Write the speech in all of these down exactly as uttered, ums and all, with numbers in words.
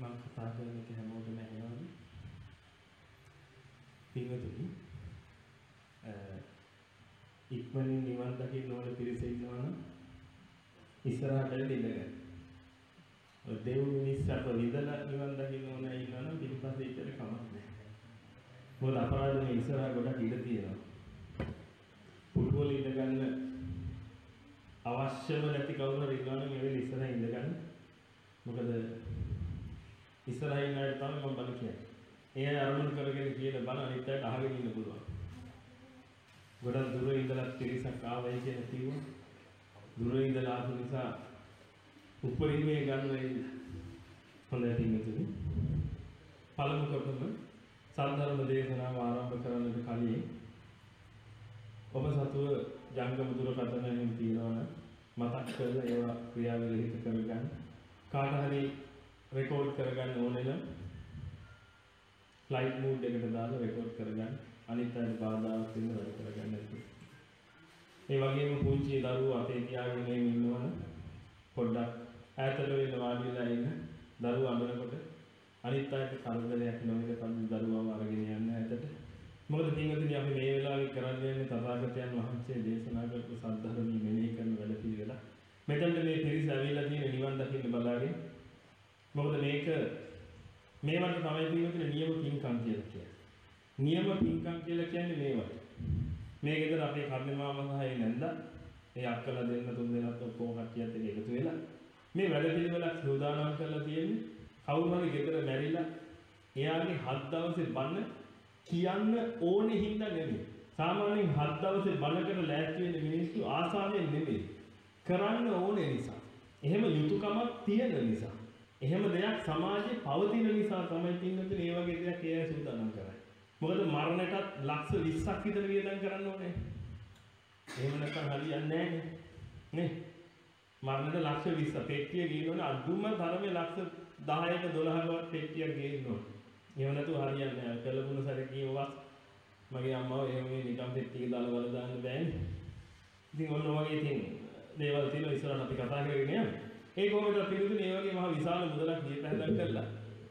මම කතා කරන එක හැමෝටම ඇහෙනවද? පින්වතුනි අ ඉක්මනින් නිවන් දකින්න ඕන පිරිස ඉන්නවනම් ඉස්සරහට ඉඳගෙන. ඔය දෙව් මිනිස්සුන්ට විදලා නිවන් දකින්න ඕන අය ඉන්නවනම් පිටිපස්සේ ඉතල කමක් නැහැ. මොකද අපරාධනේ ඉස්සරහ ගොඩක් ඉඳ තියෙනවා. පුටුවල ඉඳ ගන්න අවශ්‍යම නැති කවුරු හරි ඉන්නවනම් මේ වෙලේ ඉස්සරහ ඉඳ ගන්න. මොකද ඉස්සරහින් ආයෙත් තමයි මම බල කියන්නේ. ඒ අරමුණු කරගෙන කියන බල අනිත් අයට අහගෙන ඉන්න පුළුවන්. ගොඩක් දුර ඉඳලා තිරසක් ආවයි කියන කිව්වා. දුර ඉඳලා ආපු නිසා උපරිමයේ ගන්න හොඳයි පින්වතුනි. පළමු කොටම සද්ධර්ම දේශනාව ආරම්භ කරන්නට කලින් ඔබ සතුව ජංගම දුරකථනයෙන් තියනවනම් මතක් කරලා ඒවා ක්‍රියාවලියට කරගන්න. කාට හරි රෙකෝඩ් කරගන්න ඕනේ නම් ෆ්ලයිට් මෝඩ් එකට දාලා රෙකෝඩ් කරගන්න. අනිත් අයට බාධාවක් වෙන වැඩ කරගන්න නැති. ඒ වගේම පුංචි දරුවෝ අතේ තියාගෙන මේ ඉන්නවනම් පොඩ්ඩක් ඈතට වෙන්න වාඩි වෙලා ඉන්න. දරුවෝ අඬනකොට අනිත් අයට කරදරයක් නොවන කන් දරුවව අරගෙන යන්න ඈතට. මොකද පින්වතුනි අපි මේ වෙලාවේ කරන්න යන්නේ තථාගතයන් වහන්සේ දේශනා කරපු සද්ධර්මයේ මෙනෙහි කරන වැඩ පිළිවෙල. මෙතනට මේ පිරිස ඇවිල්ලා තියෙන නිවන් දකින්න බලාගෙන. මොකද මේක මේවට තමයි පින්වතුනි නියම පින්කම් කියලා කියන්නේ. නියම පින්කම් කියලා කියන්නේ මේවට. මේ ගෙදර අපේ කර්ණමාම සහය නැන්දා ඒ අක්කලා දෙන්න තුන් දෙනාත් ඔක්කොම කට්ටියත් එක්ක එකතු වෙලා මේ වැඩ පිළිවෙලක් සූදානම් කරලා තියෙන්නේ. කවුරු හරි ගෙදර මැරිලා එයාගේ හත් දවසේ බණ කියන්න ඕනේ හින්දා නෙමෙයි. සාමාන්‍යයෙන් හත් දවසේ බණකට ලෑස්ති වෙන මිනිස්සු ආසාවෙන් නෙමෙයි. කරන්න ඕනේ නිසා. එහෙම යුතුයකමක් තියෙන නිසා. එහෙම දෙයක් සමාජයේ පවතින නිසා තමයි පින්නතුනේ මේ වගේ දෙයක් ඒ සූදානම් කරන්නේ. මොකද මරණයටත් ලක්ෂ විස්සක් විතර වියදම් කරන්න ඕනේ. එහෙම නැත්නම් හරියන්නේ නැහැ නේ. මරණයට ලක්ෂ විස්ස පෙට්ටිය ගේනවනේ අදුම තරමේ ලක්ෂ දහයක දොළහකවත් පෙට්ටියක් ගේන්න ඕනේ. එහෙම නැතුව හරියන්නේ නැහැ. කළගුණ සැරකීමවත් මගේ අම්මව එහෙම මේ නිකම් පෙට්ටියක දාලා වල දාන්න බෑනේ. ඉතින් ඔන්න ඔයගේ තියෙන දේවල් තියෙනවා ඉස්සරහට අපි කතා කරගෙන යමු. ඒ කොහොමද පිළිතුරු මේ වගේ මහ විශාල මුදලක් දීප හැදන් කරලා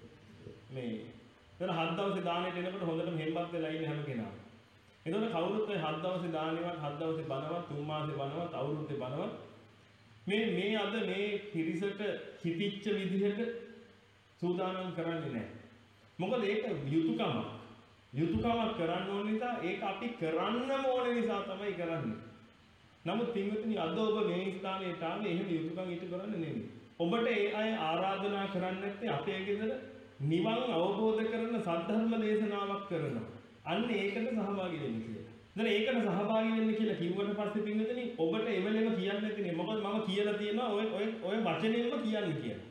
මේ එතන හත් දවසේ දානෙට එනකොට හොඳටම හෙම්බත් වෙලා ඉන්නේ හැම කෙනාම. එතකොට කවුරුත් ඔය හත් දවසේ දානෙවත් හත් දවසේ බණවත් තුන් මාසේ බණවත් අවුරුද්දේ බණවත් මේ මේ අද මේ පිරිසට කිපිච්ච විදිහට සූදානම් කරන්නේ නැහැ. මොකද ඒක යුතුයකමක්. යුතුයකමක් කරන්න ඕන නිසා ඒක අපි කරන්නම ඕන නිසා තමයි කරන්නේ. නමුත් පින්වතුනි අද ඔබ මේ ස්ථානයට ආවේ එහෙම යුතුයකම් ඊට කරන්න නෙමෙයි. ඔබට ඒ අය ආරාධනා කරන්නේ නැත්නම් අපේ ගෙදර නිවන් අවබෝධ කරන සද්ධර්ම දේශනාවක් කරනවා. අන්න ඒකට සහභාගී වෙන්න කියලා. දැන් ඒකට සහභාගී වෙන්න කියලා කිව්වට පස්සේ පින්වතුනි ඔබට එවලෙම කියන්න නැතිනේ. මොකද මම කියලා තියෙනවා ඔය ඔය ඔය වචනේම කියන්නේ කියලා.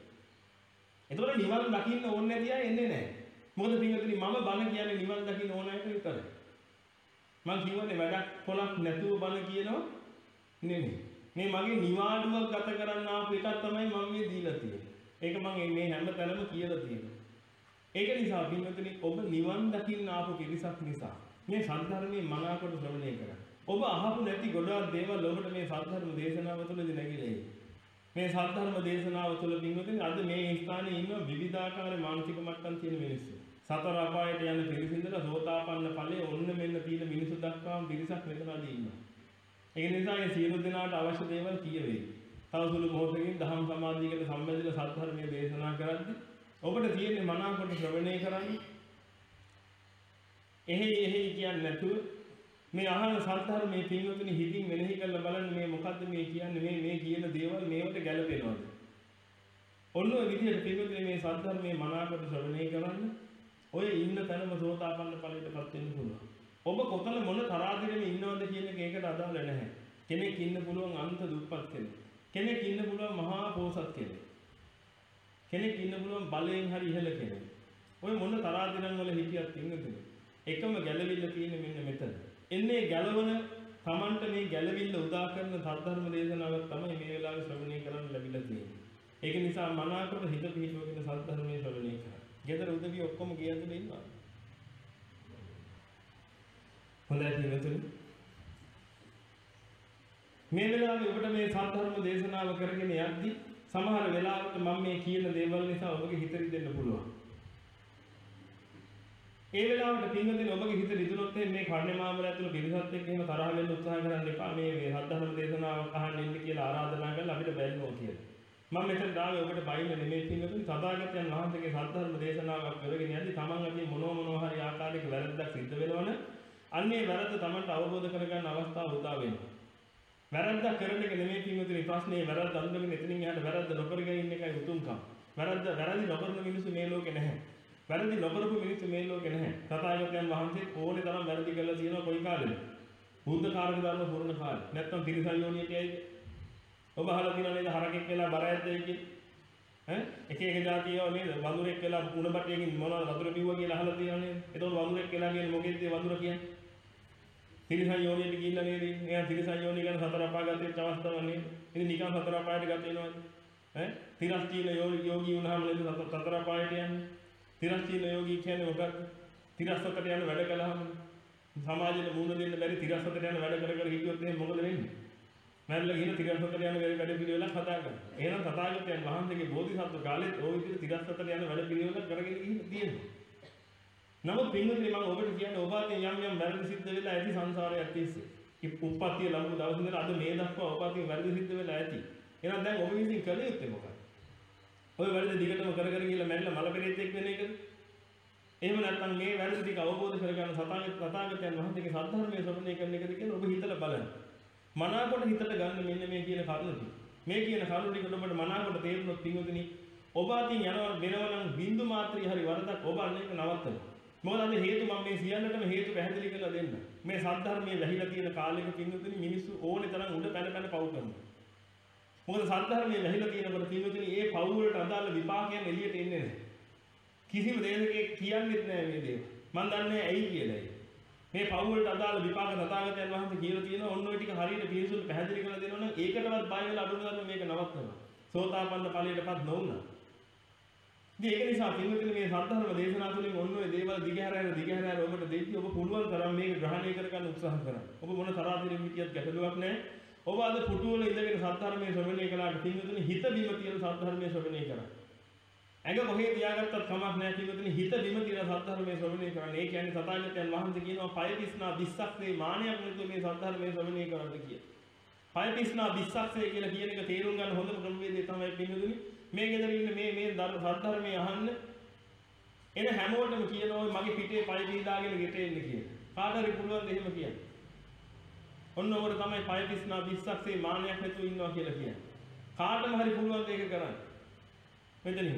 එතකොට නිවන් දකින්න ඕනේ නැති අය එන්නේ නැහැ. මොකද පින්වතුනි මම බණ කියන්නේ නිවන් දකින්න ඕන අයට විතරයි. මම කියවනේ වැඩක් පොලක් නැතුව බණ කියනවා නෙමෙයි. මේ මගේ නිවාඩුවක් ගත කරන්න ආපු එකක් තමයි මම මේ දීලා තියෙන්නේ. ඒක මම මේ හැම තැනම කියලා තියෙනවා. ඒක නිසා පින්වතුනි ඔබ නිවන් දකින්න ආපු පිරිසක් නිසා මේ සද්ධර්මයේ මනාකොට ශ්‍රවණය කරන්න. ඔබ අහපු නැති ගොඩාක් දේවල් ඔබට මේ සද්ධර්ම දේශනාව තුළදී නැගිලා එයි. මේ සද්ධර්ම දේශනාව තුළ පින්වතුනි අද මේ ස්ථානයේ ඉන්න විවිධාකාර මානසික මට්ටම් තියෙන මිනිස්සු. සතර අපායට යන පිරිසින්දලා සෝතාපන්න ඵලයේ ඔන්න මෙන්න තියෙන මිනිසු දක්වාම පිරිසක් මෙතනදී ඉන්නවා. ඒ නිසා මේ සියලු දෙනාට අවශ්‍ය දේවල් කියවේ. තව සුළු මොහොතකින් දහම් සමාධියකට සම්බන්ධව සත්‍ය දේශනා කරද්දී ඔබට තියෙන්නේ මනාකොට ශ්‍රවණය කරන්න. එහෙ එහෙ කියන්නේ නැතුව මේ අහන සත්‍යධර්මයේ පින්වතුනි හිතින් මෙනෙහි කරලා බලන්න මේ මොකද්ද මේ කියන්නේ මේ මේ කියන දේවල් මේවට ගැලපෙනවද? ඔන්න ඔය විදිහට පින්වතුනි මේ සත්‍යධර්මයේ මනාකොට ශ්‍රවණය කරන්න. ඔය ඉන්න තැනම සෝතාපන්න ඵලයටපත් වෙන්න පුළුවන්. ඔබ කොතන මොන තරාදිරෙම ඉන්නවද කියන එක ඒකට අදාළ නැහැ. කෙනෙක් ඉන්න පුළුවන් අන්ත දුප්පත් කෙනෙක්. කෙනෙක් ඉන්න පුළුවන් මහා පොහොසත් කෙනෙක්. කෙනෙක් ඉන්න පුළුවන් බලයෙන් හරි ඉහළ කෙනෙක්. ඔය මොන තරාදිරන් වල හිටියත් ඉන්නද? එකම ගැළවිල්ල තියෙන්නේ මෙන්න මෙතන. එන්නේ ගැළවන Tamanට මේ ගැළවිල්ල උදා කරන සද්ධර්ම දේශනාවක් තමයි මේ වෙලාවේ ශ්‍රවණය කරන්න ලැබිලා තියෙන්නේ. ඒක නිසා මනාකොට හිත පිහිටවගෙන සද්ධර්මයේ ශ්‍රවණය කරන්න. ගෙදර උදවිය ඔක්කොම ගියන්ද ඉන්නවා. හොඳයි පින්වතුනි. මේ වෙලාවේ ඔබට මේ සද්ධර්ම දේශනාව කරගෙන යද්දී සමහර වෙලාවට මම මේ කියන දේවල් නිසා ඔබගේ හිත රිදෙන්න පුළුවන්. ඒ වෙලාවට පින්වතුනි ඔබගේ හිත රිදුනොත් මේ කර්ණේ මාමල ඇතුළු පිරිසත් එක්ක එහෙම තරහ වෙන්න උත්සාහ කරන්න එපා. මේ මේ සද්ධර්ම දේශනාවක් අහන්න ඉන්න කියලා ආරාධනා කරලා අපිට බැලුවා කියලා. මම මෙතන ආවේ ඔබට බයින්න නෙමෙයි පින්වතුනි සදාගතයන් වහන්සේගේ සද්ධර්ම දේශනාවක් කරගෙන යද්දි තමන් අතේ මොනවා මොනවා හරි ආකාරයක වැරද්දක් සිද්ධ වෙනවනේ අන්නේ වැරද්ද තමන්ට අවබෝධ කරගන්න අවස්ථාව උදා වෙනවා. වැරද්දක් කරන එක නෙමෙයි පින්වතුනි ප්‍රශ්නේ වැරද්ද අඳුනගෙන එතනින් එහාට වැරද්ද නොකරගෙන ඉන්න එකයි උතුම්කම. වැරද්ද වැරදි නොකරන මිනිස්සු මේ ලෝකේ නැහැ. වැරදි නොකරපු මිනිස්සු මේ ලෝකේ නැහැ. තථාගතයන් වහන්සේ ඕනේ තරම් වැරදි කළා තියෙනවා කොයි කාලෙද? බුද්ධ කාර්ය ධර්ම පුරණ කාලේ. නැත්තම් තිරිසන් යෝනියට යයිද? ඔබ අහලා තියෙනව නේද හරකෙක් වෙලා බර ඇද්දයි කියලා? ඈ එක එක જાතියව නේද? වඳුරෙක් වෙලා කුණ බට්ටියකින් මොනවද වඳුර බිව්වා කියලා අහලා තියෙනව නේද? එතකොට වඳුරෙක් වෙලා කියන්නේ මොකෙද්ද වඳුර කියන්නේ? තිරිසන් යෝනියට ගිහිල්ලා නේද? එයා තිරිසන් යෝනිය ගැන සතර අපාගතයට අවස්ථාවක් නේද? ඉතින් නිකන් සතර අපායට ගත වෙනවද? ඈ තිරස්චීන යෝගී වුණාම නේද සතර අපායට යන්නේ? තිරස්චීන යෝගී කියන්නේ මොකක්ද? තිරස්සතට යන වැඩ කළාම සමාජයට මුහුණ දෙන්න බැරි තිරස්සතට යන වැඩ කර කර හිටියොත් එහෙනම් මොකද වෙන්නේ? මැරලා ගිහින් තිරස්සතට යන වැඩ පිළිවෙලක් හදා ගන්න. එහෙනම් තථාගතයන් වහන්සේගේ බෝධිසත්ව කාලෙත් ওই විදිහට තිරස්සතට යන වැඩ පිළිවෙලක් කරගෙන ගිහින් තියෙනවා. නමුත් පින්වතුනි මම ඔබට කියන්නේ ඔබ අතේ යම් යම් වැරදි සිද්ධ වෙලා ඇති සංසාරයක් තිස්සේ. ඒ උප්පත්තිය ලැබු දවස් ඉඳලා අද මේ දක්වා ඔබ අතේ වැරදි සිද්ධ වෙලා ඇති. එහෙනම් දැන් ඔබ විසින් කළ යුත්තේ මොකක්ද? ඔය වැරදි දිගටම කර කර ගිහලා මැරිලා මල පෙරේතෙක් වෙන එකද? එහෙම නැත්නම් මේ වැරදි ටික අවබෝධ කරගන්න සතාගත තථාගතයන් වහන්සේගේ සද්ධර්මයේ ශ්‍රවණය කරන එකද කියලා ඔබ හිතලා බලන්න. මනාකොට හිතට ගන්න මෙන්න මේ කියන කරුණු ටික. මේ කියන කරුණු ටික ඔබට මනාකොට තේරුනොත් පින්වතුනි ඔබ අතින් යනවා වෙනවා නම් බින්දු මාත්‍රි හරි වරදක් ඔබ අන්න එක නවත්තනවා. මොකද අද හේතු මම මේ සියල්ලටම හේතු පැහැදිලි කරලා දෙන්න. මේ සද්ධර්මයේ වැහිලා තියෙන කාලෙක පින්වතුනි මිනිස්සු ඕනේ තරම් උඩ පැන පැන පව් කරනවා. මොකද සද්ධර්මයේ වැහිලා තියෙනකොට පින්වතුනි ඒ පව් වලට අදාළ විපාකයන් එළියට එන්නේ නැහැ. කිසිම දෙයක කියන්නෙත් නැහැ මේ දේ. මම දන්නේ ඇයි කියලායි. මේ පව් වලට අදාළ විපාක තථාගතයන් වහන්සේ කියලා තියෙනවා. ඔන්න ඔය ටික හරියට පිළිසුල් පැහැදිලි කරලා දෙනවා නම් ඒකටවත් බය වෙලා අඳුනගන්න මේක නවත්තනවා. සෝතාපන්න ඵලයටපත් නොවුණා. ඉතින් ඒක නිසා පින්වතුනි මේ සද්ධර්ම දේශනා තුළින් ඔන්න ඔය දේවල් දිගහැරගෙන දිගහැරගෙන ඔබට දෙයිති ඔබ පුළුවන් තරම් මේක ග්‍රහණය කරගන්න උත්සාහ කරන්න. ඔබ මොන තරහින් හිටියත් ගැටලුවක් නැහැ. ඔබ අද පුටුවල ඉඳගෙන සද්ධර්මයේ ශ්‍රවණය කළාට පින්වතුනි හිත බිම තියලා සද්ධර්මයේ ශ්‍රවණය කරන්න. ඇඟ කොහේ තියාගත්තත් කමක් නැහැ පින්වතුනි හිත බිම තියලා සද්ධර්මයේ ශ්‍රවණය කරන්න. ඒ කියන්නේ තථාගතයන් වහන්සේ කියනවා පය තිස්නා විස්සක්සේ මානයක් නැතුව මේ සද්ධර්මයේ ශ්‍රවණය කරන්න කියලා. පය තිස්නා විස්සක්සේ කියලා කියන එක තේරුම් ගන්න හොඳම ක්‍රමවේදය තමයි පින්වතුනි මේ ගෙදර ඉන්න මේ මේ සද්ධර්මයේ අහන්න එන හැමෝටම කියනවා මගේ පිටේ පය දීලාගෙන ගෙට එන්න කියලා. කාට හරි පුළුවන් ද එහෙම කියන්න? ඔන්න ඔබට තමයි පය තිස්නා විස්සක්සේ මානයක් නැතුව ඉන්නවා කියලා කියන්නේ. කාටම හරි පුළුවන් ද ඒක කරන්න? මෙතනින්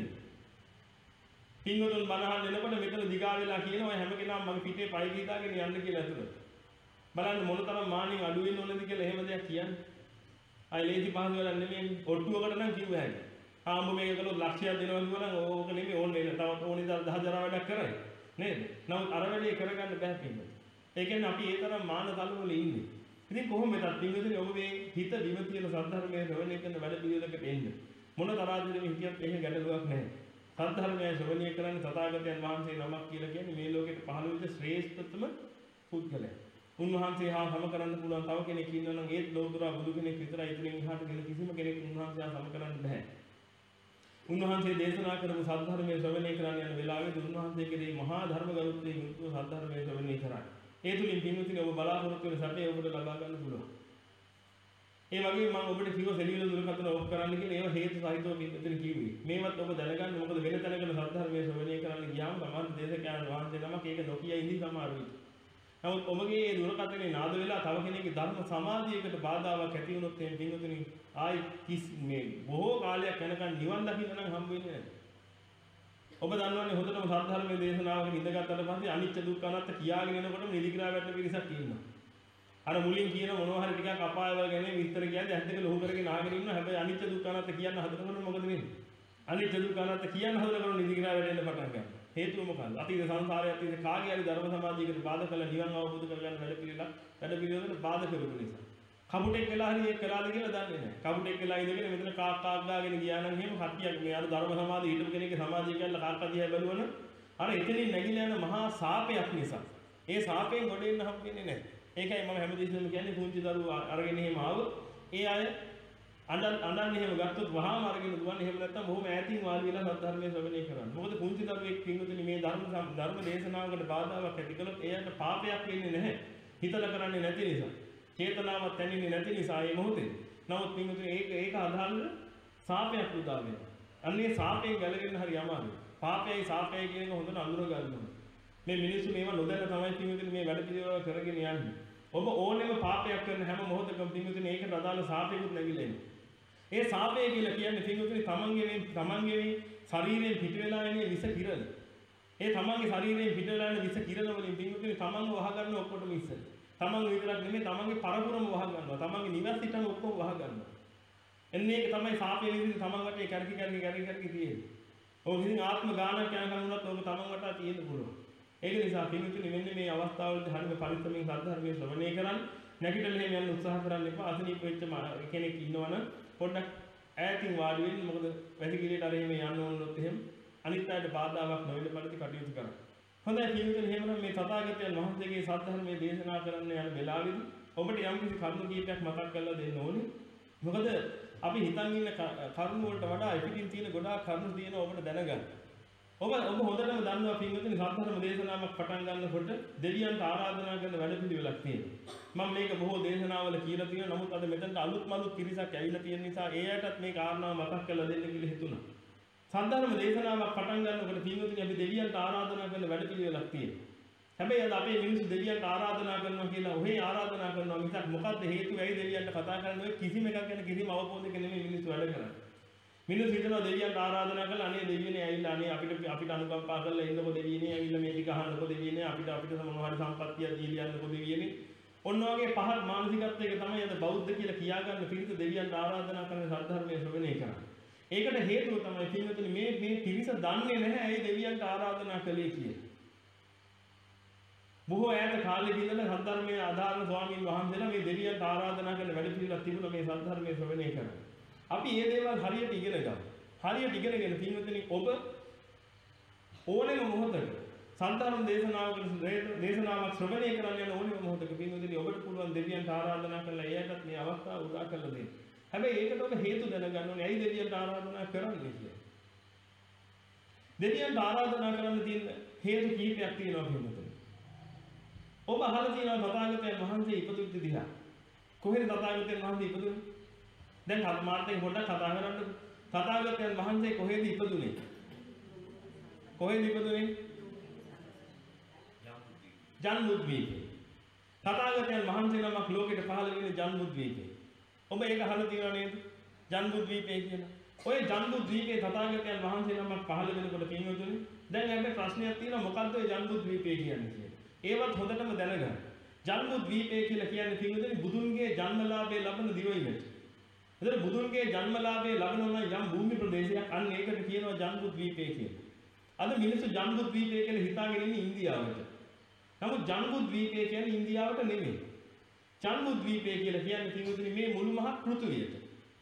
පින්වතුන් බණහන් එනකොට මෙතන දිගා වෙලා කියනවා හැම කෙනාම මගේ පිටේ පය දීලාගෙන යන්න කියලා ඇතුළට. බලන්න මොනතරම් මානෙන් අඩු වෙන්න ඕනද කියලා එහෙම දෙයක් කියන්නේ. අය ලේසි පහසු වෙලා නෙමෙයි ඔට්ටුවකට නම් කිව්ව හැකියි. ආඹ මේක කළොත් ලක්ෂයක් දෙනවා කියවනම් ඕක නෙමෙයි ඕනේ නේ. තවත් ඕනේ දහ ජරා වැඩක් කරයි. නේද? නමුත් අර වැඩේ කරගන්න බෑ පින්වතුනි. ඒ කියන්නේ අපි ඒ තරම් මාන තලවල ඉන්නේ. ඉතින් කොහොම වෙතත් පින්වතුනි ඔබ මේ හිත බිම තියන සද්ධර්මයේ ශ්‍රවණය කරන වැඩ පිළිවෙලකට එන්න. මොන තරහදෙම හිතියත් එහෙම ගැටලුවක් නැහැ. සද්ධර්මයේ ශ්‍රවණය කරන්නේ තථාගතයන් වහන්සේ නමක් කියලා කියන්නේ මේ ලෝකෙට පහළ වෙච්ච ශ්‍රේෂ්ඨතම පුද්ගලයා. උන්වහන්සේ හා සම කරන්න පුළුවන් තව කෙනෙක් ඉන්නවා නම් ඒත් ලෝතුරා බුදු කෙනෙක් විතරයි. ඉතින් එහාට ගෙන කිසිම කෙනෙක් උන්වහන්සේ හා සම කරන්න බෑ. උන්වහන්සේ දේශනා කරපු සද්ධර්මයේ ශ්‍රවණය කරන්න යන වෙලාවේදී උන්වහන්සේගේ මහා ධර්ම ගරුත්වයෙන් යුක්තව සද්ධර්මයේ ශ්‍රවණය කරා. ඒ තුලින් පින්වතුනි ඔබ බලාපොරොත්තු වෙන සැපේ ඔබට ලබා ගන්න පුළුවන්. ඒ වගේම මම ඔබට කිව්ව සෙලියුලර් දුරකථන ඔෆ් කරන්න කියලා ඒවා හේතු සහිතව පින්වතුනි කිව්වේ. මේවත් ඔබ දැනගන්න මොකද වෙන තැනකට සද්ධර්මයේ ශ්‍රවණය කරන්න ගියාම සමහර දේශකයන් වහන්සේ නමක් ඒක නොකිය ඉඳි සමහර විට. නමුත් ඔබගේ මේ දුරකථනේ නාද වෙලා තව කෙනෙකුගේ ධර්ම සමාධියකට බාධාවක් ඇති වුණොත් එහෙනම් පින්වතුනි ආයි කිස් මේ බොහෝ කාලයක් යනකම් නිවන් දකින්න නම් හම්බ වෙන්නේ නැහැ. ඔබ දන්නවනේ හොඳටම සද්ධර්මයේ දේශනාවක ඉඳගත්තාට පස්සේ අනිච්ච දුක්ඛ අනාත්ම කියාගෙන එනකොටම නිදිග්‍රහ වැටෙන පිරිසක් ඉන්නවා. අර මුලින් කියන මොනවා හරි ටිකක් අපායවල ගැන විස්තර කියන්නේ ඇස් දෙක ලොහු කරගෙන ආගෙන ඉන්නවා. හැබැයි අනිච්ච දුක්ඛ අනාත්ම කියන්න හදනකොට මොකද වෙන්නේ? අනිච්ච දුක්ඛ අනාත්ම කියන්න හදනකොට නිදිග්‍රහ වැටෙන්න පටන් ගන්නවා. හේතුව මොකක්ද? අතීත සංසාරයේ අතීත කාගේ හරි ධර්ම සමාධියකට බාධා කළ නිවන් අවබෝධ කරගන්න වැඩ පිළිවෙලක් වැඩ පිළිවෙලකට බාධා කරපු නිසා. කපුටෙක් වෙලා හරි ඒක කළාද කියලා දන්නේ නැහැ. කපුටෙක් වෙලා ඉඳගෙන මෙතන කාක් කාක් ගාගෙන ගියා නම් එහෙම කට්ටියක් මේ අර ධර්ම සමාධිය හිටපු කෙනෙක්ගේ සමාධිය කියලා කාක්ක දිහා බැලුවනම් අර එතනින් නැගිලා යන මහා සාපයක් නිසා. ඒ සාපයෙන් ගොඩ එන්න හම්බ වෙන්නේ නැහැ. ඒකයි මම හැමදෙස්සෙම කියන්නේ පුංචි දරුවෝ අරගෙන එහෙම ආවොත් ඒ අය අඬන් අඬන් එහෙම ගත්තොත් වහාම අරගෙන දුවන්නේ. එහෙම නැත්නම් බොහොම ඈතින් වාඩි වෙලා සද්ධර්මයේ ශ්‍රවණය කරන්න. මොකද පුංචි දරුවෙක් පින්වතුනි මේ ධර්ම ධර්ම දේශනාවකට බාධාවක් ඇති කළොත් එයාට පාපයක් වෙන්නේ නැහැ. හිතලා කරන්නේ නැති නිසා. චේතනාවක් තැනෙන්නේ නැති නිසා ඒ මොහොතේ. නමුත් පින්වතුනි ඒක ඒක අදහන්න සාපයක් උදා වෙනවා. අන්නේ සාපයෙන් ගැලවෙන්න හරි අමාරුයි. පාපයයි සාපයයි කියන එක හොඳට අඳුර ගන්න ඕනේ. මේ මිනිස්සු මේවා නොදැන තමයි පින්වතුනි මේ වැඩ පිළිවෙල කරගෙන යන්නේ. ඔබ ඕනෙම පාපයක් කරන හැම මොහොතකම පින්වතුනි ඒකට අදාළ සාපේකුත් නැగిලා එනවා. ඒ සාපය කියලා කියන්නේ පින්වතුනි තමන්ගේ මේ තමන්ගේ මේ ශරීරයෙන් පිට වෙලා එන විස කිරණ. ඒ තමන්ගේ ශරීරයෙන් පිට වෙලා එන විස කිරණ වලින් පින්වතුනි තමන්ව වහ ගන්න ඔක්කොටම ඉස්සෙල්. තමන් විතරක් නෙමෙයි තමන්ගේ පරපුරම වහ ගන්නවා. තමන්ගේ නිවස් හිටම ඔක්කොම වහ ගන්නවා. එන්නේ ඒක තමයි සාපේ විදිහට තමන් වටේ කැරකි කැරකි කැරකි කැරකි තියෙන්නේ. ඔව් ඉතින් ආත්ම ගානක් යනකම් වුණත් ඔබ තමන් වටා තියෙන්න පුළුවන්. ඒක නිසා පින්වතුනි මෙන්න මේ අවස්ථාවලදී හරිම පරිස්සමෙන් සද්ධර්මයේ ශ්‍රවණය කරන්න. නැගිටලා එහෙම යන්න උත්සාහ කරන්න එපා. අසනීප වෙච්ච කෙනෙක් ඉන්නවනම් පොඩ්ඩක් ඈතින් වාඩි වෙන්න. මොකද වැසිකිළියට අර එහෙම යන්න ඕනොත් එහෙම අනිත් අයට බාධාවක් නොවන පරිදි කටයුතු කරන්න. හොඳයි පින්වතුනි එහෙමනම් මේ තථාගතයන් වහන්සේගේ සද්ධර්මයේ දේශනා කරන්න යන වෙලාවේදී ඔබට යම් කිසි කරුණු කීපයක් මතක් කරලා දෙන්න ඕනේ. මොකද අපි හිතන් ඉන්න කරුණු වලට වඩා පිටින් තියෙන ගොඩාක් කරුණු තියෙන ඔබට දැනගන්න. ඔබ ඔබ හොඳටම දන්නවා පින්වතුනි සද්ධර්ම දේශනාවක් පටන් ගන්නකොට දෙවියන්ට ආරාධනා කරන වැඩපිළිවෙලක් තියෙනවා. මම මේක බොහෝ දේශනාවල කියලා තියෙනවා. නමුත් අද මෙතනට අලුත් මලුත් පිරිසක් ඇවිල්ලා තියෙන නිසා ඒ අයටත් මේ කාරණාව මතක් කරලා දෙන්න කියලා හිතුණා. සද්ධර්ම දේශනාවක් පටන් ගන්නකොට පින්වතුනි අපි දෙවියන්ට ආරාධනා කරන වැඩපිළිවෙලක් තියෙනවා. හැබැයි අද අපේ මිනිස්සු දෙවියන්ට ආරාධනා කරනවා කියලා ඔහේ ආරාධනා කරනවා මිසක් මොකද්ද හේතුව ඇයි දෙවියන්ට කතා කරන්නේ ඔය කිසිම එකක් ගැන කිසිම අවබෝධයක් නෙමෙයි මිනිස්සු වැඩ කරන්නේ. මිනිස්සු හිතනවා දෙවියන්ට ආරාධනා කරලා අනේ දෙවියනේ ඇවිල්ලා අනේ අපිට අපිට අනුකම්පා කරලා ඉන්නකො දෙවියනේ ඇවිල්ලා මේ ටික අහන්නකො දෙවියනේ අපිට අපිට මොනවා හරි සම්පත්තිය දීලා යන්නකො දෙවියනේ. ඔන්න ඔයගේ පහත් මානසිකත්වයක තමයි අද බෞද්ධ කියලා කියාගන්න පිරිස දෙවියන්ට ආරාධනා කරන සද්ධර්මයේ ශ්‍රවණය කරන්නේ. ඒකට හේතුව තමයි පින්වතුනි මේ මේ පිරිස දන්නේ නැහැ ඇයි දෙවියන්ට ආරාධනා කළේ කියලා. බොහෝ ඈත කාලෙක ඉඳලා සද්ධර්මයේ ආධාරණ ස්වාමීන් වහන්සේලා මේ දෙවියන්ට ආරාධනා කරන වැඩ පිළිවෙලක් තිබුණා මේ සද්ධර්මයේ ශ්‍රවණය කරන්න. අපි මේ දේවල් හරියට ඉගෙන ගමු. හරියට ඉගෙනගෙන පින්වතුනි ඔබ ඕනෙම මොහොතක සද්ධර්ම දේශනාවක දේශනාවක් ශ්‍රවණය කරන්න යන ඕනෙම මොහොතක පින්වතුනි ඔබට පුළුවන් දෙවියන්ට ආරාධනා කරලා එයාටත් මේ අවස්ථාව උදා කරලා දෙන්න. හැබැයි ඒකට ඔබ හේතු දැනගන්න ඕනේ. ඇයි දෙවියන්ට ආරාධනා කරන්නේ කියලා. දෙවියන්ට ආරාධනා කරන්න තියෙන හේතු කීපයක් තියෙනවා පින්වතුනි. ඔබ අහලා තියෙනවා තථාගතයන් වහන්සේ ඉපදුච්ච දිහා. කොහෙද තථාගතයන් වහන්සේ ඉපදුනේ? දැන් මාර්තෙන් පොඩ්ඩක් කතා කරන්න. තථාගතයන් වහන්සේ කොහෙද ඉපදුනේ? කොහෙද ඉපදුනේ? ජන්මුද්වීපේ. තථාගතයන් වහන්සේ නමක් ලෝකෙට පහළ වෙන්නේ ජන්මුද්වීපේ. ඔබ ඒක අහලා තියෙනව නේද? ජන්මුද්වීපේ කියලා. ඔය ජන්මුද්වීපේ තථාගතයන් වහන්සේ නමක් පහළ වෙනකොට පින්වතුනි දැන් අපේ ප්‍රශ්නයක් තියෙනවා මොකද්ද ඔය ජන්මුද්වීපේ කියන්නේ කියලා. ඒවත් හොඳටම දැනගන්න. ජන්මුද්වීපේ කියලා කියන්නේ පින්වතුනි බුදුන්ගේ ජන්මලාභය ලබන දිවයිනට. එතන බුදුන්ගේ ජන්මලාභය ලබන යම් භූමි ප්‍රදේශයක් අන්න ඒකට කියනවා ජන්මුද්වීපේ කියලා. අද මිනිස්සු ජන්මුද්වීපේ කියලා හිතාගෙන ඉන්නේ ඉන්දියාවට. නමුත් ජන්මුද්වීපේ කියන්නේ ඉන්දියාවට නෙමෙයි. ජන්මුද්වීපේ කියලා කියන්නේ පින්වතුනි මේ මුළු මහත් පෘථුවියට.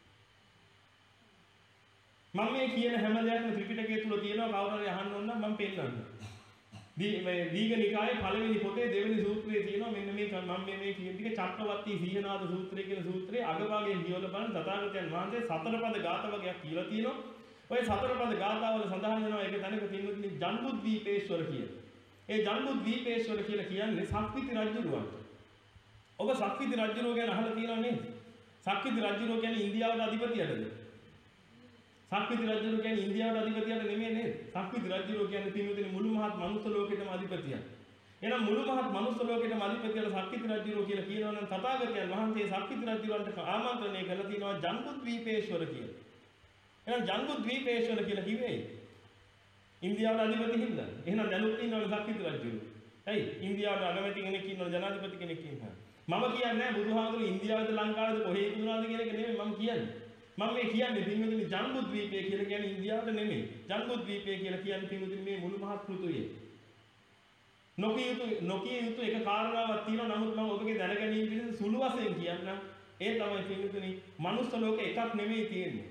මම මේ කියන හැම දෙයක්ම ත්‍රිපිටකය තුල තියෙනවා කවුරු හරි අහන්න ඕන නම් මම පෙන්නන්නම්. දී මේ දීඝනිකායේ පළවෙනි පොතේ දෙවෙනි සූත්‍රයේ තියෙනවා මෙන්න මේ මම මේ මේ කියන ටික චක්‍රවර්ති සීහනාද සූත්‍රය කියන සූත්‍රයේ අගභාගයෙන් කියවලා බලන තථාගතයන් වහන්සේ සතර පද ගාථා වගේක් කියලා තියෙනවා. ඔය සතර පද ගාථාවල සඳහන් වෙනවා ඒක තැනක තියෙනුත් ජන්මුද්වීපේශ්වර කියලා. ඒ ජන්මුද්වීපේශ්වර කියලා කියන්නේ සක්විති රජුරුවන්ට. ඔබ සක්විති රජුරුව ගැන අහලා තියෙනව නේද? සක්විති රජුරුව කියන්නේ ඉන්දියාවට අධිපතියටද? සක්විති රජුරුව කියන්නේ ඉන්දියාවට අධිපතියට නෙමෙයි නේද? සක්විති රජුරුව කියන්නේ පින්වතුනි මුළු මහත් මනුස්ස ලෝකෙටම අධිපතියක්. එහෙනම් මුළු මහත් මනුස්ස ලෝකෙටම අධිපතියට සක්විති රජුරුව කියලා කියනවා නම් තථාගතයන් වහන්සේ සක්විති රජුරන්ට ආමන්ත්‍රණය කරලා තියෙනවා ජන්මුද්වීපේශ්වර කියලා. එහෙනම් ජන්මුද්වීපේශ්වර කියලා කිව්වේ ඉන්දියාවට අධිපති හින්දා. එහෙනම් දැනුත් ඉන්නවනේ සක්විති රජුරුව. ඇයි? ඉන්දියාවට අගමැති කෙනෙක් ඉන්නවනේ ජනාධිපති කෙනෙක් ඉන්නවා. මම කියන්නේ නැහැ බුදුහාමුදුරු ඉන්දියාවද ලංකාවද කොහේ ඉඳුනාද කියන එක නෙමෙයි මම කියන්නේ. මම මේ කියන්නේ පින්වතුනි ජන්මුද්වීපය කියලා කියන්නේ ඉන්දියාවට නෙමෙයි. ජන්මුද්වීපය කියලා කියන්නේ පින්වතුනි මේ මුළු මහත් පෘථුවිය. නොකිය යුතු නොකිය යුතු එක කාරණාවක් තියෙනවා. නමුත් මම ඔබගේ දැනගැනීම පිණිස සුළු වශයෙන් කියන්නම්. ඒ තමයි පින්වතුනි මනුස්ස ලෝක එකක් නෙමෙයි තියෙන්නේ.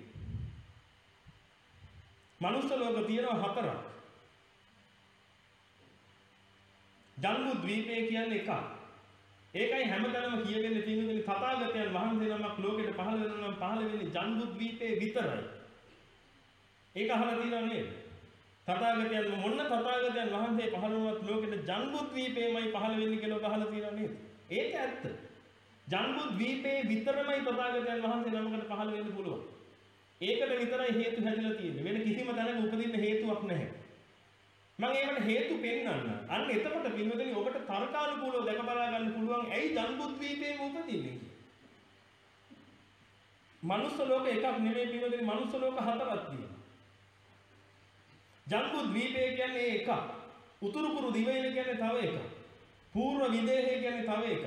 මනුස්ස ලෝක තියෙනවා හතරක්. ජන්මුද්වීපය කියන්නේ එකක්. ඒකයි හැමතැනම කියවෙන්නේ පින්වතුනි තථාගතයන් වහන්සේ නමක් ලෝකෙට පහළ වෙනවා නම් පහළ වෙන්නේ ජම්බුද්වීපේ විතරයි. ඒක අහලා තියෙනව නේද? තථාගතයන් මොන්න තථාගතයන් වහන්සේ පහළ වුණත් ලෝකෙට ජම්බුද්වීපේමයි පහළ වෙන්නේ කියලා අහලා තියෙනව නේද? ඒක ඇත්ත. ජම්බුද්වීපේ විතරමයි තථාගතයන් වහන්සේ නමකට පහළ වෙන්න පුළුවන්. ඒකට විතරයි හේතු හැදලා තියෙන්නේ. වෙන කිසිම තැනක උපදින්න හේතුවක් නැහැ. මම ඒකට හේතු පෙන්නන්න. අන්න එතකොට පින්වතුනි ඔබට තර්කානුකූලව දැක බලා ගන්න පුළුවන් ඇයි ජම්බුද්වීපේම උපදින්නේ කියලා. මනුස්ස ලෝක එකක් නෙමෙයි පින්වතුනි මනුස්ස ලෝක හතරක් තියෙනවා. ජම්බුද්වීපේ කියන්නේ එකක්. උතුරු කුරු දිවයින කියන්නේ තව එකක්. පූර්ව විදේහය කියන්නේ තව එකක්.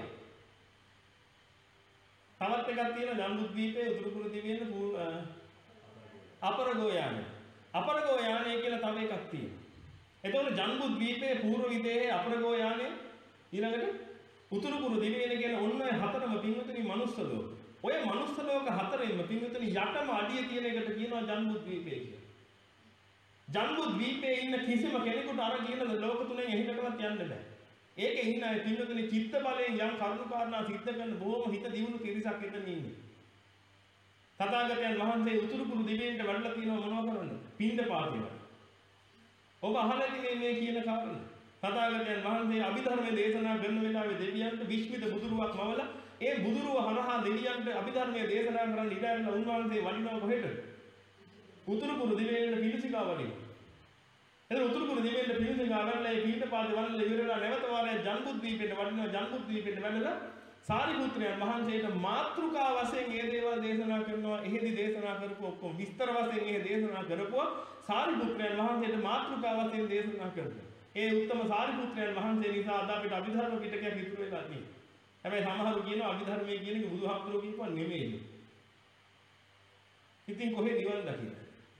තවත් එකක් තියෙනවා ජම්බුද්වීපේ උතුරු කුරු දිවයින අපරගෝ යානය. අපරගෝ යානය කියලා තව එකක් තියෙනවා. එතකොට ජම්බුද්වීපයේ පූර්ව විදේහයේ අපරගෝ යානය ඊළඟට උතුරු කුරු දිවයින කියන ඔන්න ඔය හතරම පින්වතුනි මනුස්ස ලෝක. ඔය මනුස්ස ලෝක හතරෙම පින්වතුනි යටම අඩිය තියෙන එකට කියනවා ජම්බුද්වීපය කියලා. ජම්බුද්වීපයේ ඉන්න කිසිම කෙනෙකුට අර කියන ලෝක තුනෙන් එහිටකවත් යන්න බෑ. ඒකේ ඉන්න අය පින්වතුනි චිත්ත බලයෙන් යම් කරුණු කාරණා සිද්ධ කරන බොහොම හිත දියුණු තිරිසක් එතන ඉන්නේ. තථාගතයන් වහන්සේ උතුරු කුරු දිවයිනට වැඩලා තියෙනවා මොනවද කරන්නේ? පින්ඳ පාතිනවා. ඔබ අහලා ඉන්නේ මේ කියන කාරණා. තථාගතයන් වහන්සේ අභිධර්මයේ දේශනා කරන වෙලාවේ දෙවියන්ට විශ්මිත බුදුරුවක් මවලා ඒ බුදුරුව හරහා දෙවියන්ට අභිධර්මයේ දේශනා කරන්න ඉඩ ඇරලා උන්වහන්සේ වඩිනවා කොහෙද? උතුරු කුරු දිවයිනට පිළිසිකා වඩිනවා. එතන උතුරු කුරු දිවයිනට පිළිසිකා වඩලා ඒ පීඨපාතේ වඩලා ඉවරලා නැවත වාරයක් ජම්බුද්වීපයට වඩිනවා. ජම්බුද්වීපයට වැඩලා සාරිපුත්‍රයන් වහන්සේට මාතෘකා වශයෙන් මේ දේවල් දේශනා කරනවා. එහෙදි දේශනා කරපුව ඔක්කොම විස්තර වශයෙන් මේ දේශනා කරපුවා සාරිපුත්‍රයන් වහන්සේට මාතෘකා වශයෙන් දේශනා කරනවා. ඒ උත්තම සාරිපුත්‍රයන් වහන්සේ නිසා අද අපිට අභිධර්ම පිටකයක් ඉතුරු වෙලා තියෙනවා. හැබැයි සමහරු කියනවා අභිධර්මයේ කියන එක බුදුහාමුදුරුවෝ කියපුවා නෙමෙයි. ඉතින් කොහෙද නිවන් දකින්නේ?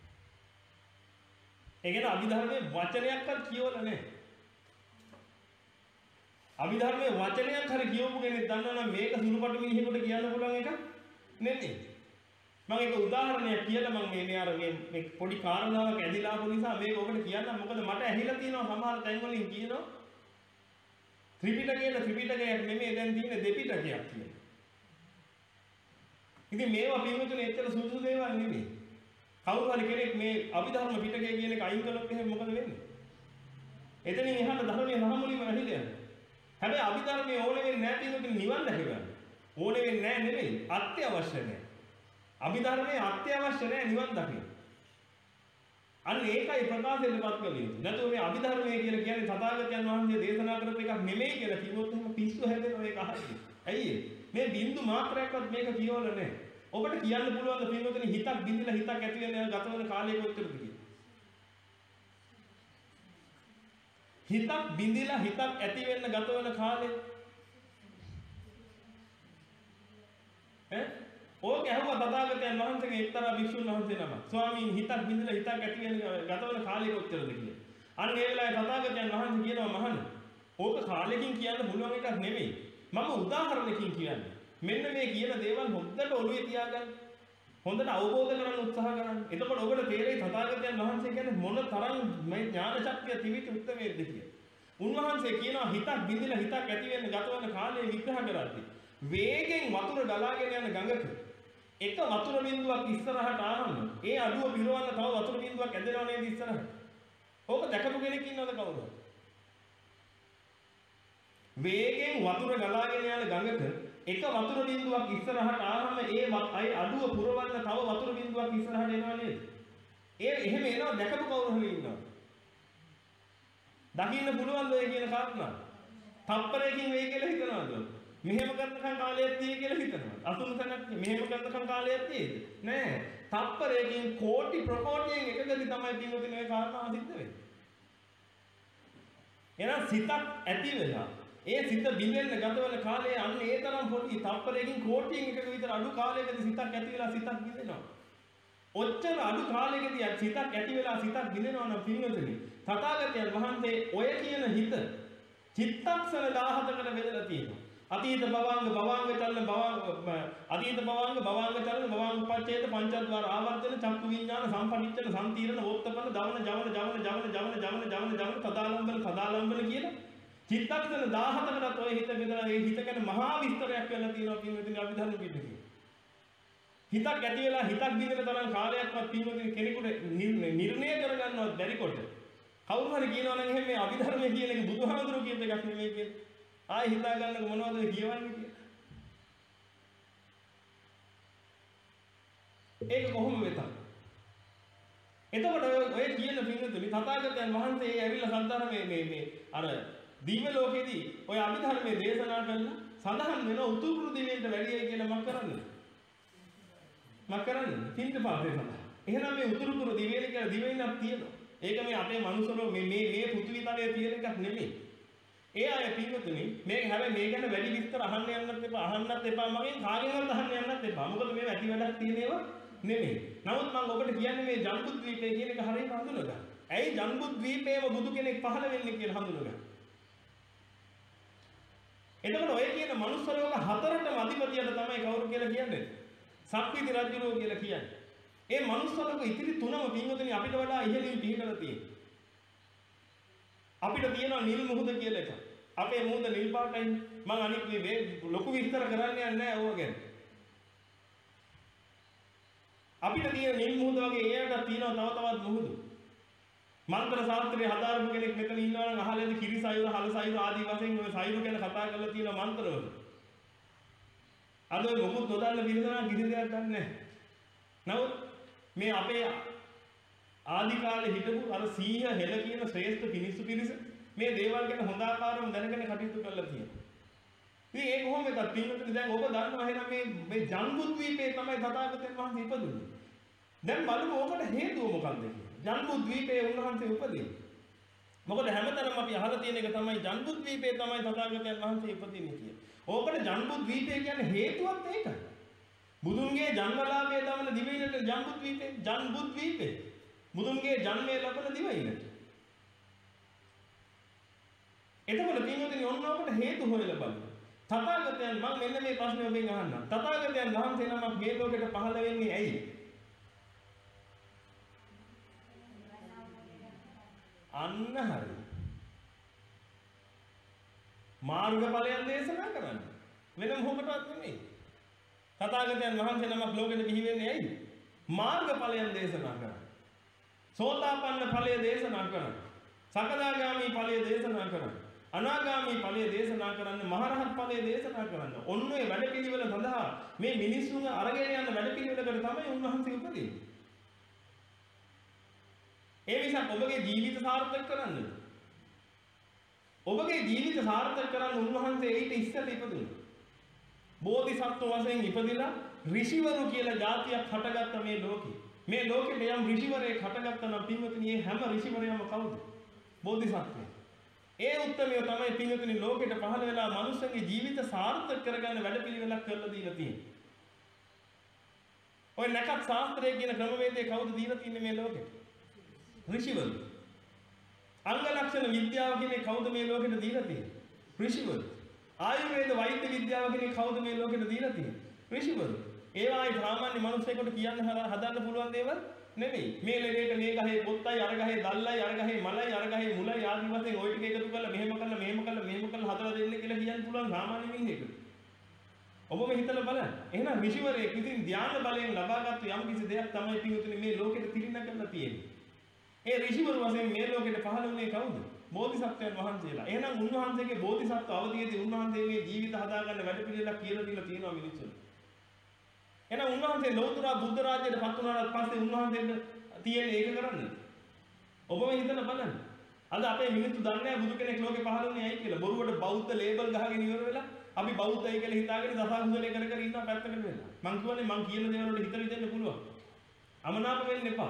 ඒ කියන්නේ අභිධර්මයේ වචනයක්වත් කියවලා නැහැ. අභිධර්මයේ වචනයක් හරි කියවපු කෙනෙක් දන්නවනම් මේක සුළුපටු මිනිහෙකුට කියන්න පුළුවන් එක නෙමෙයි. මම ඒක උදාහරණයක් කියලා මම මේ මේ අර මේ පොඩි කාරණාවක් ඇදිලා ආපු නිසා මේක ඔබට කියන්න මොකද මට ඇහිලා තියෙනවා සමහර තැන් වලින් කියනවා ත්‍රිපිටකයේ ත්‍රිපිටකයක් නෙමෙයි දැන් තියෙන්නේ දෙපිටකයක් කියලා. ඉතින් මේවා පින්වතුනි එච්චර සුදුසු දේවල් නෙමෙයි. කවුරු හරි කෙනෙක් මේ අභිධර්ම පිටකය කියන එක අයින් කළොත් එහෙනම් මොකද වෙන්නේ? එතනින් එහාට ධර්මයේ සහමුලින්ම වැහිලා යනවා. හැබැයි අභිධර්මයේ ඕනේ වෙන්නේ නැහැ පින්වතුනි නිවන් දැකගන්න. ඕනේ වෙන්නේ නැහැ නෙමෙයි අත්‍යවශ්‍ය නැහැ. අභිධර්මයේ අත්‍යවශ්‍ය නැහැ නිවන් දකින්න. අන්න ඒකයි ප්‍රකාශයටපත් කළ යුතු. නැත්නම් මේ අභිධර්මයේ කියලා කියන්නේ තථාගතයන් වහන්සේ දේශනා කරපු එකක් නෙමෙයි කියලා කිව්වොත් එහෙම පිස්සු හැදෙනවා ඒක අහන්නේ. ඇයි ඒ? මේ බින්දු මාත්‍රයක්වත් මේක කියවල නැහැ. ඔබට කියන්න පුළුවන් ද පින්වතුනි හිතක් බින්දලා හිතක් ඇති වෙන ගතවන කාලය කොච්චරද කියලා? හිතක් බින්දලා හිතක් ඇති වෙන්න ගතවන කාලය ඈ ඕක ඇහුවා තථාගතයන් වහන්සේගේ එක්තරා භික්ෂුන් වහන්සේ නමක්. ස්වාමීන් හිතක් බින්දලා හිතක් ඇති වෙන ගතවන කාලය කොච්චරද කියලා. අන්න ඒ වෙලාවේ තථාගතයන් වහන්සේ කියනවා මහණ. ඕක කාලෙකින් කියන්න පුළුවන් එකක් නෙමෙයි. මම උදාහරණකින් කියන්නේ. මෙන්න මේ කියන දේවල් හොඳට ඔළුවේ තියාගන්න. හොඳට අවබෝධ කරගන්න උත්සාහ කරන්න. එතකොට ඔබට තේරෙයි තථාගතයන් වහන්සේ කියන්නේ මොන තරම් මේ ඥාන ශක්තිය තිබිච්ච උත්තරමේද කියලා. උන්වහන්සේ කියනවා හිතක් බින්දලා හිතක් ඇති වෙන ගතවන කාලය විග්‍රහ කරද්දී වේගෙන් වතුර ගලාගෙන යන ගඟක එක වතුර බින්දුවක් ඉස්සරහට ආවම ඒ අඩුව පිරවන්න තව වතුර බින්දුවක් ඇදෙනව නේද ඉස්සරහට? ඕක දැකපු කෙනෙක් ඉන්නවද කවුරුද? වේගෙන් වතුර ගලාගෙන යන ගඟක එක වතුර බින්දුවක් ඉස්සරහට ආවම ඒ අය අඩුව පුරවන්න තව වතුර බින්දුවක් ඉස්සරහට එනවා නේද? ඒ එහෙම එනවා දැකපු කවුරු හරි ඉන්නවද? දකින්න පුළුවන්ද ඒ කියන කාරණා? තප්පරයකින් වෙයි කියලා හිතනවද? මෙහෙම කරනකන් කාලයක් තියෙයි කියලා හිතනවා. අසුන් තැනක් මෙහෙම කරනකන් කාලයක් තියෙයිද? නෑ. තප්පරයකින් කෝටි ප්‍රකෝටියෙන් එකකදී තමයි පින්වතුනි මේ කාරණා සිද්ධ වෙන්නේ. එහෙනම් සිතක් ඇති වෙලා ඒ සිත බිඳෙන්න ගතවන කාලය අන්න ඒ තරම් පොඩි තප්පරයකින් කෝටියෙන් එකක විතර අඩු කාලයකදී සිතක් ඇති වෙලා සිතක් බිඳෙනවා. ඔච්චර අඩු කාලයකදී සිතක් ඇති වෙලා සිතක් බිඳෙනවා නම් පින්වතුනි තථාගතයන් වහන්සේ ඔය කියන හිත චිත්තක්ෂණ දහහතකට බෙදලා තියෙනවා. අතීත භවංග භවංග චලන භවංග අතීත භවංග භවංග චලන භවංග පච්චේත පංචද්වාර ආවර්තන චක්කු විඥාන සම්පටිච්ඡන සම්තිරණ ඕත්තපන දවන ජවන ජවන ජවන ජවන ජවන ජවන ජවන තදාලම්බන තදාලම්බන කියන චිත්තක්ෂණ දහහතකටත් ඔය හිත බෙදලා ඒ හිත ගැන මහා විස්තරයක් කරලා තියෙනවා පින්වතුනි අභිධර්ම පිටකේ. හිතක් ඇති වෙලා හිතක් බින්දෙන තරම් කාලයක්වත් පින්වතුනි කෙනෙකුට නිර්ණය කරගන්නවත් බැරි කොට කවුරු හරි කියනවා නම් එහෙම මේ අභිධර්මයේ කියන එක බුදුහාමුදුරුවෝ කියපු එකක් නෙමෙයි කියන්නේ. ආයෙ හිතා ගන්නකො මොනවද කියවන්නේ කියලා. ඒක කොහොම වෙතත්. එතකොට ඔය කියන පින්වතුනි තථාගතයන් වහන්සේ ඇවිල්ලා සද්ධර්මයේ මේ මේ අර දිව්‍ය ලෝකෙදී ඔය අභිධර්මයේ දේශනා කළා සඳහන් වෙන උතුරු දිවයින්ට වැඩියයි කියලා මම කරන්නේ. මම කරන්නේ පින්ද පාපේ සඳහා. එහෙනම් මේ උතුරු පුරු දිවයින කියලා දිවයිනක් තියෙනවා. ඒක මේ අපේ මනුස්සලෝ මේ මේ මේ පෘථිවි තලයේ තියෙන එකක් නෙමෙයි. ඒ අය පින්වතුනි මේක හැබැයි මේ ගැන වැඩි විස්තර අහන්න යන්නත් එපා අහන්නත් එපා මගෙන් කාගෙන්වත් අහන්න යන්නත් එපා. මොකද මේ ඇති වැඩක් තියෙන ඒවා නෙමෙයි. නමුත් මම ඔබට කියන්නේ මේ ජම්බුද්වීපය කියන එක හරියට හඳුනගන්න. ඇයි ජම්බුද්වීපයේම බුදු කෙනෙක් පහළ වෙන්නේ කියලා හඳුනගන්න. එතකොට ඔය කියන මනුස්ස ලෝක හතරටම අධිපතියට තමයි කවුරු කියලා කියන්නේ? සක්විති රජුරෝ කියලා කියන්නේ. ඒ මනුස්ස ලෝක ඉතිරි තුනම පින්වතුනි අපිට වඩා ඉහළින් පිහිටලා තියෙනවා. අපිට තියෙනවා නිල් මුහුද කියලා එකක්. අපේ මුහුද නිල් පාටයි. මම අනිත් මේ ලොකු විස්තර කරන්න යන්නේ නැහැ ඕවා ගැන. අපිට තියෙන නිල් මුහුද වගේ එයාට තියෙනවා තව තවත් මුහුදු. මන්ත්‍ර ශාස්ත්‍රයේ හදාරපු කෙනෙක් මෙතන ඉන්නවා නම් අහලද කිරි සයුර හල සයුර ආදී වශයෙන් ඔය සයුර ගැන කතා කරලා තියෙන මන්ත්‍රවල. අද ඔය මොකුත් නොදන්න පිළිදෙනා කිසි දෙයක් දන්නේ නැහැ. නමුත් මේ අපේ ආදි කාලේ හිටපු අර සීහ හෙළ කියන ශ්‍රේෂ්ඨ පිනිස්සු පිරිස මේ දේවල් ගැන හොඳ ආකාරව දැනගෙන කටයුතු කරලා තියෙනවා. ඉතින් ඒක කොහොමද පින්වතුනි දැන් ඔබ දන්නවා එහෙනම් මේ මේ ජම්බුද්වීපේ තමයි තථාගතයන් වහන්සේ ඉපදුනේ. දැන් බලමු ඕකට හේතුව මොකක්ද කියලා. ජම්බුද්වීපේ උන්වහන්සේ උපදින්නේ. මොකද හැමතැනම අපි අහලා තියෙන එක තමයි ජම්බුද්වීපේ තමයි තථාගතයන් වහන්සේ ඉපදින්නේ කියලා. ඕකට ජම්බුද්වීපේ කියන්නේ හේතුවත් ඒකයි. බුදුන්ගේ ජන්මලාභය දමන දිවයිනට ජම්බුද්වීපේ ජම්බුද්වීපේ. බුදුන්ගේ ජන්මය ලබන දිවයිනට. එතකොට පින්වතුනි ඔන්න ඔකට හේතු හොයලා බලන්න. තථාගතයන් මම මෙන්න මේ ප්‍රශ්නේ ඔබෙන් අහන්නම්. තථාගතයන් වහන්සේ නමක් මේ ලෝකෙට පහළ වෙන්නේ ඇයි? අන්න හරි. මාර්ගඵලයන් දේශනා කරන්න. වෙන මොකටවත් නෙමෙයි. තථාගතයන් වහන්සේ නමක් ලෝකෙට බිහි වෙන්නේ ඇයි? මාර්ගඵලයන් දේශනා කරන්න. සෝතාපන්න ඵලය දේශනා කරන්න. සකදාගාමි ඵලය දේශනා කරන්න. අනාගාමී ඵලය දේශනා කරන්න, මහරහත් ඵලය දේශනා කරන්න. ඔන්න ඔය වැඩපිළිවෙල සඳහා මේ මිනිස්සුන් අරගෙන යන වැඩපිළිවෙලකට තමයි උන්වහන්සේ උපදින්නේ. ඒ නිසා ඔබගේ ජීවිත සාර්ථක කරන්න. ඔබගේ ජීවිත සාර්ථක කරන්න උන්වහන්සේ ඊට ඉස්සෙල්ලා ඉපදුණා. බෝධිසත්ව වශයෙන් ඉපදිලා ඍෂිවරු කියලා જાතියක් හටගත්ත මේ ලෝකේ. මේ ලෝකෙට යම් ඍෂිවරයෙක් හටගත්තා නම් පින්වතුනි මේ හැම ඍෂිවරයම කවුද? බෝධිසත්වයෝ. ඒ උත්තරය තමයි පින්වතුනි ලෝකෙට පහළ වෙලා මනුස්සන්ගේ ජීවිත සාර්ථක කරගන්න වැඩපිළිවෙලක් කරලා දීලා තියෙන්නේ. ඔය නැකත් ශාස්ත්‍රය කියන ක්‍රමවේදය කවුද දීලා තින්නේ මේ ලෝකෙට? ඍෂිවරු. අංග ලක්ෂණ විද්‍යාව කියන්නේ කවුද මේ ලෝකෙට දීලා තියෙන්නේ? ඍෂිවරු. ආයුර්වේද වෛද්‍ය විද්‍යාව කියන්නේ කවුද මේ ලෝකෙට දීලා තියෙන්නේ? ඍෂිවරු. ඒවායි සාමාන්‍ය මිනිස්සෙකුට කියන්න හදන්න පුළුවන් දේවල් නෙමෙයි. මේ ලෙඩේට මේ ගහේ පොත්තයි අර ගහේ දල්ලයි අර ගහේ මලයි අර ගහේ මුලයි ආදි වශයෙන් ওই ටික එකතු කරලා මෙහෙම කරලා මෙහෙම කරලා මෙහෙම කරලා හදලා දෙන්න කියලා කියන්න පුළුවන් සාමාන්‍ය මිනිහෙකුට. ඔබම හිතලා බලන්න. එහෙනම් ඍෂිවරයෙක් විසින් ධානය බලයෙන් ලබාගත් යම් කිසි දෙයක් තමයි පිටුතුනේ මේ ලෝකෙට තිරින්න කරලා තියෙන්නේ. ඒ ඍෂිවරු වශයෙන් මේ ලෝකෙට පහළ වුණේ කවුද? බෝධිසත්වයන් වහන්සේලා. එහෙනම් උන්වහන්සේගේ බෝධිසත්ව අවධියේදී උන්වහන්සේ මේ ජීවිත හදාගන්න වැඩපිළිවෙලක් කියලා දීලා තියෙනවා මිනිස්සුන්ට. එහෙනම් උන්වහන්සේ ලෞතර බුද්ධ රාජ්‍යයට පත් වුණාට පස්සේ උන්වහන්සේට තියෙන ඒක කරන්නේ. ඔබම හිතලා බලන්න. අද අපේ මිනිස්සු දන්නේ නැහැ බුදු කෙනෙක් ලෝකේ පහළ වුණේ ඇයි කියලා. බොරුවට බෞද්ධ ලේබල් ගහගෙන ඉවර වෙලා අපි බෞද්ධයි කියලා හිතාගෙන දසකුසලේ කර කර ඉන්නවා පැත්තකට වෙලා. මං කියන්නේ මං කියන දේවල් වලට හිත රිදෙන්න පුළුවන්. අමනාප වෙන්න එපා.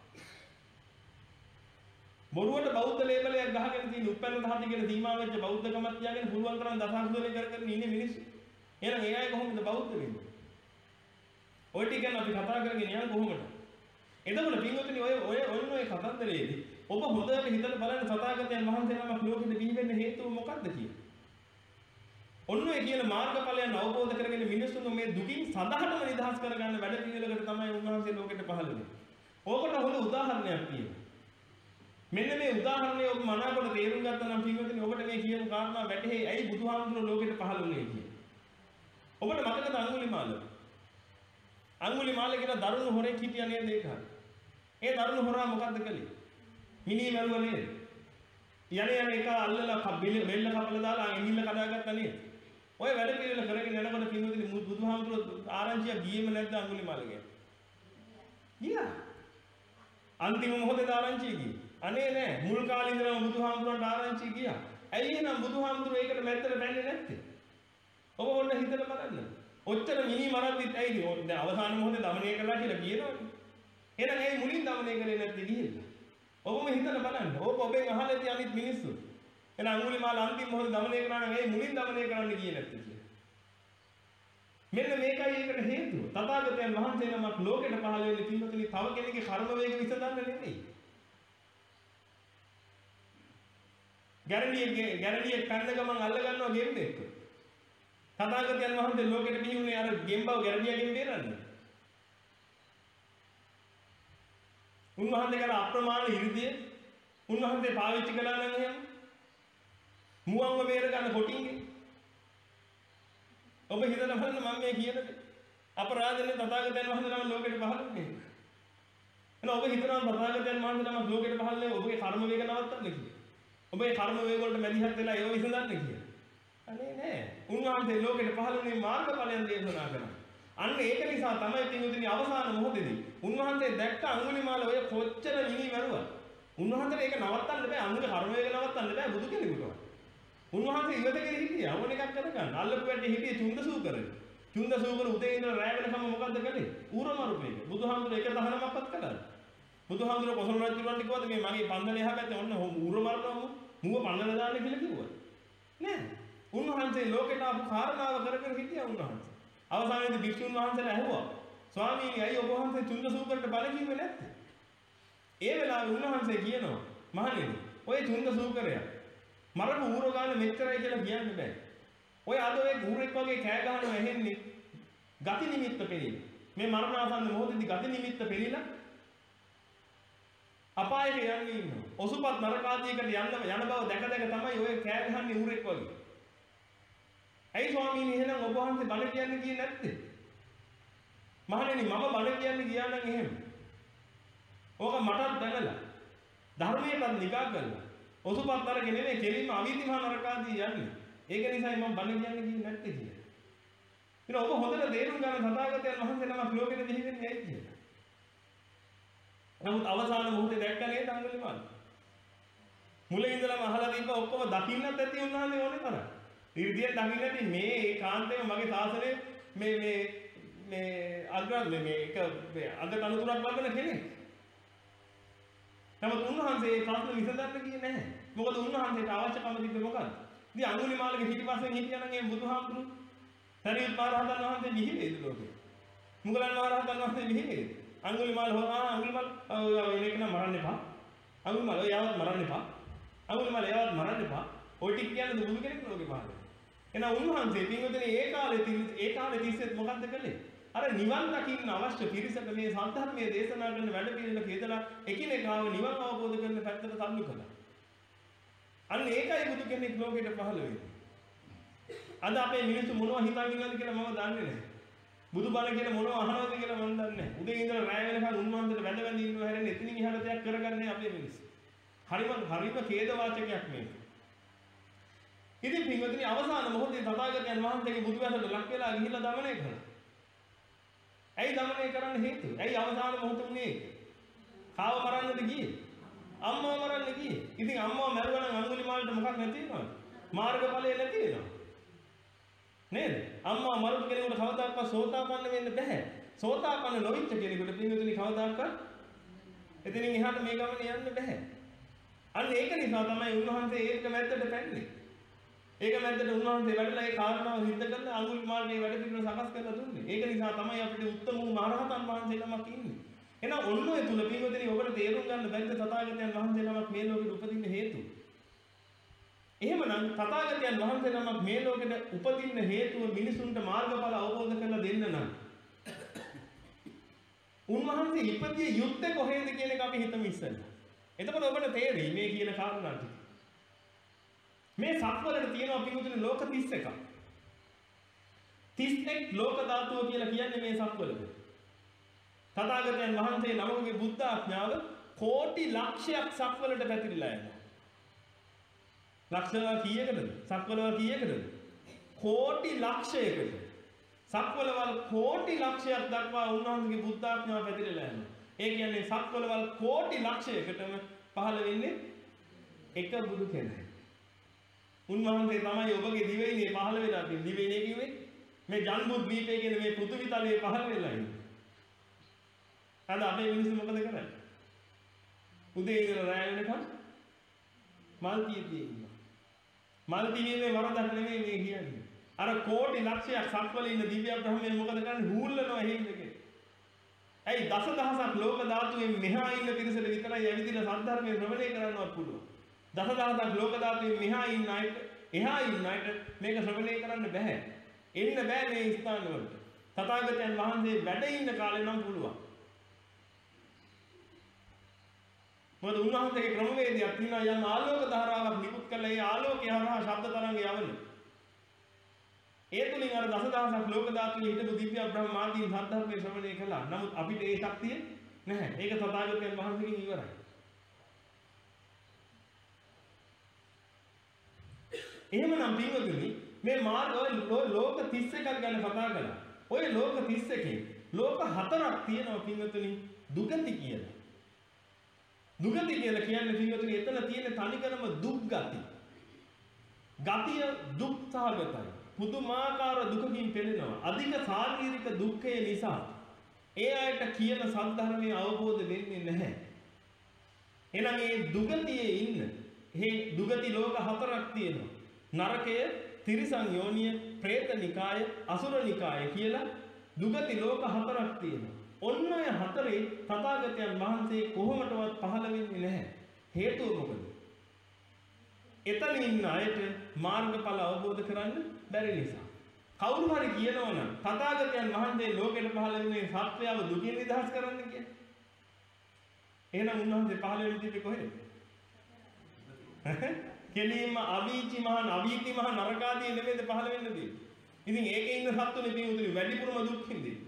බොරුවට බෞද්ධ ලේබලයක් ගහගෙන තියෙන උපැන්න දහති කියලා සීමා වෙච්ච බෞද්ධකමක් තියාගෙන පුළුවන් තරම් දසකුසලේ කර කර ඉන්නේ මිනිස්සු. එහෙනම් ඒ අය කොහොමද බෞද්ධ වෙන්නේ? ඔය ටික ගැන අපි කතා කරගෙන යන්නේ කොහොමද? එතකොට පින්වතුනි ඔය ඔය ඔන්න ඔය කතන්දරයේදී ඔබ හොඳට හිතලා බලන්න තථාගතයන් වහන්සේ නමක් ලෝකෙට බිහි වෙන්න හේතුව මොකක්ද කියලා. ඔන්න ඔය කියන මාර්ගඵලයන් අවබෝධ කරගෙන මිනිස්සුන් මේ දුකින් සදාටම නිදහස් කරගන්න වැඩ පිළිවෙලකට තමයි උන්වහන්සේ ලෝකෙට පහළ වෙන්නේ. ඕකට හොඳ උදාහරණයක් තියෙනවා. මෙන්න මේ උදාහරණය ඔබ මනාකොට තේරුම් ගත්තා නම් පින්වතුනි ඔබට මේ කියපු කාරණා වැටහෙයි ඇයි බුදුහාමුදුරුවෝ ලෝකෙට පහළ වුණේ කියලා. ඔබට මතකද අඟුලිමාල? අඟුලිමාල කියලා දරුණු හොරෙක් හිටියා නේද ඒක? ඒ දරුණු හොරා මොකද්ද කළේ? මිනී මරුවා නේද? යන්නේ යන්නේ එක අල්ලලා බෙල්ල කපලා දාලා ඇඟිල්ල කඩාගත්තා නේද? ඔය වැඩ පිළිවෙල කරගෙන යනකොට පින්වතුනි බුදුහාමුදුරුවෝ ආරංචිය ගියේම නැද්ද අඟුලිමාලගේ? ගියා. අන්තිම මොහොතේ ආරංචිය ගියේ. අනේ නෑ මුල් කාලේ ඉඳලම බුදුහාමුදුරන්ට ආරංචි ගියා. ඇයි එහෙනම් බුදුහාමුදුරුවෝ ඒකට මැත්තට බැන්නේ නැත්තේ? ඔබ ඔන්න හිතලා බලන්න. ඔච්චර මිනි මරද්දිත් ඇයිද? දැන් අවසාන මොහොතේ দমনය කළා කියලා කියනවනේ. එහෙනම් ඇයි මුලින් দমনය කරේ නැත්තේ ගිහිල්ලා? ඔබම හිතලා බලන්න. ඕක ඔබෙන් අහලා ඇති අනිත් මිනිස්සු. එහෙනම් අඟුලිමාල අන්තිම මොහොතේ দমনය කරා නම් ඇයි මුලින් দমনය කරන්න ගියේ නැත්තේ කියලා? මෙන්න මේකයි ඒකට හේතුව. තථාගතයන් වහන්සේ නමක් ලෝකෙට පහළ වෙන්නේ පින්වතුනි තව කෙනෙක්ගේ කර්ම වේග විසඳන්න නෙමෙයි. ගැරන්ඩිය ගැරන්ඩිය කන්න ගමන් අල්ල ගන්නවා ගෙම්බ එක්ක. තථාගතයන් වහන්සේ ලෝකෙට බිහි වුණේ අර ගෙම්බව ගැරන්ඩියගෙන් බේරන්න. උන්වහන්සේ කර අප්‍රමාණ ඉර්ධිය උන්වහන්සේ පාවිච්චි කළා නම් එහෙම මුවන්ව බේර ගන්න කොටින්ගේ. ඔබ හිතලා බලන්න මම මේ කියන දේ. අපරාධනේ තථාගතයන් වහන්සේ නම ලෝකෙට පහළ වුණේ. එහෙනම් ඔබ හිතනවා තථාගතයන් වහන්සේ නම ලෝකෙට පහළ වෙන්නේ ඔබගේ කර්ම වේග නවත්තන්න කියලා. ඔබේ කර්ම වේග වලට මැදිහත් වෙලා ඒව විසඳන්න කියලා. අනේ නෑ. උන්වහන්සේ ලෝකෙට පහළ වුණේ මාර්ගඵලයන් දේශනා කරා. අන්න ඒක නිසා තමයි පින්වතුනි අවසාන මොහොතේදී උන්වහන්සේ දැක්ක අඟුලිමාල ඔය කොච්චර මිනි මරුවා. උන්වහන්සේට ඒක නවත්තන්න බෑ. අනුගේ කර්ම වේග නවත්තන්න බෑ බුදු කෙනෙකුට. උන්වහන්සේ ඉවතකේ හිටියා. ඕන එකක් කරගන්න. අල්ලපු වැඩේ හිටියේ චුන්දසූකර. චුන්දසූකර උදේ ඉඳලා රැය වෙනකම් මොකද්ද කළේ? ඌරමරුපේක. බුදුහාමුදුරුවෝ එක දහනමක්වත් කළා. බුදුහාමුදුරුවෝ කොසල් රජුන්ට කිව්වද මේ මගේ පන්දලේ එහා පැත්තේ ඔන්න ඌර මරනවා මුව පන්නලා දාන්න කියලා කිව්වා. නෑ. උන්වහන්සේ ලෝකෙට ආපු කාරණාව කරගෙන හිටියා උන්වහන්සේ. අවසානයේදී භික්ෂුන් වහන්සේලා ඇහුවා ස්වාමීනි අයි ඔබ වහන්සේ චුන්දසූකරට බල කිව්වේ නැත්තේ? ඒ වෙලාවේ උන්වහන්සේ කියනවා මහණෙනි ඔය චුන්දසූකරයා මරපු ඌර ගාන මෙච්චරයි කියලා කියන්න බෑ. ඔය අද ඔය ඌරෙක් වගේ කෑ ගහනවා ඇහෙන්නේ ගති නිමිත්ත පෙළිලා. මේ මරණාසන්න මොහොතේදී ගති නිමිත්ත පෙළිලා අපායට යන්නේ ඉන්නවා. ඔසුපත් නරකාදියකට යන්න යන බව දැක දැක තමයි ඔය කෑ ගහන්නේ ඌරෙක් වගේ. ඇයි ස්වාමීනි එහෙනම් ඔබ වහන්සේ බණ කියන්නේ කියේ නැත්තේ? මහණෙනි මම බණ කියන්නේ ගියා නම් එහෙම. ඕක මටත් දැනලා ධර්මයටත් නිගා කරලා ඔසුපත් නරක නෙමෙයි කෙලින්ම අවීතිමහා නරකාදී යන්නේ. ඒක නිසායි මම බණ කියන්නේ කියේ නැත්තේ කියලා. ඉතින් ඔබ හොඳට තේරුම් ගන්න තථාගතයන් වහන්සේ නමක් ලෝකෙට දෙහි වෙන්නේ ඇයි කියලා. නමුත් අවසාන මොහොතේ දැක්ක නේද අඟුලිමාල? මුලින් ඉඳලම අහලා තිබ්බ ඔක්කොම දකින්නත් ඇති උන්වහන්සේ ඕනේ තරම්. ඉර්ධියෙන් දකින්න ඇති මේ ඒකාන්තයෙන්ම මගේ ශාසනය මේ මේ මේ අග්‍ර මේ මේක අග තනතුරක් ලබන කෙනෙක්. නමුත් උන්වහන්සේ ඒ ප්‍රශ්න විසඳන්න ගියේ නැහැ. මොකද උන්වහන්සේට අවශ්‍යකම තිබ්බේ මොකක්ද? ඉතින් අඟුලිමාලගේ පිටිපස්සෙන් හිටියනම් ඒ බුදුහාමුදුරු සරියුත් මහ රහතන් වහන්සේ නිහි වේද ලෝකේ. මුගලන් මහ රහතන් වහන්සේ නිහි වේද? අඟුලිමාල හොරා අඟුලිමාල එනේක නම් මරන්න එපා. අඟුලිමාල ඔයාවත් මරන්න එපා. අඟුලිමාල එයාවත් මරන්න එපා. ඔය ටික කියන්නේ දුරු කෙනෙක් ලෝකේ පාරේ. එහෙනම් උන්වහන්සේ පින්වතුනි ඒ කාලේ ඒ කාලේ තිස්සෙත් මොකද්ද කළේ? අර නිවන් දකින්න අවශ්‍ය පිරිසක මේ සත්‍යධර්මයේ දේශනා කරන වැඩ පිළිවෙල කියලා එකිනෙකාව නිවන් අවබෝධ කරන පැත්තට සම්ලු කළා. අන්න ඒකයි බුදු කෙනෙක් ලෝකෙට පහළ වෙන්නේ. අද අපේ මිනිස්සු මොනවද හිතන් ඉන්නවද කියලා මම දන්නේ නැහැ. බුදු බණ කියන මොනව අහනවද කියලා මම දන්නේ නැහැ. උදේ ඉඳලා රැය වෙනකන් උන්වහන්සේට වැඳ වැඳ ඉන්නව හැරෙන්නේ එතනින් එහාට දෙයක් කරගන්නේ අපේ මිනිස්සු. හරිම හරිම ඛේද වාචකයක් මේක. ඉතින් පින්වතුනි අවසාන මොහොතේ තථාගතයන් වහන්සේගේ බුදු වැසට ලක් වෙලා ගිහිල්ලා දමනය කළා. ඇයි දමනය කරන්න හේතුව? ඇයි අවසාන මොහොත උනේ? කාව මරන්නද ගියේ? අම්මව මරන්න ගියේ. ඉතින් අම්මව මරුවා නම් අඟුලිමාලට මොකක් නැති වෙනවද? මාර්ගඵලය නැති වෙනවා. නේද? අම්මා මරුපු කෙනෙකුට කවදාකවත් සෝතාපන්න වෙන්න බෑ. සෝතාපන්න නොවිච්ච කෙනෙකුට පින්වතුනි කවදාකවත් එතනින් එහාට මේ ගමනේ යන්න බෑ. අන්න ඒක නිසා තමයි උන්වහන්සේ ඒක මැද්දට පැන්නේ. ඒක මැද්දට උන්වහන්සේ වැඩලා ඒ කාරණාව සිද්ධ කරලා අඟුලිමාලට මේ වැඩ පිළිවෙල සකස් කරලා දුන්නේ. ඒක නිසා තමයි අපිට උත්තම වූ මහරහතන් වහන්සේ නමක් ඉන්නේ. එහෙනම් ඔන්න ඔය තුල පින්වතුනි ඔබට තේරුම් ගන්න බැරිද තථාගතයන් වහන්සේ නමක් මේ ලෝකෙට උපදින්න හේතුව? එහෙමනම් තථාගතයන් වහන්සේ නමක් මේ ලෝකෙට උපදින්න හේතුව මිනිසුන්ට මාර්ගඵල අවබෝධ කරලා දෙන්න නම් උන්වහන්සේ ඉපදිය යුත්තේ කොහේද කියන එක අපි හිතමු ඉස්සෙල්ලා. එතකොට ඔබට තේරෙයි මේ කියන කාරණා ටික. මේ සත්වලට තියෙනවා පිටුතුනේ ලෝක තිස් එකක්. තිස් එක් ලෝක ධාතුව කියලා කියන්නේ මේ සත්වලට. තථාගතයන් වහන්සේ නමකගේ බුද්ධ ආඥාව කෝටි ලක්ෂයක් සත්වලට පැතිරිලා යනවා. ලක්ෂණවල කීයකටද? සත්වලවල කීයකටද? කෝටි ලක්ෂයකට. සත්වලවල කෝටි ලක්ෂයක් දක්වා උන්වහන්සේගේ බුද්ධ ආඥාව පැතිරිලා යනවා. ඒ කියන්නේ සත්වලවල කෝටි ලක්ෂයකටම පහළ වෙන්නේ එක බුදු කෙනෙක්. උන්වහන්සේ තමයි ඔබගේ දිවයිනේ පහළ වෙලා තියෙන්නේ. දිවයිනේ කිව්වේ මේ ජන්බුද් දීපේ කියන මේ පෘථිවි තලයේ පහළ වෙලා ඉන්නේ. අද අපේ මිනිස්සු මොකද කරන්නේ? උදේ ඉඳලා රැය වෙනකම් මල් තියදී ඉන්නවා. මල් තියීමේ වරදක් නෙමෙයි මේ කියන්නේ. අර කෝටි ලක්ෂයක් සත්වල ඉන්න දිව්‍ය බ්‍රහ්මයන් මොකද කරන්නේ? හූල්ලනවා හේින්දකේ. ඇයි දසදහසක් ලෝක ධාතුවේ මෙහා ඉන්න පිරිසට විතරයි ඇවිදින සද්ධර්මයේ ශ්‍රවණය කරන්නවත් පුළුවන්. දසදහසක් ලෝක ධාතුවේ මෙහා ඉන්න අයට, එහා ඉන්න අයට මේක ශ්‍රවණය කරන්න බෑ. එන්න බෑ මේ ස්ථානවලට. තථාගතයන් වහන්සේ වැඩ ඉන්න කාලේ නම් පුළුවන්. මොකද උන්වහන්සේගේ ක්‍රමවේදයක් තියෙනවා යම් ආලෝක ධාරාවක් නිකුත් කළා ඒ ආලෝකය හරහා ශබ්ද තරංගය යවන. ඒ තුලින් අර දසදහසක් ලෝක ධාතුවේ හිටපු දිව්‍ය බ්‍රහ්මාදීන් සද්ධර්මයේ ශ්‍රවණය කළා. නමුත් අපිට ඒ ශක්තිය නැහැ. ඒක තථාගතයන් වහන්සේගෙන් ඉවරයි. එහෙමනම් පින්වතුනි මේ මාර්ග ලෝක තිස් එකක් ගැන කතා කළා. ඔය ලෝක තිස් එකේ ලෝක හතරක් තියෙනවා පින්වතුනි දුගති කියලා. දුගති කියලා කියන්නේ පින්වතුනි එතන තියෙන තනිකරම දුක් ගති. ගතිය දුක් සහගතයි. පුදුමාකාර දුකකින් පෙළෙනවා. අධික ශාරීරික දුක්ඛය නිසා ඒ අයට කියන සද්ධර්මයේ අවබෝධ වෙන්නේ නැහැ. එහෙනම් මේ දුගතියේ ඉන්න මේ දුගති ලෝක හතරක් තියෙනවා. නරකය, තිරිසන් යෝනිය, പ്രേත නිකාය, අසුර නිකාය කියලා දුගති ලෝක හතරක් තියෙනවා. ඔන්න ඔය හතරේ තථාගතයන් වහන්සේ කොහොමදවත් පහළ වෙන්නේ නැහැ. හේතුව මොකද? එතන ඉන්න අයට මාර්ගඵල අවබෝධ කරන්න බැරි නිසා. කවුරු හරි කියනවනම් තථාගතයන් වහන්සේ ලෝකෙට පහළ වෙන්නේ සත්‍යව දුකින් නිදහස් කරන්න කියලා. එහෙනම් උන්වහන්සේ පහළ වෙන්නේ තිබේ කොහෙද? කෙලින්ම අවීචි මහා අවීති මහා නරකාදී නෙමෙයිද පහළ වෙන්න තියෙන්නේ. ඉතින් ඒකේ ඉන්න සත්තුනේ පියුතුනි වැඩිපුරම දුක් හින්දේ.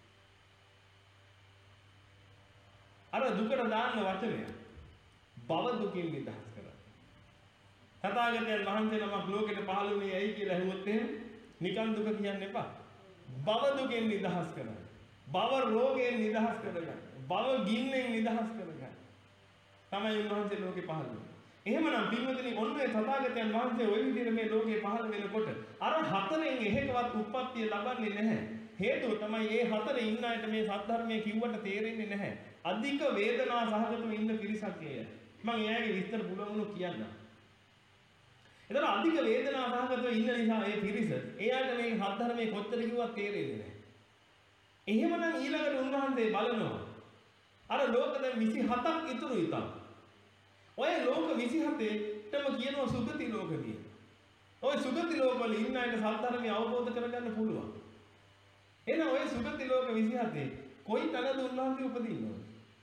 අර දුකට දාන්න වචනය භව දුකින් නිදහස් කරා. තථාගතයන් වහන්සේ නමක් ලෝකෙට පහළ වුණේ ඇයි කියලා අහුවොත් එහෙම නිකන් දුක කියන්න එපා. භව දුකෙන් නිදහස් කරා. භව රෝගයෙන් නිදහස් කරගන්න. භව ගින්නෙන් නිදහස් කරගන්න. තමයි උන්වහන්සේ ලෝකේ පහළ වුණේ. එහෙමනම් පින්වතුනි ඔන්නේ තථාගතයන් වහන්සේ ওই විදිහට මේ ලෝකේ පහළ වෙනකොට අර හතරෙන් එහෙකවත් උප්පත්තිය ලබන්නේ නැහැ. හේතුව තමයි මේ හතරේ ඉන්න අයට මේ සද්ධර්මයේ කිව්වට තේරෙන්නේ නැහැ. අධික වේදනා සහගතව ඉන්න පිරිසක් එය. මම එයාගේ විස්තර පුළුවන් කියන්න. ඒතර අධික වේදනා සහගතව ඉන්න නිසා මේ පිරිස එයාට මේ සද්ධර්මයේ කොච්චර කිව්වත් තේරෙන්නේ නැහැ. එහෙමනම් ඊළඟට උන්වහන්සේ බලනවා අර ලෝක දැන් විසි හතක් ඉතුරු ඉතින්. ඔය ලෝක විසි හතේටම කියනවා සුගති ලෝක කියලා. ඔය සුගති ලෝක වල ඉන්න අයට සද්ධර්මය අවබෝධ කරගන්න පුළුවන්. එහෙනම් ඔය සුගති ලෝක විසි හතේ කොයි තැනද උන්වහන්සේ උපදින්නේ?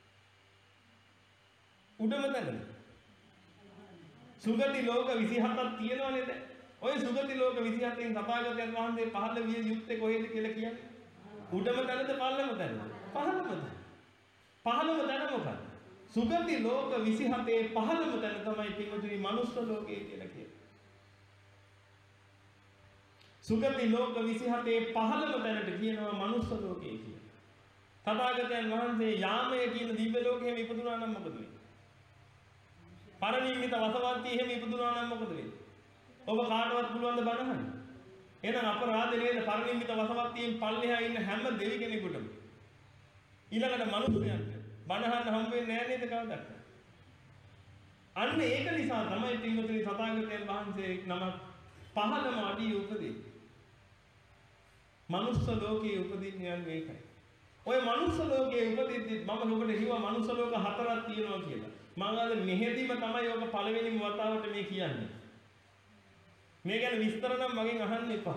උඩම තැනද? සුගති ලෝක විසි හතක් තියෙනව නේද? ඔය සුගති ලෝක විසි හතෙන් තථාගතයන් වහන්සේ පහළ විය යුත්තේ කොහෙද කියලා කියන්නේ? උඩම තැනද පහළම තැනද? පහළම තැන. පහළම තැන මොකක්ද? සුගති ලෝක විසි හතේ පහළම තැන තමයි පින්වතුනි මනුස්ස ලෝකය කියලා කියන්නේ. සුගති ලෝක විසි හතේ පහළම තැනට කියනවා මනුස්ස ලෝකය කියලා. තථාගතයන් වහන්සේ යාමය කියන දිව්‍ය ලෝකෙම ඉපදුනා නම් මොකද වෙන්නේ? පරිනිම්මිත වසවර්ති එහෙම ඉපදුනා නම් මොකද වෙන්නේ? ඔබ කාටවත් පුළුවන් ද බණහන්න? එහෙනම් අපරාධ නේද පරිනිම්මිත වසවර්තියෙන් පල්ලෙහා ඉන්න හැම දෙවි කෙනෙකුටම ඊළඟට මනුස්සයන්ට බණහන්න හම් වෙන්නේ නැහැ නේද කවදාවත්? අන්න ඒක නිසා තමයි පින්වතුනි තථාගතයන් වහන්සේ නමක් පහළම අඩිය උපදී. මනුස්ස ලෝකයේ උපදින්නේ යන්නේ ඒකයි. ඔය මනුස්ස ලෝකයේ උපදිද්දි මම ඔබට කිව්වා මනුස්ස ලෝක හතරක් තියෙනවා කියලා. මම අද මෙහෙදිම තමයි ඔබ පළවෙනිම වතාවට මේ කියන්නේ. මේ ගැන විස්තර නම් මගෙන් අහන්න එපා.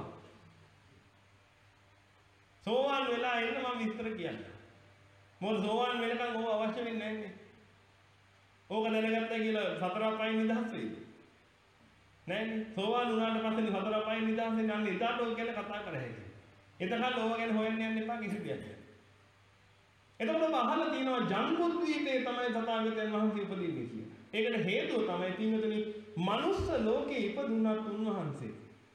සෝවාන් වෙලා ඉන්න මම විස්තර කියන්නේ. මොකද සෝවාන් වෙනකන් ඕව අවශ්‍ය වෙන්නේ නැහැ නේ. ඕක දැනගත්තා කියලා සතර අපායෙන් නිදහස් වෙයිද? නෑනේ. සෝවාන් වුණාට පස්සේ සතර අපායෙන් නිදහස් වෙන්න අන්න එදාට ඕක ගැන කතා කර හැකියි. එතකල් ඕක ගැන හොයන්න යන්න එපා කිසි දෙයක්. එතකොට ඔබ අහලා තියෙනවා ජම්බුද්වීපේ තමයි තථාගතයන් වහන්සේ උපදින්නේ කියලා. ඒකට හේතුව තමයි පින්වතුනි මනුස්ස ලෝකේ ඉපදුනත් උන්වහන්සේ.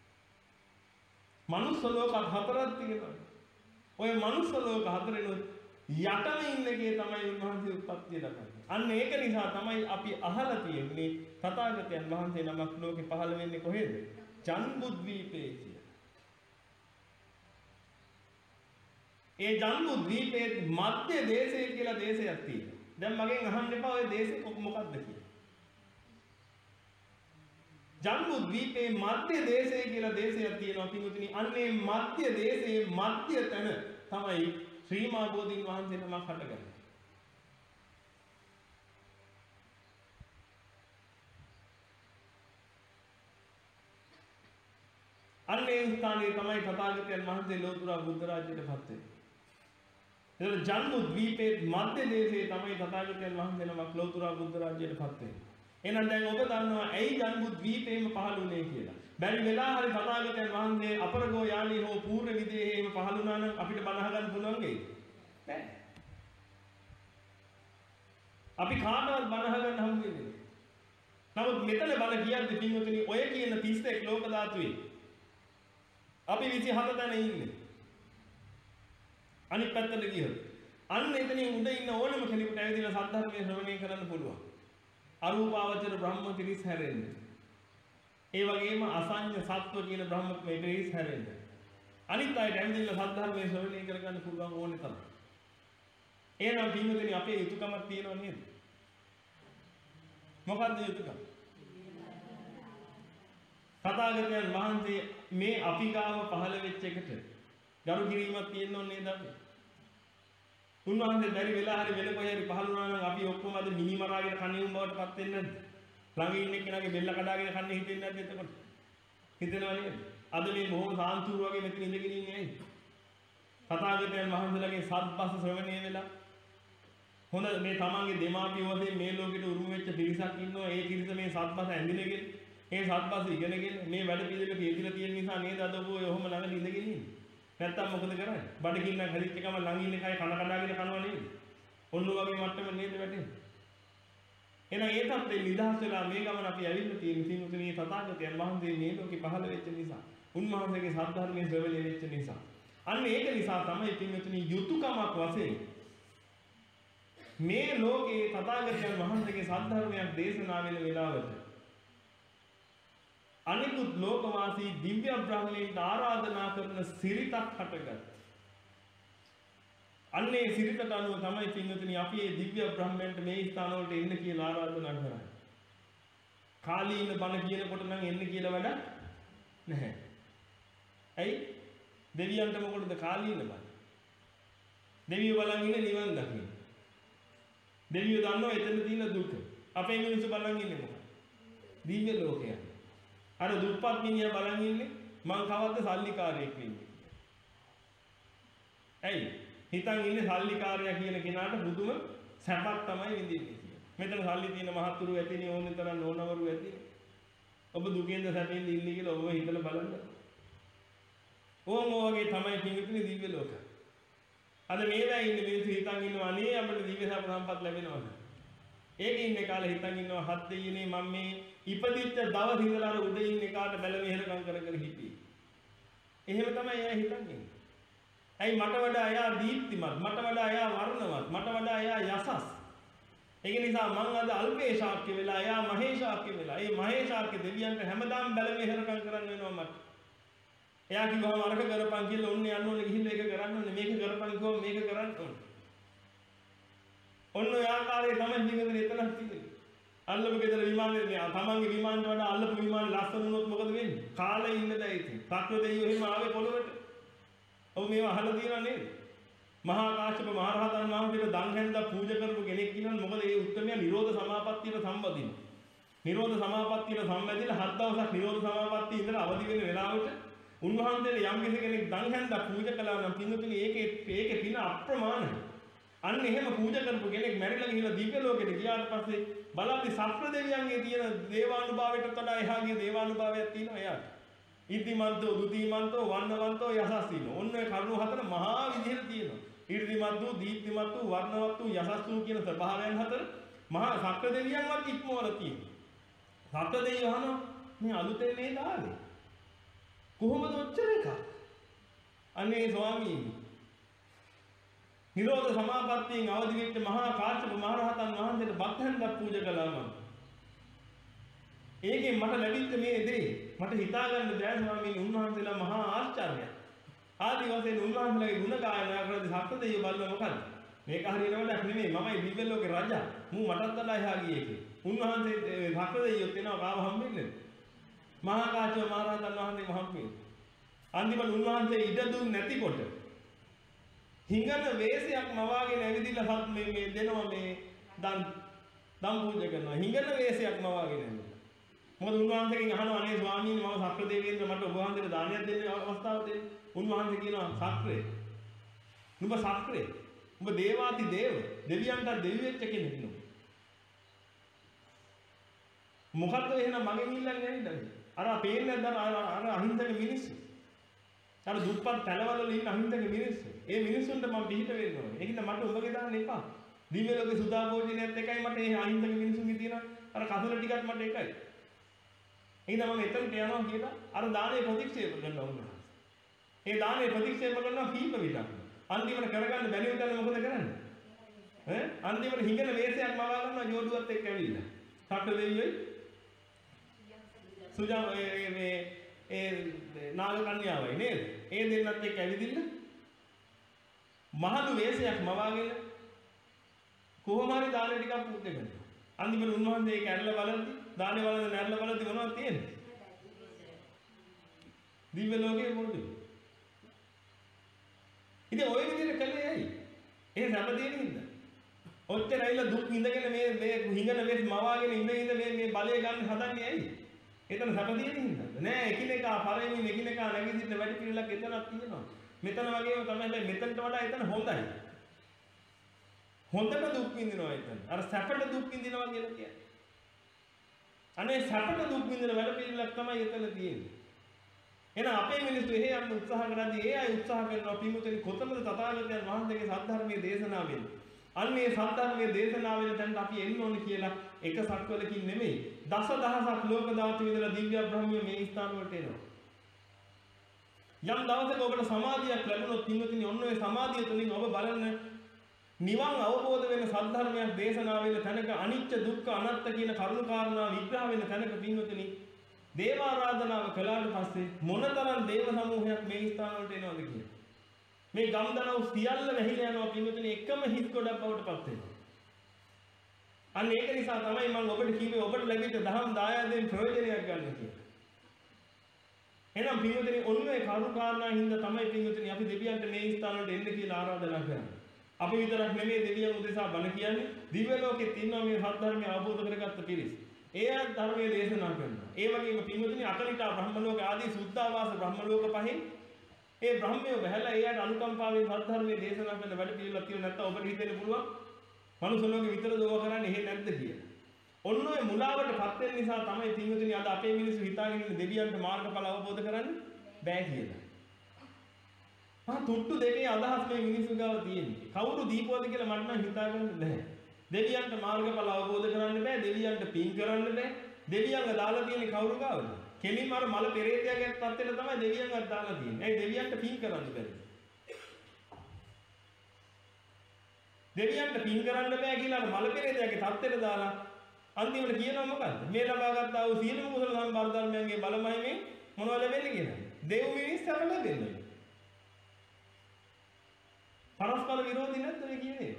මනුස්ස ලෝක හතරක් තියෙනවා. ඔය මනුස්ස ලෝක හතරෙනුත් යටම ඉන්නකේ තමයි උන්වහන්සේ උත්පත්ති ලබන්නේ. අන්න ඒක නිසා තමයි අපි අහලා තියෙන්නේ තථාගතයන් වහන්සේ නමක් ලෝකේ පහළ වෙන්නේ කොහෙද? ජම්බුද්වීපේ කියලා. ඒ ජම්බුද්වීපයේ මධ්‍ය දේශය කියලා දේශයක් තියෙනවා. දැන් මගෙන් අහන්න එපා ඔය දේශේ මොකක්ද කියලා. ජම්බුද්වීපයේ මධ්‍ය දේශය කියලා දේශයක් තියෙනවා පිටුතුනි. අන්නේ මධ්‍ය දේශයේ මධ්‍ය තැන තමයි ශ්‍රී මා බෝධීන් වහන්සේ නමක් හටගන්නේ. අන්නේ ස්ථානයේ තමයි තථාගතයන් වහන්සේ ලෝතුරා බුද්ධ රාජ්‍යයට පත් වෙන්නේ. එතකොට ජම්බුද්වීපයේ මධ්‍ය දේශයේ තමයි තථාගතයන් වහන්සේ නමක් ලෝතුරා බුද්ධ රාජ්‍යයට පත් වෙන්නේ. එහෙනම් දැන් ඔබ දන්නවා ඇයි ජම්බුද්වීපේම පහළ වුණේ කියලා. බැරි වෙලා හරි තථාගතයන් වහන්සේ අපරගෝ යානී හෝ පූර්ණ විදේහේම පහළ වුණා නම් අපිට බණ අහගන්න පුළුවන් වෙයිද? බෑ. අපි කාටවත් බණ අහගන්න හම්බ වෙන්නේ නැහැ. නමුත් මෙතන බණ කියද්දි පින්වතුනි ඔය කියන තිස් එක් ලෝක ධාතුවේ අපි විසිහත තැන ඉන්නේ. අනිත් පැත්තට ගියොත් අන්න එතනින් උඩ ඉන්න ඕනම කෙනෙකුට ඇවිදලා සද්ධර්මයේ ශ්‍රවණය කරන්න පුළුවන්. අරූපාවචර බ්‍රහ්ම පිරිස් හැරෙන්න. ඒ වගේම අසඤ්ඤ සත්ව කියන බ්‍රහ්ම මේ පිරිස් හැරෙන්න. අනිත් අයට ඇවිදලා සද්ධර්මයේ ශ්‍රවණය කරගන්න පුළුවන් ඕනේ තමයි. එහෙනම් පින්වතුනි අපේ යුතුයකමක් තියෙනව නේද? මොකක්ද යුතුයකම? තථාගතයන් වහන්සේ මේ අපි ගාව පහළ වෙච්ච එකට ගරු කිරීමක් තියෙන්න ඕනේ නේද අපි? උන්වහන්සේ බැරි වෙලා හරි වෙන කොහේ හරි පහළ වුණා නම් අපි ඔක්කොම අද මිනි මරාගෙන කන්නේ උන් බවට පත් වෙන්නේ නැද්ද? ළඟ ඉන්න කෙනාගේ බෙල්ල කඩාගෙන කන්නේ හිතෙන්නේ නැද්ද එතකොට? හිතෙනවා නේද? අද මේ බොහොම සාන්තුරු වගේ මෙතන ඉඳගෙන ඉන්නේ ඇයි? තථාගතයන් වහන්සේලාගේ සත්පස් ශ්‍රවණය වෙලා හොඳ මේ තමන්ගේ දෙමාපියෝ වශයෙන් මේ ලෝකෙට උරුම වෙච්ච පිරිසක් ඉන්නවා. ඒ පිරිස මේ සත්පස් ඇඳිනගෙන ඒ සත්පස් ඉගෙනගෙන මේ වැඩ පිළිවෙලක යෙදিলা තියෙන නිසා නේද අද ඔබ ඔහොම ළඟ ඉඳගෙන ඉන්නේ? නැත්තම් මොකද කරන්නේ? බඩගින්නක් හැදිච්ච එකම ළඟ ඉන්න කය කන කඩාගෙන කනවා නේද? ඔන්න වගේ මට්ටම නේද වැටෙන්නේ? එහෙනම් ඒ තත්ත්වෙ නිදහස් වෙලා මේ ගමන අපි ඇවිල්ලා තියෙන සිංහතුණී තථාගතයන් වහන්සේ මේ ලෝකෙ පහළ වෙච්ච නිසා, උන්වහන්සේගේ සද්ධර්මයේ ශ්‍රවණය වෙච්ච නිසා. අන්න ඒක නිසා තමයි සිංහතුණී යුතුයකමක් වශයෙන් මේ ලෝකේ තථාගතයන් වහන්සේගේ සද්ධර්මයක් දේශනා වෙන වෙලාවට අනිකුත් ලෝකවාසී දිව්‍ය බ්‍රහ්මීන්ට ආරාධනා කරන සිරිතක් හටගත්තා. අන්නේ සිරිතට අනුව තමයි පින්වතුනි අපි මේ දිව්‍ය බ්‍රහ්මයන්ට මේ ස්ථාන වලට එන්න කියලා ආරාධනා කරන්නේ. කාලීන බණ කියනකොට නම් එන්න කියලා වැඩක් නැහැ. ඇයි? දෙවියන්ට මොකටද කාලීන බණ? දෙවියෝ බලන් ඉන්නේ නිවන් දකින්න. දෙවියෝ දන්නවා එතන තියෙන දුක. අපේ මිනිස්සු බලන් ඉන්නේ මොකක්ද? දිව්‍ය ලෝකයක්. අර දුප්පත් මිනිහා බලන් ඉන්නේ මං කවද්ද සල්ලිකාරයෙක් වෙන්නේ. ඇයි? හිතන් ඉන්නේ සල්ලිකාරයා කියන කෙනාට බුදුම සැපක් තමයි විඳින්නේ කියලා. මෙතන සල්ලි තියෙන මහත්තුරු ඇතිනේ ඕනෙ තරම් නෝනවරු ඇතිනේ. ඔබ දුකෙන්ද සැපෙන්ද ඉන්නේ කියලා ඔබ හිතලා බලන්න. ඕම වගේ තමයි පින්විතනේ දිව්‍ය ලෝක. අද මේවා ඉන්නේ මිනිස්සු හිතන් ඉන්නවා අනේ අපිට දිව්‍ය සැප සම්පත් ලැබෙනවා. ඒකේ ඉන්නේ කාලේ හිතන් ඉන්නවා හත් දෙයිනේ මම මේ ඉපදිච්ච දවස් ඉඳලා අර උඩ ඉන්නේ කාට බැල මෙහෙරකම් කර කර හිටියේ. එහෙම තමයි එයා හිතන්නේ. ඇයි මට වඩා එයා දීප්තිමත්, මට වඩා එයා වර්ණවත්, මට වඩා එයා යසස්. ඒක නිසා මං අද අල්පේශාක්‍ය වෙලා එයා මහේශාක්‍ය වෙලා. ඒ මහේශාක්‍ය දෙවියන්ට හැමදාම බැල මෙහෙරකම් කරන්න වෙනවා මට. එයා කිව්වම අරක කරපන් කියලා ඔන්න යන්න ඕනේ ගිහිල්ලා ඒක කරන්න ඕනේ. මේක කරපන් කිව්වම මේක කරන්න ඕනේ. ඔන්න ඔය ආකාරයේ තමයි ජීවිතේ එතනක් තියෙන්නේ. අල්ලපු ගෙදර විමානේ නෑ. තමන්ගේ විමානට වඩා අල්ලපු විමානේ ලස්සන වුණොත් මොකද වෙන්නේ? කාලේ ඉන්න දැයි ඉතින්. තක්ක දෙයියෝ එහෙම ආවේ පොළොවට. ඔව් මේව අහලා තියෙනව නේද? මහා කාශ්‍යප මහ රහතන් වහන්සේට දන් හැන්දා පූජා කරපු කෙනෙක් ඉන්නවනේ. මොකද ඒ උත්තරමයා නිරෝධ සමාපත්තියට සම්බන්ධින. නිරෝධ සමාපත්තියට සම්බන්ධිලා හත් දවසක් නිරෝධ සමාපත්තිය ඉඳලා අවදි වෙන වෙලාවට උන්වහන්සේට යම් කෙනෙක් දන් හැන්දා පූජා කළා නම් පින්තුනි ඒකේ ඒකේ පින අප්‍රමාණයි. අන්න එහෙම පූජා කරපු කෙනෙක් මැරිලා ගිහිල්ලා දිව්‍ය ලෝකෙට ගියාට පස්සේ බලද්දි සත්‍ර දෙවියන්ගේ තියෙන දේවානුභාවයට වඩා එහාගේ දේවානුභාවයක් තියෙනවා එයාට. ඉද්ධිමන්තෝ, දුතිමන්තෝ, වන්නවන්තෝ, යසස්සිනෝ. ඔන්න ඔය කරුණු හතර මහා විදිහට තියෙනවා. ඉර්ධිමත් වූ, දීප්තිමත් වූ, වර්ණවත් වූ, යසස් වූ කියන ස්වභාවයන් හතර මහා සත්‍ර දෙවියන්වත් ඉක්මවලා තියෙනවා. සත්‍ර දෙවියෝ අහනවා මේ අලුතෙන් මේ දාන්නේ. කොහොමද ඔච්චර එකක්? අනේ ස්වාමීනි නිරෝධ සමාපත්තියෙන් අවදි වෙච්ච මහා කාශ්‍යප මහ රහතන් වහන්සේට බක්හන්දක් පූජා කළා මම. ඒකෙන් මට ලැබිච්ච මේ දේ මට හිතා ගන්න බැහැ ස්වාමීනි උන්වහන්සේලා මහා ආශ්චර්යයක්. ආදි වශයෙන් උන්වහන්සේලාගේ ගුණ ගායනා කරද්දී සත්‍ය දෙවියෝ බලන මොකද? මේක හරියට වැඩක් නෙමෙයි මමයි දිව්‍ය ලෝකේ රජා. මූ මටත් වඩා එහා ගියේ ඒකේ. උන්වහන්සේ සත්‍ය දෙවියොත් එනවා කාව හම්බෙන්නේ. මහා කාශ්‍යප මහ රහතන් වහන්සේ හම්බෙන්නේ. අන්තිමට උන්වහන්සේ ඉඩ දුන්නේ නැතිකොට හිඟන වේශයක් මවාගෙන ඇවිදිලා සත් මේ මේ දෙනවා මේ දන් දම් පූජා කරනවා. හිඟන වේශයක් මවාගෙන ඇවිල්ලා. මොකද උන්වහන්සේගෙන් අහනවා අනේ ස්වාමීනි මම සක්‍ර දෙවියන්ට මට ඔබ වහන්සේට දානයක් දෙන්න අවස්ථාව දෙන්න. උන්වහන්සේ කියනවා සක්‍රේ. නුඹ සක්‍රේ. උඹ දේවාති දේව. දෙවියන්ට දෙවි වෙච්ච කෙනෙක් නෙවෙයි. මොකද්ද එහෙනම් මගෙන් ඉල්ලන්නේ නැවිද? අර පේන්නේ නැද්ද අර අහිංසක මිනිස්සු. අර දුප්පත් පැලවල වල ඉන්න අහිංසක මිනිස්සු. ඒ මිනිස්සුන්ට මම පිළිහිට වෙන්න ඕනේ. ඒකින්ද මට ඔබගේ දාන්න එපා. දිව්‍ය ලෝකේ සුදා භෝජනයත් එකයි මට මේ අහිංසක මිනිස්සුන්ගේ තියෙන අර කසල ටිකත් මට එකයි. එහෙනම් මම එතනට යනවා කියලා අර දානේ ප්‍රතික්ෂේප කරනවා උන්වහන්සේ. ඒ දානේ ප්‍රතික්ෂේප කරනවා කීප විටක්. අන්තිමට කරගන්න බැරි උදැන්න මොකද කරන්නේ? ඈ අන්තිමට හිඟන වේශයක් මවා ගන්නවා ජෝඩුවත් එක්ක ඇවිල්ලා. සක්‍ර දෙවියෝයි සුජා මේ ඒ නාග කන්‍යාවයි නේද? ඒ දෙන්නත් එක්ක ඇවිදින්න මහලු වේශයක් මවාගෙන කොහොම හරි දාන ටිකක් පුත්තු කරනවා. අන්තිමට උන්වහන්සේ ඒක ඇරලා බලද්දි දානේ බලන නැරලා බලද්දි මොනවද තියෙන්නේ? දිව්‍ය ලෝකයේ මොකද? ඉතින් ඔය විදිහට කළේ ඇයි? ඒ සැප දෙන්නේ හින්දා. ඔච්චර ඇවිල්ලා දුක් විඳගෙන මේ මේ හිඟන වෙස් මවාගෙන ඉඳ ඉඳ මේ මේ බලය ගන්න හදන්නේ ඇයි? එතන සැප දෙන්නේ හින්දා. නෑ එකිනෙකා පරෙමින් එකිනෙකා නැගිටින්න වැඩි පිළිලක් එතනක් තියෙනවා. මෙතන වගේම තමයි හැබැයි මෙතනට වඩා එතන හොඳයි. හොඳට දුක් විඳිනවා එතන. අර සැපට දුක් විඳිනවා කියලා කියන්නේ. අනේ සැපට දුක් විඳින වැඩ පිළිලක් තමයි එතන තියෙන්නේ. එහෙනම් අපේ මිනිස්සු එහෙ යන්න උත්සාහ කරද්දී ඒ අය උත්සාහ කරනවා පිමුතේ කොතනද තථාගතයන් වහන්සේගේ සද්ධර්මයේ දේශනාව වෙන්නේ. අන්න ඒ සද්ධර්මයේ දේශනාව වෙන තැනට අපි එන්න ඕනේ කියලා එක සක්වලකින් නෙමෙයි දස දහසක් ලෝක ධාතු විදලා දිව්‍ය බ්‍රහ්මිය මේ ස්ථාන වලට එනවා. යම් දවසක ඔබට සමාධියක් ලැබුණොත් පින්වතුනි ඔන්න ඔය සමාධිය තුලින් ඔබ බලන්න නිවන් අවබෝධ වෙන සද්ධර්මයක් දේශනා වෙන තැනක අනිත්‍ය දුක්ඛ අනාත්ම කියන කරුණු කාරණා විග්‍රහ වෙන තැනක පින්වතුනි දේවාරාධනාව කළාට පස්සේ මොනතරම් දේව සමූහයක් මේ ස්ථාන වලට එනවද කියලා. මේ ගම්දනව් සියල්ල වැහිලා යනවා පින්වතුනි එකම හිස් ගොඩක් බවට පත් වෙනවා. අන්න ඒක නිසා තමයි මම ඔබට කිව්වේ ඔබට ලැබිච්ච දහම් දායාදයෙන් ප්‍රයෝජනයක් ගන්න කියලා. එහෙනම් පින්වතුනි ඔන්න ඒ කරුණු කාරණා හින්දා තමයි පින්වතුනි අපි දෙවියන්ට මේ ස්ථාන වලට එන්න කියලා ආරාධනා කරන්නේ. අපි විතරක් නෙමෙයි දෙවියන් උදෙසා බණ කියන්නේ දිව්‍ය ලෝකෙත් ඉන්නවා මේ සත්‍ය ධර්මය අවබෝධ කරගත්ත පිරිස. ඒ අය ධර්මයේ දේශනා කරනවා. ඒ වගේම පින්වතුනි අකනිටා බ්‍රහ්ම ලෝක ආදී සුද්ධාවාස බ්‍රහ්ම ලෝක පහෙන් ඒ බ්‍රහ්මයෝ බහැලා ඒ අයට අනුකම්පාවෙන් සත්‍ය ධර්මයේ දේශනා කරන වැඩ පිළිවෙලක් කියලා නැත්නම් ඔබට හිතෙන්න පුළුවන් මනුස්ස ලෝකෙ විතරද ඕවා කරන්නේ එහෙ නැද්ද කියලා. ඔන්න ඔය මුලාවටපත් වෙන නිසා තමයි පින්වතුනි අද අපේ මිනිස්සු හිතාගෙන ඉන්නේ දෙවියන්ට මාර්ගඵල අවබෝධ කරන්න බෑ කියලා. ආ තුට්ටු දෙකේ අදහස් මේ මිනිස්සු ගාව තියෙන්නේ. කවුරු දීපුවද කියලා මට නම් හිතාගන්න බෑ. දෙවියන්ට මාර්ගඵල අවබෝධ කරන්න බෑ. දෙවියන්ට පින් කරන්න බෑ. දෙවියන්ව දාලා තියෙන්නේ කවුරු ගාවද? කෙලින්ම අර මල පෙරේතයාගේ තත්ත්වෙට තමයි දෙවියන්වත් දාලා තියෙන්නේ. ඒ දෙවියන්ට පින් කරන්න බැරි. දෙවියන්ට පින් කරන්න බෑ කියලා අර මල පෙරේතයාගේ තත්ත්වෙට දාලා අන්තිමට කියනවා මොකද්ද? මේ ලබාගත් ආ වූ සියලුම කුසල සම්පන්න ධර්මයන්ගේ බලමහිමින් මොනවද වෙන්නේ කියලා. දෙව් මිනිස් සැප ලැබෙන්නේ. පරස්පර විරෝධී නැද්ද මේ කියන්නේ?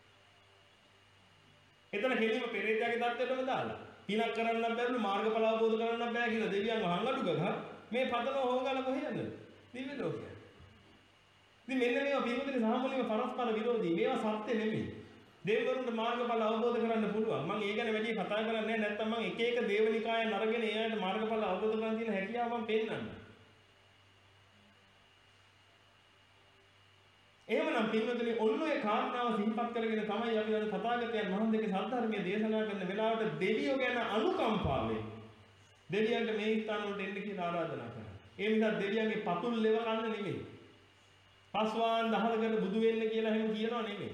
එතන කෙලින්ම පෙරේතයාගේ தත්ත්වයටම දාලා පිනක් කරන්න බැරිලු මාර්ගඵල අවබෝධ කරන්න බෑ කියලා දෙවියන්ව හංගඩු ගහ මේ පතන හොගල කොහෙ යන්නද? දිව්‍ය ලෝකය. ඉතින් මෙන්න මේවා පින්වතුනි සාමාන්‍යව පරස්පර විරෝධී. මේවා සත්‍ය නෙමෙයි. දෙවිවරුන්ට මාර්ගඵල අවබෝධ කරන්න පුළුවන්. මම ඒ ගැන වැඩි කතා කරන්නේ නැහැ. නැත්තම් මම එක එක දේවනිකායන් අරගෙන ඒ අයට මාර්ගඵල අවබෝධ කරගන්න තියෙන හැකියාව මම පෙන්නන්නම්. එහෙමනම් පින්වතුනි ඔන්න ඔය කාරණාව සිහිපත් කරගෙන තමයි අපි අද තථාගතයන් වහන්සේගේ සත්‍ය දේශනා කරන වෙලාවට දෙවියෝ ගැන අනුකම්පාවෙන් දෙවියන්ට මේ ස්ථාන වලට එන්න කියලා ආරාධනා කරනවා. ඒ නිසා දෙවියන්ගේ පතුල් ලෙව ගන්න නෙමෙයි. පස්වාන් දහලකට බුදු වෙන්න කියලා එහෙම කියනවා නෙමෙයි.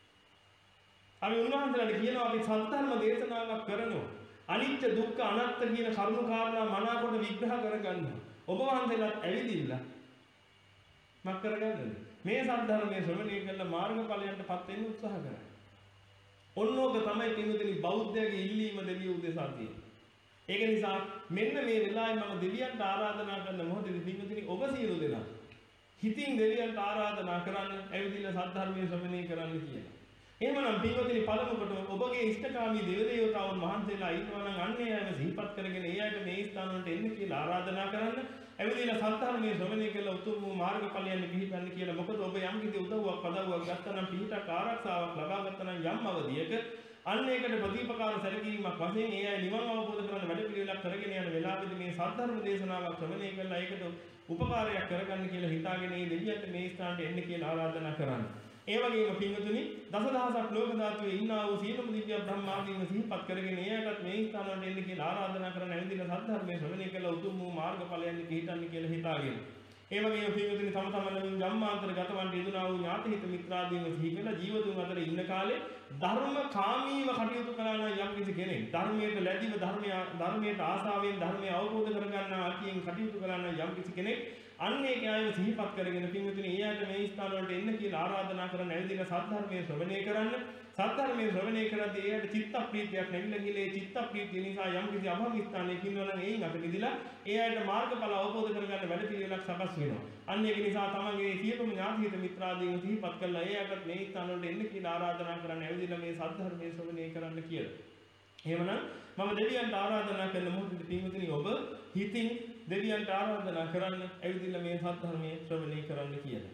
අපි උන්වහන්සේලාට කියනවා අපි සත්‍යධර්ම දේශනාවක් කරනවා. අනිත්‍ය දුක්ඛ අනාත්ම කියන කරුණු කාරණා මනාකොට විග්‍රහ කරගන්න. ඔබ වහන්සේලාත් ඇවිදින්න මක් කරගන්නද? මේ සත්‍යධර්මයේ ශ්‍රවණය කළ මාර්ගඵලයන්ටපත් වෙන්න උත්සාහ කරන්න. ඔන්නෝක තමයි පින්වතුනි බෞද්ධයාගේ ඉල්ලීම දෙවියෝ උදෙසා තියෙන්නේ. ඒක නිසා මෙන්න මේ වෙලාවේ මම දෙවියන්ට ආරාධනා කරන මොහොතේදී පින්වතුනි ඔබ සියලු දෙනා හිතින් දෙවියන්ට ආරාධනා කරන්න ඇවිදින්න සත්‍යධර්මයේ ශ්‍රවණය කරන්න කියලා. එහෙමනම් පින්වතුනි පළමු කොට ඔබගේ ඉෂ්ඨකාමී දේව දේවතාවුන් වහන්සේලා ඉන්නවා නම් අන්නේ අයව සිහිපත් කරගෙන ඒ අයට මේ ස්ථාන වලට එන්න කියලා ආරාධනා කරන්න. ඇවිදින්න සත්‍යධර්මයේ ශ්‍රවණය කළ උතුම් වූ මාර්ගඵලයන් පිළිපදින්න කියලා. මොකද ඔබ යම් කිසි උදව්වක් පදව්වක් ගත්තා නම් පිටක් ආරක්ෂාවක් ලබා ගත්තා නම් යම් අවධියක අන්න ඒකට ප්‍රතිපකාර සැලකීමක් වශයෙන් ඒ අය නිවන් අවබෝධ කරගන්න වැඩ පිළිවෙලක් කරගෙන යන වෙලාවෙදී මේ සත්‍යධර්ම දේශනාවක් ශ්‍රවණය කළා ඒකට උපකාරයක් කරගන්න කියලා හිතාගෙන මේ දෙවියන්ට මේ ස්ථානට එන්න කියලා ආරාධනා කරන්නේ. ඒ වගේම පින්වතුනි දසදහසක් ලෝක ධාතුවේ ඉන්නා වූ සීලම දිව්‍ය බ්‍රහ්මාදීන් සිහිපත් කරගෙන එයාටත් මේ ස්ථාන වලට එන්න කියලා ආරාධනා කරන ඇවිදින සත්‍යධර්මයේ ශ්‍රවණය කළ උතුම් වූ මාර්ගඵලයන් පිළිපදින්න කියලා හිතාගෙන. ඒ වගේම පින්වතුනි තම තමන්ගේ ජම්මාන්තර ගතවන්ට යෙදුනා වූ ඥාති හිත මිත්‍රාදීන් සිහි කළ ජීවතුන් අතර ඉන්න කාලේ ධර්ම කාමීව කටයුතු කරන යම් කිසි කෙනෙක් ධර්මයට ලැබිව ධර්මය ධර්මයට ආසාවෙන් ධර්මය අවබෝධ කරගන්නා අතියෙන් කටයුතු කරන යම් කිසි කෙනෙක් අන්න ඒකේ ආයව සිහිපත් කරගෙන පින්වතුනි එයාට මේ ස්ථාන වලට එන්න කියලා ආරාධනා කරන ඇවිදින සත්‍යධර්මයේ ශ්‍රවණය කරන්න. සත්‍යධර්මයේ ශ්‍රවණය කරද්දී එයාට චිත්ත ප්‍රීතියක් නැగిලා ගිහලා ඒ චිත්ත ප්‍රීතිය නිසා යම් කිසි අභව ස්ථානයක ඉන්නවා නම් ඒයින් අත මිදලා එයාට මාර්ගඵල අවබෝධ කරගන්න වැඩ පිළිවෙලක් සකස් වෙනවා. අන්න ඒක නිසා තමන්ගේ සියලුම ඥාතිහිත මිත්‍රාදීන් සිහිපත් කළා එයාට මේ ස්ථාන වලට එන්න කියලා ආරාධනා කරන්න ඇවිදින මේ සත්‍යධර්මයේ ශ්‍රවණය කරන්න කියලා. එහෙමනම් මම දෙවියන්ට ආරාධනා කරන මොහොතේ පින්වතුනි ඔබ හිතින් දෙවියන්ට ආරාධනා කරන්න ඇවිදින්න මේ සත්‍යධර්මයේ ශ්‍රවණය කරන්න කියලා.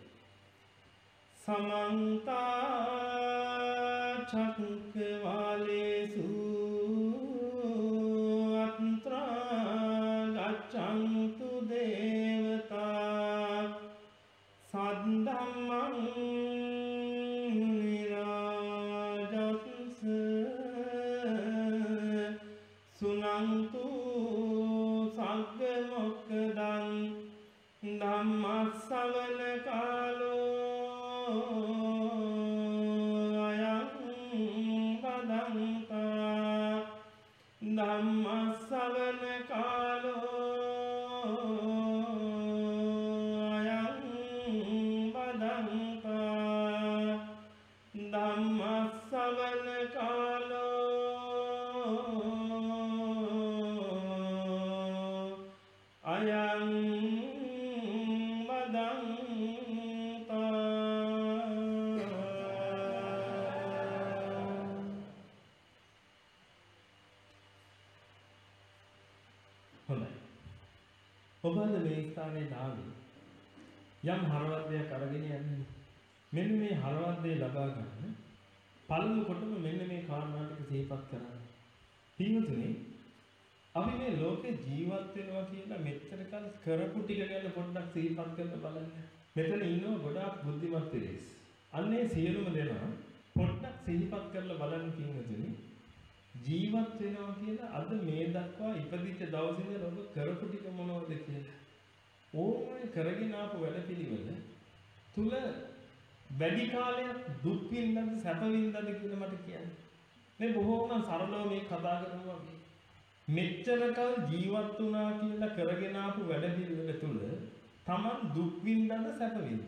සමන්ත චක්කවාලේසු අත්‍රා ගච්ඡන්තු දේවතා සද්ධම්මං නිරාජස්ස සුනන්තු සග්ග මොක්ඛදං ධම්මස්සවන කාලෝ අයං බදන්තා ධම්මස්සවන කාලෝ අයං බදන්තා ධම්මස්සවන කාලෝ අයං ඔබ අද මේ ස්ථානයේ ආවේ යම් හරවත්දයක් අරගෙන යන්නේ. මෙන්න මේ හරවත්දේ ලබා ගන්න පළමු කොටම මෙන්න මේ කාරණා ටික සිහිපත් කරන්න. පින්වතුනි අපි මේ ලෝකේ ජීවත් වෙනවා කියලා මෙච්චර කල් කරපු ටික ගැන පොඩ්ඩක් සිහිපත් කරලා බලන්න. මෙතන ඉන්නවා ගොඩාක් බුද්ධිමත් පිරිස්. අන්නේ සියලුම දෙනා පොඩ්ඩක් සිහිපත් කරලා බලන්න පින්වතුනි. ජීවත් වෙනවා කියලා අද මේ දක්වා ඉපදිච්ච දවසේ ඉඳලා ඔබ කරපු ටික මොනවද කියලා. ඕනේ කරගෙන ආපු වැඩපිළිවෙල තුල වැඩි කාලයක් දුක් විඳන්ද සැප විඳන්ද කියලා මට කියන්න. මේ බොහෝම සරලව මේ කතා කරනවා වගේ. මෙච්චර කල් ජීවත් වුණා කියලා කරගෙන ආපු වැඩපිළිවෙල තුල Taman දුක් විඳන්ද සැප විඳන්ද?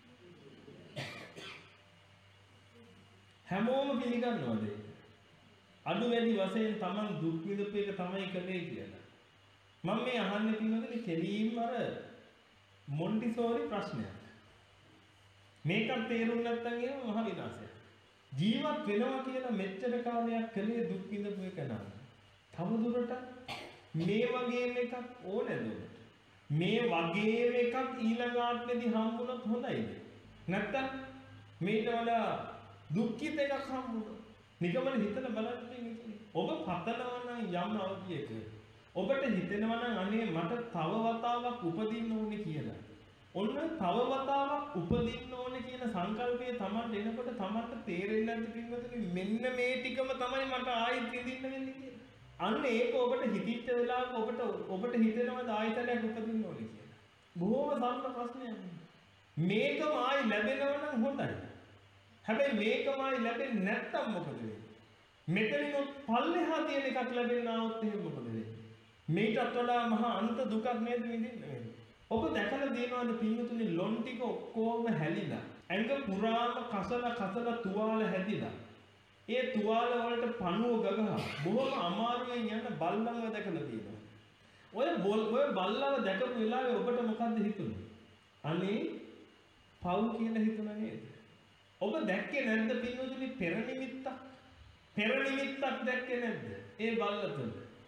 හැමෝම පිළිගන්නවද? අඩු වැඩි වශයෙන් Taman දුක් විඳපු එක තමයි කළේ කියලා. මම මේ අහන්නේ පින්නදනේ කෙලින්ම අර මොන්ටිසෝරි ප්‍රශ්නයක්. මේකත් තේරුම් නැත්නම් ඒක මහ විනාශයක්. ජීවත් වෙනවා කියලා මෙච්චර කාලයක් කළේ දුක් විඳපු එක නෑ. තව දුරට මේ වගේ එකක් ඕනේද ඔබට? මේ වගේ එකක් ඊළඟ ආත්මෙදි හම්බුනොත් හොඳයිද? නැත්තම් මේට වඩා දුක්ඛිත එකක් හම්බුනොත් නිකමන හිතලා බලන්න ඔබ පතනවා නම් යම් අවධියක ඔබට හිතෙනවා නම් අනේ මට තව වතාවක් උපදින්න ඕනේ කියලා. ඔන්න තව වතාවක් උපදින්න ඕනේ කියන සංකල්පය Tamanට එනකොට Tamanට තේරෙන්නේ නැද්ද පින්වතුනි මෙන්න මේ ටිකම තමයි මට ආයෙත් විඳින්න වෙන්නේ කියලා. අන්න ඒක ඔබට හිතිච්ච වෙලාවක ඔබට ඔබට හිතෙනවද ආයතනයක් උපදින්න ඕනේ කියලා. බොහෝම සරල ප්‍රශ්නයක්. මේකම ආයෙ ලැබෙනවා නම් හොඳයි. හැබැයි මේකම ආයෙ ලැබෙන්නේ නැත්තම් මොකද වෙන්නේ? මෙතනින් පල්ලෙහා තියෙන එකක් ලැබෙන්න આવොත් එහෙම මොකද වෙන්නේ? මේකටත් වඩා මහා අන්ත දුකක් නේද විඳින්න වෙන්නේ. ඔබ දැකලා දිනවද පින්වතුනි ලොන් ටික ඔක්කොම හැලිලා ඇඟ පුරාම කසල කසල තුවාල හැදිලා ඒ තුවාල වලට පණුව ගගහා බොහොම අමාරුවෙන් යන බල්ලන්ව දැකලා තියෙනවා. ඔය ඔය බල්ලව දැකපු වෙලාවේ ඔබට මොකද්ද හිතුනේ? අනේ පව් කියලා හිතුණා නේද? ඔබ දැක්කේ නැද්ද පින්වතුනි පෙර නිමිත්තක්? පෙර නිමිත්තක් දැක්කේ නැද්ද? ඒ බල්ල තුල.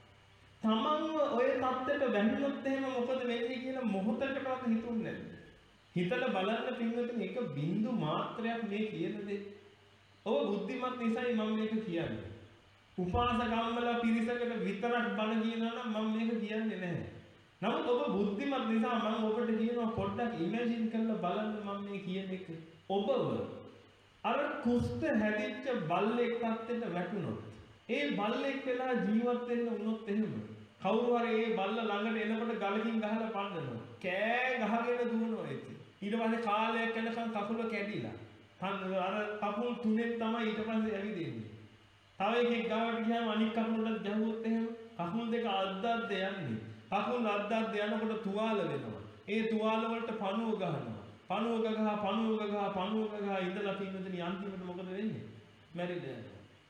තමන්ව ඔය தත්ත්වයට වැටුනොත් එහෙම මොකද වෙන්නේ කියලා මොහොතකටවත් හිතුන්නේ නැද්ද? හිතලා බලන්න පින්වතුනි එක බින්දු මාත්‍රයක් මේ කියන දේ. ඔබ බුද්ධිමත් නිසායි මම මේක කියන්නේ. උපාසකම්මලා පිරිසකට විතරක් බණ කියනවා නම් මම මේක කියන්නේ නැහැ. නමුත් ඔබ බුද්ධිමත් නිසා මම ඔබට කියනවා පොඩ්ඩක් ඉමේජින් කරලා බලන්න මම මේ කියන එක. ඔබව අර කුෂ්ඨ හැදිච්ච බල්ලෙක් තත්ත්වයට වැටුනොත් ඒ බල්ලෙක් වෙලා ජීවත් වෙන්න වුණොත් එහෙම කවුරු හරි ඒ බල්ල ළඟට එනකොට ගලකින් ගහලා පන්නනවා. කෑ ගහගෙන දුවනවා ඒක. ඊට පස්සේ කාලයක් යනකම් කකුල කැඩිලා. අර කකුල් තුනෙන් තමයි ඊට පස්සේ ඇවිදින්නේ. තව එකෙක් ගාවට ගියාම අනික් කකුලට ගැහුවොත් එහෙම කකුල් දෙක අද්දද්ද යන්නේ. කකුල් අද්දද්ද යනකොට තුවාල වෙනවා. ඒ තුවාල වලට පණුව ගහනවා. පණුව ගගහා පණුව ගගහා පණුව ගගහා ඉඳලා පින්නතනි අන්තිමට මොකද වෙන්නේ? මැරිලා යනවා.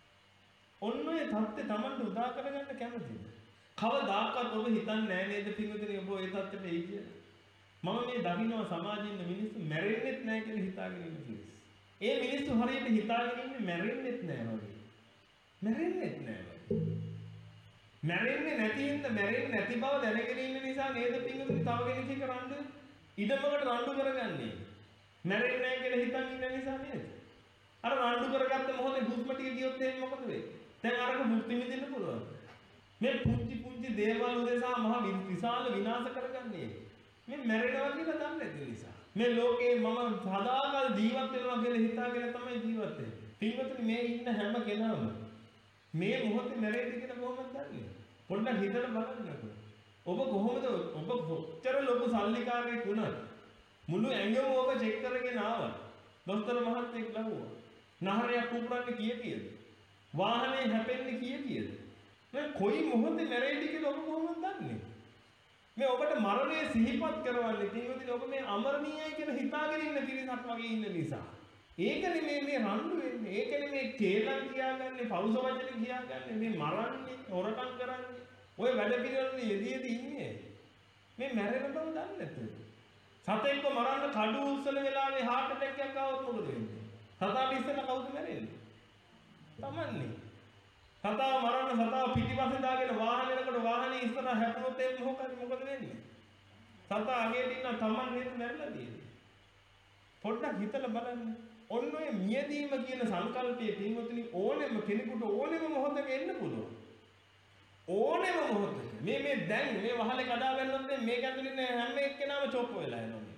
ඔන්න ඔය தත්ත්වය Tamanට උදා කරගන්න කැමතිද? කවදාකවත් ඔබ හිතන්නේ නැහැ නේද පින්වතුනි ඔබ ඔය தත්ත්වෙට එයි කියලා. මම මේ දකින්නවා සමාජයේ ඉන්න මිනිස්සු මැරෙන්නෙත් නැහැ කියලා හිතාගෙන ඉන්න මිනිස්සු. ඒ මිනිස්සු හරියට හිතාගෙන ඉන්නේ මැරෙන්නෙත් නැහැ වගේ. මැරෙන්නෙත් නැහැ වගේ. මැරෙන්නේ නැති හින්දා මැරෙන්නේ නැති බව දැනගෙන ඉන්න නිසා නේද පින්වතුනි තව කෙනෙක් එක රණ්ඩු ඉඩමකට රණ්ඩු කරගන්නේ. මැරෙන්නේ නැහැ කියලා හිතන් ඉන්න නිසා නේද? අර රණ්ඩු කරගත්ත මොහොතේ හුස්ම ටික ගියොත් එහෙනම් මොකද වෙන්නේ? දැන් අරක මුක්ති විඳින්න පුළුවන්. මේ පුංචි පුංචි දේවල් උදෙසා මහ විශාල විනාශ කරගන්නේ. මේ මැරෙනවා කියලා දන්නේ නැති නිසා. මේ ලෝකේ මම සදාකල් ජීවත් වෙනවා කියලා හිතාගෙන තමයි ජීවත් වෙන්නේ. පින්වතුනි මේ ඉන්න හැම කෙනාම මේ මොහොතේ මැරෙයිද කියලා කොහොමද දන්නේ? පොඩ්ඩක් හිතලා බලන්නකෝ. ඔබ කොහොමද ඔබ කොච්චර ලොකු සල්ලිකාරයෙක් වුණත් මුළු ඇඟම ඔබ චෙක් කරගෙන ආවා. දොස්තර මහත්තයෙක් ලඟුවා. නහරයක් පුපුරන්නේ කීය කීයද? වාහනේ හැපෙන්නේ කීය කීයද? මේ කොයි මොහොතේ මැරෙයිද කියලා ඔබ කොහොමද දන්නේ? මේ ඔබට මරණය සිහිපත් කරවන්නේ පින්වතුනි ඔබ මේ අමරණීයයි කියලා හිතාගෙන ඉන්න පිරිසක් වගේ ඉන්න නිසා. ඒකනේ මේ මේ රණ්ඩු වෙන්නේ. ඒකනේ මේ කේලම් කියාගන්නේ, පෞස වචන කියාගන්නේ, මේ මරන්නේ, හොරකම් කරන්නේ. ඔය වැඩ පිළිවෙලනේ යෙදීදී ඉන්නේ. මේ මැරෙන බව දන්නේ නැතුව. සතෙක්ව මරන්න කඩු උස්සල වෙලාවේ heart attack එකක් ආවොත් මොකද වෙන්නේ? සතාට ඉස්සෙල්ලා කවුද මැරෙන්නේ? Tamanne. සතාව මරන්න සතාව පිටිපස්සේ දාගෙන වාහනේකට වාහනේ ඉස්සරහ හැපුණොත් එන්නේ මොකද මොකද වෙන්නේ? සතා අගේට ඉන්න Taman නේද මැරලා තියෙන්නේ. පොඩ්ඩක් හිතලා බලන්න. ඔන්න ඔය මියදීම කියන සංකල්පයේ පින්වතුනි ඕනෙම කෙනෙකුට ඕනෙම මොහොතක එන්න පුළුවන්. ඕනෙම මොහොතක. මේ මේ දැන් මේ වහලේ කඩා ගන්නොත් මේක ඇතුලේ හැම එක්කෙනාම චොප් වෙලා යනවා.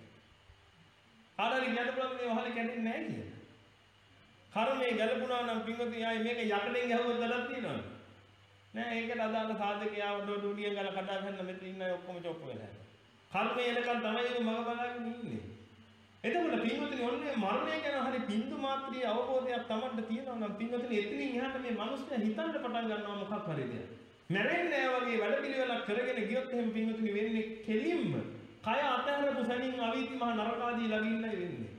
කාටරි කියන්න පුළුවන් මේ වහලේ කැඩෙන්නේ නැහැ කියලා. කර්මයේ ගැලපුණා නම් පින්වතුනි ආයේ මේක යකඩෙන් ගහුවොත් දඩක් තියනවද? නෑ ඒකට අදාළ සාධකයාව ඩොඩුලියෙන් ගල කඩා ගන්න මෙතන ඉන්න අය ඔක්කොම චොප් වෙලා යනවා. කර්මය එනකන් තමයි මේ මග බලාගෙන ඉන්නේ. එතකොට පින්වතුනි ඔන්නේ මරණය ගැන හරි බින්දු මාත්‍රී අවබෝධයක් Tamanට තියෙනවා නම් පින්වතුනි එතනින් එහාට මේ මිනිස්සු හිතන්න පටන් ගන්නවා මොකක් හරි දෙයක්. මැරෙන්නේ නැහැ වගේ වැඩ පිළිවෙලක් කරගෙන ගියොත් එහෙම පින්වතුනි වෙන්නේ කෙලින්ම කය අතහැරපු සැනින් අවීති මහ නරකාදී ළඟින්නයි වෙන්නේ.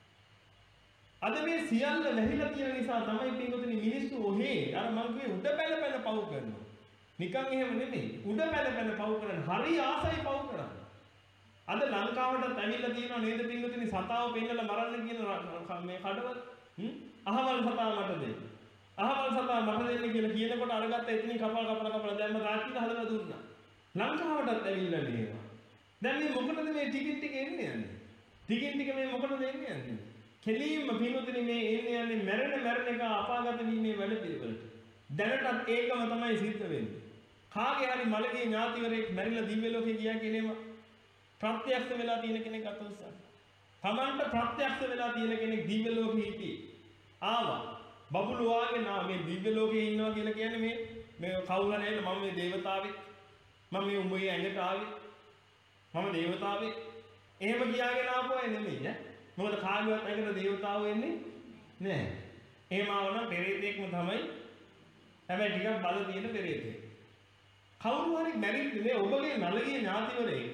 අද මේ සියල්ල වැහිලා තියෙන නිසා තමයි පින්වතුනි මිනිස්සු ඔහේ අර මං කියේ උඩ පැල පැල පව් කරනවා. නිකන් එහෙම නෙමෙයි. උඩ පැල පැල පව් කරන හරි ආසයි පව් කරන්නේ. අද ලංකාවට ඇවිල්ලා තියෙනවා නේද පින්වතුනි සතාව පෙන්නලා මරන්න කියන මේ කඩවල හ්ම් අහවල් සතා මට දෙන්න. අහවල් සතා මට දෙන්න කියලා කියනකොට අරගත්ත එතනින් කපල කපල කපල දැම්ම තාක්කිට හදලා දුන්නා. ලංකාවටත් ඇවිල්ලා නේවා. දැන් මේ මොකටද මේ ටිකින් ටික එන්නේ යන්නේ? ටිකින් ටික මේ මොකටද එන්නේ යන්නේ? කෙලින්ම පින්වතුනි මේ එන්නේ යන්නේ මැරෙන මැරෙන එක අපාගත වීමේ වැඩ පිළිවෙලට. දැනටත් ඒකම තමයි සිද්ධ වෙන්නේ. කාගේ හරි මලගේ ඥාතිවරයෙක් මැරිලා දිව්‍ය ලෝකේ ගියා කියනේම ප්‍රත්‍යක්ෂ වෙලා තියෙන කෙනෙක් අත උස්සන්න. තමන්ට ප්‍රත්‍යක්ෂ වෙලා තියෙන කෙනෙක් දිව්‍ය ලෝකෙ හිටියේ. ආවා. බබුලු වාගේ නා මේ දිව්‍ය ලෝකේ ඉන්නවා කියලා කියන්නේ මේ මේ කවුරු හරි මම මේ දේවතාවෙක්. මම මේ උඹගේ ඇඟට ආවේ. මම දේවතාවෙක්. එහෙම කියාගෙන ආපුවා නෙමෙයි ඈ. මොකද කාගේවත් ඇඟට දේවතාවෝ එන්නේ නැහැ. එහෙම ආවනම් පෙරේතෙක්ම තමයි. හැබැයි ටිකක් බල තියෙන පෙරේතෙක්. කවුරු හරි මැරිච්ච මේ ඔබගේ නලගේ ඥාතිවරේ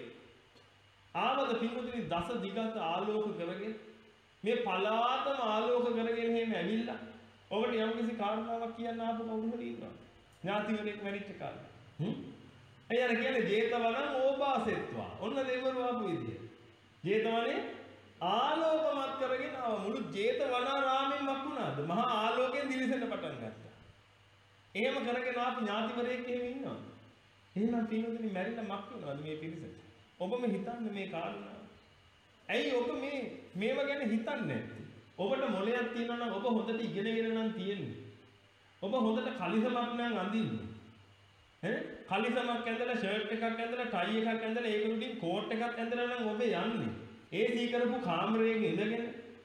ආවද පින්වතුනි දස දිගත් ආලෝක කරගෙන මේ පලාතම ආලෝක කරගෙන එහෙම ඇවිල්ලා ඔබට යම්කිසි කාරණාවක් කියන්න ආපු කවුරු හරි ඉන්නවා. ඥාතිවරයෙක් මැරිච්ච කාලේ. හ්ම්. එයි අර කියන්නේ ජේතවනං ඕපාසෙත්වා. ඔන්න දෙවිවරු ආපු විදිය. ජේතවනේ ආලෝකමත් කරගෙන ආව මුළු ජේතවනාරාමෙන් වක් වුණාද? මහා ආලෝකයෙන් දිලිසෙන්න පටන් ගත්තා. එහෙම කරගෙන ආපු ඥාතිවරයෙක් එහෙම ඉන්නවා. එහෙනම් පින්වතුනි මැරිලා මක් වෙනවද මේ පිරිසට? ඔබම හිතන්න මේ කාරණාව. ඇයි ඔබ මේ මේව ගැන හිතන්නේ නැත්තේ? ඔබට මොලයක් තියෙනවා නම් ඔබ හොඳට ඉගෙනගෙන නම් තියෙන්නේ. ඔබ හොඳට කලිසමක් නම් අඳින්නේ. ඈ කලිසමක් ඇඳලා ෂර්ට් එකක් ඇඳලා ටයි එකක් ඇඳලා ඒක උඩින් කෝට් එකක් ඇඳලා නම් ඔබ යන්නේ. ඒ සී කරපු කාමරයක ඉඳගෙන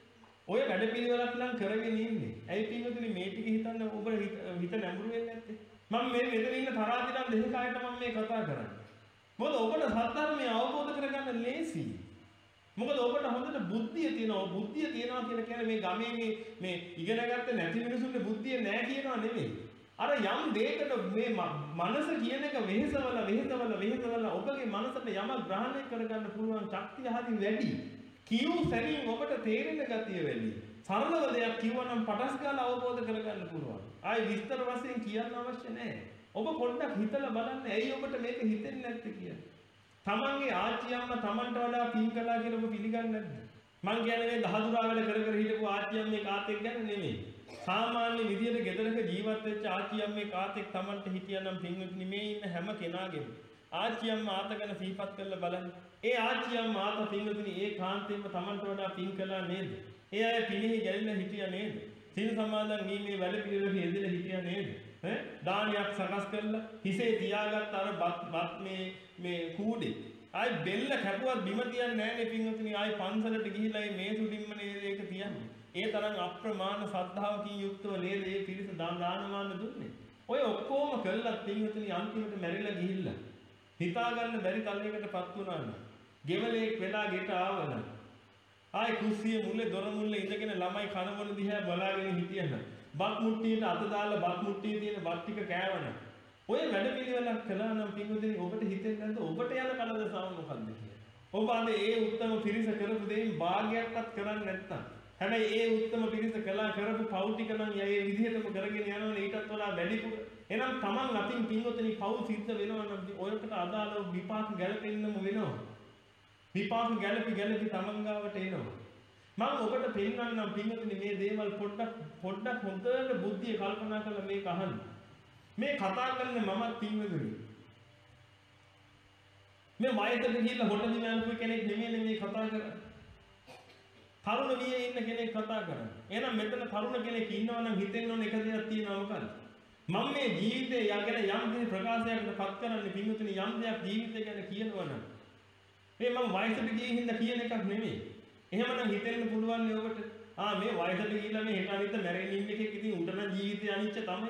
ඔය වැඩපිළිවෙලක් නම් කරගෙන ඉන්නේ. ඇයි පින්වතුනි මේ ටික හිතන්න ඔබ හිත නැඹුරු වෙන්නේ නැත්තේ? මම මේ මෙතන ඉන්න තරාතිරම් දෙහිකායට මම මේ කතා කරන්නේ. මොකද ඔබට සත්‍යධර්මය අවබෝධ කරගන්න ලේසියි. මොකද ඔබට හොඳට බුද්ධිය තියෙනවා. බුද්ධිය තියෙනවා කියලා කියන්නේ මේ ගමේ මේ මේ ඉගෙන ගත්ත නැති මිනිසුන්ගේ බුද්ධිය නැහැ කියනවා නෙමෙයි. අර යම් දෙයකට මේ මනස කියන එක වෙහෙසවල වෙහෙසවල වෙහෙසවල ඔබගේ මනසට යමක් ග්‍රහණය කරගන්න පුළුවන් ශක්තිය හරි වැඩි. කියු සැරින් ඔබට තේරෙන ගතිය වැඩි. සරලව දෙයක් කිව්වනම් පටස් ගාලා අවබෝධ කරගන්න පුළුවන්. ආයි විස්තර වශයෙන් කියන්න අවශ්‍ය නැහැ. ඔබ පොඩ්ඩක් හිතලා බලන්න ඇයි ඔබට මේක හිතෙන්නේ නැත්තේ කියලා. තමන්ගේ ආච්චි අම්මා තමන්ට වඩා පින් කළා කියලා ඔබ පිළිගන්නේ නැද්ද? මං කියන්නේ මේ දහදුරා වැඩ කර කර හිටපු ආච්චි අම්මේ කාතෙක් ගැන නෙමෙයි. සාමාන්‍ය විදියට ගෙදරක ජීවත් වෙච්ච ආච්චි අම්මේ කාතෙක් තමන්ට හිටියනම් පින්වතුනි මේ ඉන්න හැම කෙනාගේම ආච්චි අම්මා ආත ගැන සිහිපත් කරලා බලන්න. ඒ ආච්චි අම්මා ආත පින්වතුනි ඒ කාන්තේම තමන්ට වඩා පින් කළා නේද? ඒ අය පිනෙහි ගැලිලා හිටියා නේද? සිල් සමාදන් වීමේ වැඩ පිළිවෙලෙහි යෙදලා හිටියා නේද? ඈ දානියක් සකස් කරලා හිසේ තියාගත්ත අර බත් මේ මේ කූඩේ ආයි බෙල්ල කැපුවත් බිම තියන්නේ නැහැනේ පින්වතුනි. ආයි පන්සලට ගිහිලා මේ මේසුඩින්ම නේද ඒක තියන්නේ. ඒ තරම් අප්‍රමාණ ශ්‍රද්ධාවකින් යුක්තව නේද මේ පිරිස දාන දානමාන දුන්නේ. ඔය ඔක්කොම කළා පින්වතුනි අන්තිමට මැරිලා ගිහිල්ලා හිතා ගන්න බැරි තලයකටපත් වුණා නම් ගෙවලේක් වෙලා ගෙට ආවනම් ආයි කුස්සිය මුල්ලේ දොර මුල්ලේ ඉඳගෙන ළමයි කනවන දිහා බලාගෙන හිටියනම් බත් මුට්ටියට අත දාලා බත් මුට්ටියේ තියෙන බත් ටික කෑවනම් ඔය වැඩ පිළිවෙලක් කළා නම් පින්වතුනි ඔබට හිතෙන්නේ නැද්ද ඔබට යන කලදසාව මොකද්ද කියලා? ඔබ අද ඒ උත්තම පිරිස කරපු දෙයින් භාගයක්වත් කරන්නේ නැත්තම් හැබැයි ඒ උත්තම පිරිස කළා කරපු පව් ටික නම් ඒ විදිහටම කරගෙන යනවනේ ඊටත් වඩා වැඩිපුර. එහෙනම් Taman අතින් පින්වතුනි පව් සිද්ධ වෙනවා නම් ඔයකට අදාළව විපාක ගැලපෙන්නම වෙනවා. විපාක ගැලපි ගැලපි Taman ගාවට එනවා. මම ඔබට පෙන්වන්නම් පින්වතුනි මේ දේවල් පොඩ්ඩක් පොඩ්ඩක් හොඳට බුද්ධිය කල්පනා කරලා මේක අහන්න. මේ කතා කරන්නේ මමත් පින්වතුනි. මේ වයසට ගිහිල්ලා හොට දිනනපු කෙනෙක් නෙමෙයි මේ කතා කරන්නේ. තරුණ වියේ ඉන්න කෙනෙක් කතා කරන්නේ. එහෙනම් මෙතන තරුණ කෙනෙක් ඉන්නවා නම් හිතෙන්න ඕන එක දෙයක් තියෙනවා මොකක්ද? මම මේ ජීවිතය යගෙන යම් කිසි ප්‍රකාශයකට පත් කරන්නේ පින්වතුනි යම් දෙයක් ජීවිතය ගැන කියනවා නම් මේ මම වයසට ගිහින් හින්දා කියන එකක් නෙමෙයි. එහෙමනම් හිතෙන්න පුළුවන් නේ ඔබට ආ මේ වයසට ගිහිල්ලා මේ හෙට අනිත් මැරෙන්න ඉන්න එකෙක් ඉතින් උඩන ජීවිතය අනිච්ච තමයි.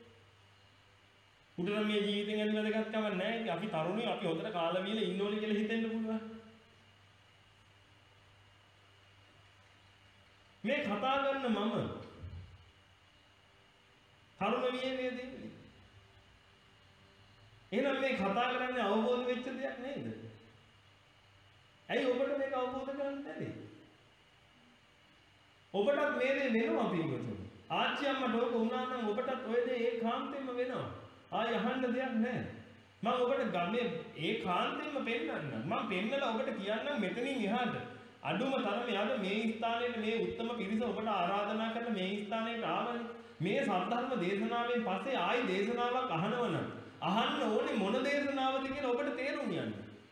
උඩන මේ ජීවිතෙන් ගැන වැදගත්කමක් නැහැ. ඉතින් අපි තරුණයෝ අපි හොඳට කාලා බීලා ඉන්න ඕනේ කියලා හිතෙන්න පුළුවන්. මේ කතා කරන මම තරුණ වියේ නේද? එහෙනම් මේ කතා කරන්නේ අවබෝධ වෙච්ච දෙයක් නේද? ඇයි ඔබට මේක අවබෝධ කරගන්න බැරි? ඔබටත් මේ දේ වෙනවා පින්වතුනි. ආච්චි අම්මට ඕක වුණා නම් ඔබටත් ඔය දේ ඒකාන්තයෙන්ම වෙනවා. ආයි අහන්න දෙයක් නැහැ. මම ඔබට ගමේ ඒකාන්තයෙන්ම පෙන්නන්නම්. මම පෙන්නලා ඔබට කියන්නම් මෙතනින් එහාට අඩුම තරමේ අද මේ ස්ථානයේ මේ උත්තම පිරිස ඔබට ආරාධනා කරන මේ ස්ථානයට ආවනේ. මේ සද්ධර්ම දේශනාවෙන් පස්සේ ආයි දේශනාවක් අහනවනම් අහන්න ඕනේ මොන දේශනාවද කියලා ඔබට තේරුම් යන්න.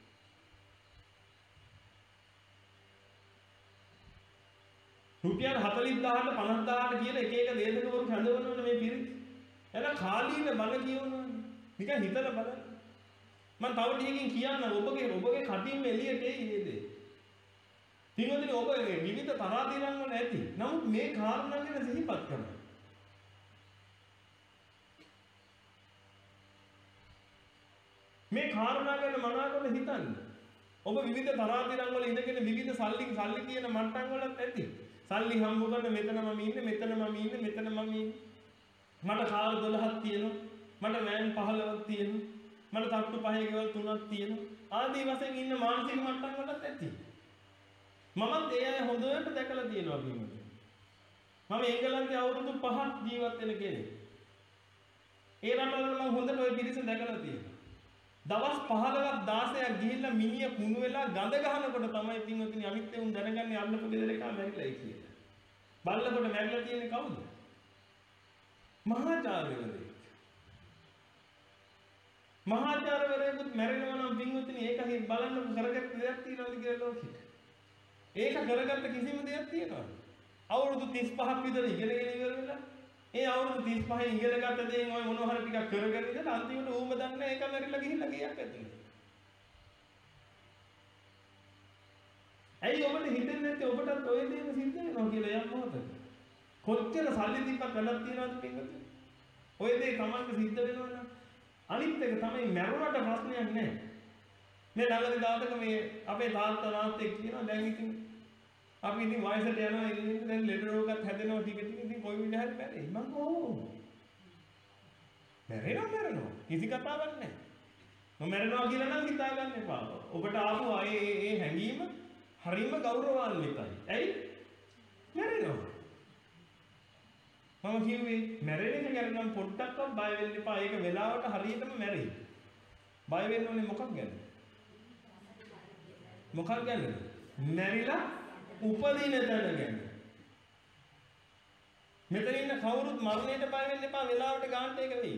රුපියල් හතළිස් දහසට පනස් දහසට කියලා එක එක දේශකවරු හඳවනවනේ මේ පිරිස. එලා කාලීන බල කියවනවනේ. නිකන් හිතලා බලන්න. මම තව ටිකකින් කියන්න ඔබගේ ඔබගේ කටින්ම එළියට එයි මේ දේ. පින්වතුනි ඔබ මේ විවිධ තරාතිරම් වල ඇති. නමුත් මේ කාරණා ගැන සිහිපත් කරන්න. මේ කාරණා ගැන මනාකොට හිතන්න. ඔබ විවිධ තරාතිරම් වල ඉඳගෙන විවිධ සල්ලි සල්ලි කියන මට්ටම් වලත් ඇති. සල්ලි හම්බ කරන මෙතන මම ඉන්නේ මෙතන මම ඉන්නේ මෙතන මම ඉන්නේ. මට කාර් දොළහක් තියෙනවා. මට වෑන් පහළොවක් තියෙනවා. මට තට්ටු පහේ ගෙවල් තුනක් තියෙනවා. ආදී වශයෙන් ඉන්න මානසික මට්ටම් වලත් ඇති. මමත් ඒ අය හොඳට දැකලා තියෙනවා බිමුට. මම එංගලන්තේ අවුරුදු පහක් ජීවත් වෙන කෙනෙක්. ඒ රටවල මම හොඳට ওই පිරිස දැකලා තියෙනවා. දවස් පහළොවක් දාසයක් ගිහිල්ලා මිනිය කුණු වෙලා ගඳ ගහනකොට තමයි පින්වතුනි අනිත් උන් දැනගන්නේ අල්ලපු ගෙදර එක මැරිලායි කියලා. බල්ලකොට මැරිලා තියෙන්නේ කවුද? මහාචාර්යවරයෙක්. මහාචාර්යවරයෙකුත් මැරෙනවා නම් පින්වතුනි ඒක හි බලන්න කරගත්ත දෙයක් තියෙනවද කියලා ලෝකෙට. ඒක කරගත්ත කිසිම දෙයක් තියෙනවද? අවුරුදු තිස් පහක් විතර ඉගෙනගෙන ඉවර වෙලා ඒ අවුරුදු තිස් පහෙන් ඉගෙන ගත්ත දේෙන් ඔය මොනවා හරි ටිකක් කරගෙන ඉඳලා අන්තිමට ඌම දන්නේ ඒක මැරිලා ගිහිල්ලා ගියක් ඇතුලේ. ඇයි ඔබට හිතෙන්නේ නැත්තේ ඔබටත් ඔය දේම සිද්ධ වෙනවා කියලා යම් මොහොතක? කොච්චර සල්ලි දීපක් වැඩක් තියනවද පින්වතුනි? ඔය දේ Tamanට සිද්ධ වෙනවනම් අනිත් එක තමයි මැරුණට ප්‍රශ්නයක් නැහැ. මේ ළඟදී දාතක මේ අපේ තාත්තා තාත්තෙක් කියනවා දැන් ඉතින් අපි ඉතින් වයසට යනවා ඉතින් දැන් ලෙඩ රෝගත් හැදෙනවා ටික ටික ඉතින් කොයි විදිහට මැරෙයි මං ඕ මැරෙනවා මැරෙනවා කිසි කතාවක් නැහැ මම මැරෙනවා කියලා නම් හිතා ගන්න එපා ඔබට ආපු අය ඒ ඒ හැඟීම හරිම ගෞරවාන්විතයි ඇයි මැරෙනවා මම කිව්වේ මැරෙන එක ගැන නම් පොඩ්ඩක්වත් බය වෙන්න එපා ඒක වෙලාවට හරියටම මැරෙයි බය වෙන්න ඕනේ මොකක් ගැනද මොකක් ගැනද මැරිලා උපදින තැන ගැන. මෙතන ඉන්න කවුරුත් මරණයට බය වෙන්න එපා වෙලාවට ගන්නට එක වෙයි.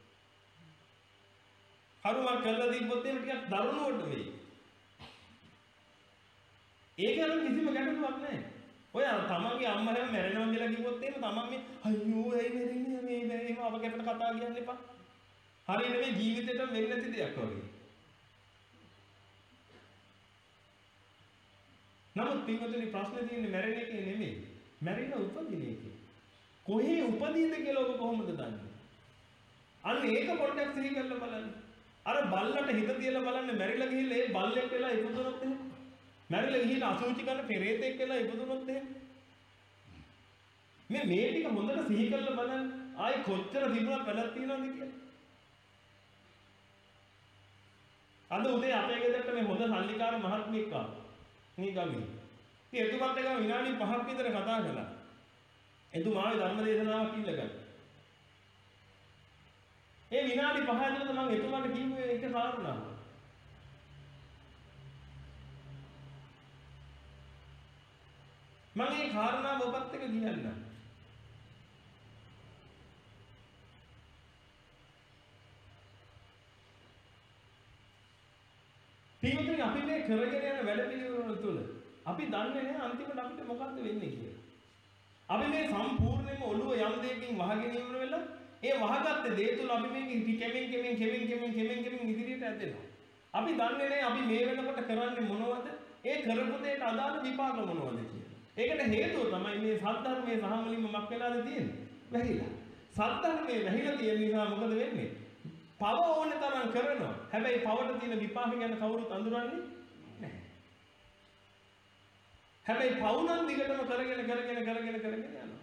කරුමක් කරලා දීපොත් එහෙම ටිකක් දරුණුවට වෙයි. ඒක නම් කිසිම ගැටලුවක් නැහැ. ඔය තමන්ගේ අම්මා හැම මැරෙනවා කියලා කිව්වොත් එහෙම තමන් මේ අයියෝ ඇයි මැරෙන්නේ මේ මේ අපකට කතා කියන්න එපා. හරියට මේ ජීවිතේට වෙන්නේ නැති දෙයක් වගේ. නමුත් පින්වතුනි ප්‍රශ්නේ තියෙන්නේ මැරෙන එකේ නෙමෙයි. මැරෙන උපදින එකේ. කොහේ උපදීද කියලා ඔබ කොහොමද දන්නේ? අන්න ඒක පොඩ්ඩක් සිහි කරලා බලන්න. අර බල්ලට හිත තියලා බලන්න මැරිලා ගිහිල්ලා ඒ බල්ලෙක් වෙලා ඉපදුනොත් එහෙම. මැරිලා ගිහිල්ලා අසුචි කරන පෙරේතෙක් වෙලා ඉපදුනොත් එහෙම. මේ මේ ටික හොඳට සිහි කරලා බලන්න. ආයි කොච්චර තිබුණා පැලක් තියනවද කියලා. අද උදේ අපේ ගෙදරට මේ හොඳ සල්ලිකාර මහත්මියක් ආවා. මේ ගමේ. ඉතින් එතුමත් එක්ක විනාඩි පහක් විතර කතා කළා. එතුමාගේ ධර්ම දේශනාවක් ඉල්ලගත්තා. ඒ විනාඩි පහ ඇතුළත මම එතුමාට කිව්වේ එක කාරණාවක්. මම මේ කාරණාව ඔබත් එක්ක කියන්නම්. පින්වතුනි අපි මේ කරගෙන යන වැඩ පිළිවෙල තුළ අපි දන්නේ නැහැ අන්තිමට අපිට මොකක්ද වෙන්නේ කියලා. අපි මේ සම්පූර්ණයෙන්ම ඔළුව යම් දෙයකින් වහගෙන ඉවර වෙලා ඒ වහගත්ත දේ තුළ අපි මේක කෙමෙන් කෙමෙන් කෙමෙන් කෙමෙන් කෙමෙන් කෙමෙන් ඉදිරියට ඇදෙනවා. අපි දන්නේ නැහැ අපි මේ වෙනකොට කරන්නේ මොනවද? ඒ කරපු දෙයට අදාළ විපාක මොනවද කියලා. ඒකට හේතුව තමයි මේ සද්ධර්මයේ සහ මුලින්ම මක් වෙලාද තියෙන්නේ? වැහිලා. සද්ධර්මයේ වැහිලා තියෙන නිසා මොකද වෙන්නේ? පව ඕන තරම් කරනවා. හැබැයි පවට තියෙන විපාක ගැන කවුරුත් අඳුරන්නේ නැහැ. හැබැයි පව නම් දිගටම කරගෙන කරගෙන කරගෙන කරගෙන යනවා.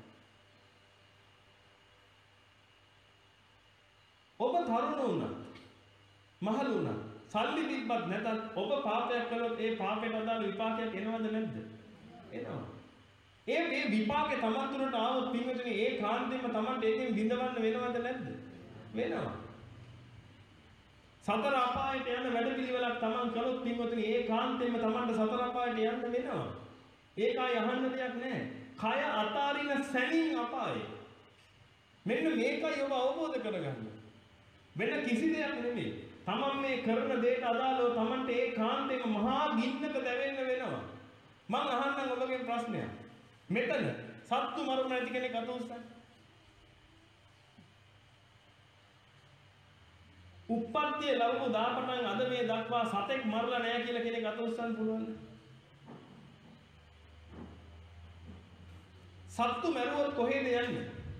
ඔබ තරුණ වුණා. මහලු වුණා. සල්ලි තිබ්බත් නැතත් ඔබ පාපයක් කළොත් ඒ පාපයට අදාළ විපාකයක් එනවද නැද්ද? එනවා. ඒ මේ විපාකේ තමන් තුරට ආවොත් පින්වතුනි ඒ කාන්තේම තමන්ට ඒකෙන් විඳවන්න වෙනවද නැද්ද? වෙනවා. සතර අපායට යන වැඩපිළිවෙලක් තමන් කළොත් පින්වතුනි ඒ කාන්තේම තමන්ට සතර අපායට යන්න වෙනවා. ඒකයි අහන්න දෙයක් නැහැ. කය අතාරින සැනින් අපායේ. මෙන්න මේකයි ඔබ අවබෝධ කරගන්න. වෙන කිසි දෙයක් නෙමෙයි. තමන් මේ කරන දෙයට අදාළව තමන්ට ඒ කාන්තේම මහා ගින්නක දැවෙන්න වෙනවා. මං අහන්නම් ඔබගෙන් ප්‍රශ්නයක්. මෙතන සත්තු මරුණ නැති කෙනෙක් අත උස්සන්න. උප්පත්තිය ලැබු දාපටන් අද මේ දක්වා සතෙක් මරලා නැහැ කියලා කෙනෙක් අත උස්සන්න පුළුවන්ද? සත්තු මැරුවොත් කොහෙද යන්නේ?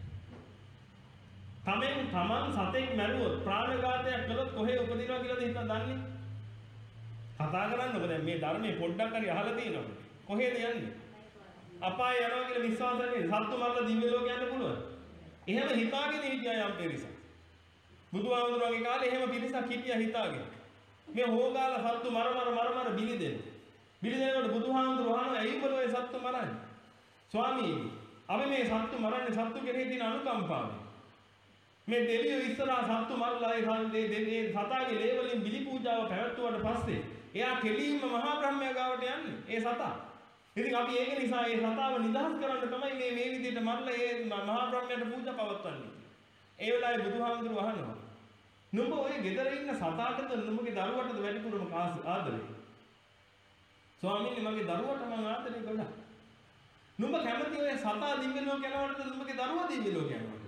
තමෙන් තමන් සතෙක් මැරුවොත් ප්‍රාණඝාතයක් කළොත් කොහේ උපදිනවා කියලාද හිතා දන්නේ? කතා කරන්නකො දැන් මේ ධර්මයේ පොඩ්ඩක් හරි අහලා තියෙනවද? කොහෙද යන්නේ? අපාය යනවා කියලා විශ්වාස නැහැ. සත්තු මරලා දිව්‍ය ලෝක යන්න පුළුවන්. එහෙම හිතාගෙන හිටියා යම් පිරිසක්. බුදුහාමුදුරුවන්ගේ කාලේ එහෙම පිරිසක් හිටියා හිතාගෙන. මේ හොගාලා සත්තු මර මර මර මර බිලි දෙන. බිලි දෙනකොට බුදුහාමුදුරුවෝ අහනවා ඇයි උඹලා ඔය සත්තු මරන්නේ? ස්වාමීනි, අපි මේ සත්තු මරන්නේ සත්තු කෙරෙහි තියෙන අනුකම්පාවෙන්. මේ දෙවියෝ ඉස්සරහා සත්තු මරලා ඒ දෙවියන් සතාගේ ලේ වලින් බිලි පූජාව පැවැත්වුවාට පස්සේ එයා කෙලින්ම මහා බ්‍රහ්මයා ගාවට යන්නේ. ඒ සතා. ඉතින් අපි ඒක නිසා ඒ සතාව නිදහස් කරන්න තමයි මේ මේ විදිහට මරලා ඒ මහා බ්‍රහ්මයාට පූජා පවත්වන්නේ. ඒ වෙලාවේ බුදුහාමුදුරුවෝ අහනවා නුඹ ඔය ගෙදර ඉන්න සතාටද නුඹගේ දරුවටද වැඩිපුරම ආදරේ? ස්වාමීනි මගේ දරුවට මම ආදරේ ගොඩක්. නුඹ කැමති ඔය සතා දිව්‍ය ලෝක යනවටද නුඹගේ දරුවා දිව්‍ය ලෝක යනවටද?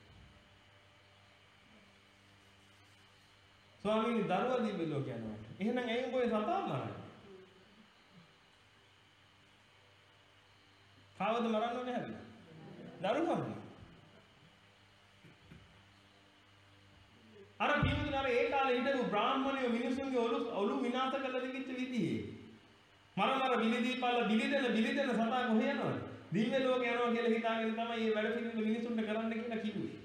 ස්වාමීනි දරුවා දිව්‍ය ලෝක යනවට. එහෙනම් ඇයි උඹ ඔය සතා මරන්නේ? කාවද මරන්න ඕනේ හැබැයි? දරුවානේ. අර පිළිතුරු අර ඒ කාලේ හිටපු බ්‍රාහ්මණයෝ මිනිසුන්ගේ ඔලු ඔලු විනාශ කළ දෙකිච්ච විදිහේ මර මර බිලිදීපාල බිලිදෙන බිලිදෙන සතා කොහෙ යනවද? දිව්‍ය ලෝක යනවා කියලා හිතාගෙන තමයි මේ වැඩ පිළිවෙල මිනිසුන්ට කරන්න කියලා කිව්වේ.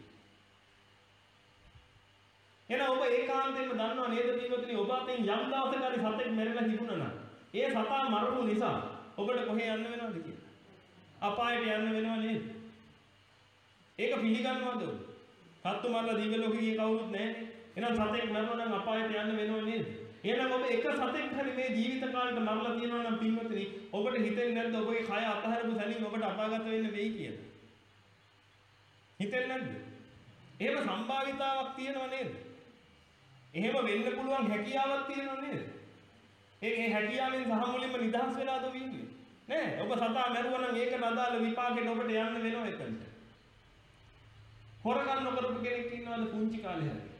එහෙනම් ඔබ ඒකාන්තයෙන්ම දන්නවා නේද පින්වතුනි ඔබ අතෙන් යම් දවසක හරි සතෙක් මැරෙලා තිබුණා නම් ඒ සතා මරපු නිසා ඔබට කොහෙ යන්න වෙනවද කියලා? අපායට යන්න වෙනව නේද? ඒක පිළිගන්නවද ඔබ? සත්තු මරලා දිව්‍ය ලෝකෙ ගියේ කවුරුත් නැහැ. එහෙනම් සතෙක් මරනවා නම් අපායට යන්න වෙනව නේද? එහෙනම් ඔබ එක සතෙක් හරි මේ ජීවිත කාලෙට මරලා තියෙනවා නම් පින්වතුනි ඔබට හිතෙන්නේ නැද්ද ඔබගේ කය අතහැරපු සැනින් ඔබට අපාගත වෙන්න වෙයි කියලා? හිතෙන්නේ නැද්ද? එහෙම සම්භාවිතාවක් තියෙනව නේද? එහෙම වෙන්න පුළුවන් හැකියාවක් තියෙනව නේද? ඒ ඒ හැකියාවෙන් සහ මුලින්ම නිදහස් වෙලාද ඔබ ඉන්නේ? නෑ. ඔබ සතා මැරුවා නම් ඒකට අදාළ විපාකෙට ඔබට යන්න වෙනවා එතනට. හොරකම් නොකරපු කෙනෙක් ඉන්නවද පුංචි කාලේ හරි?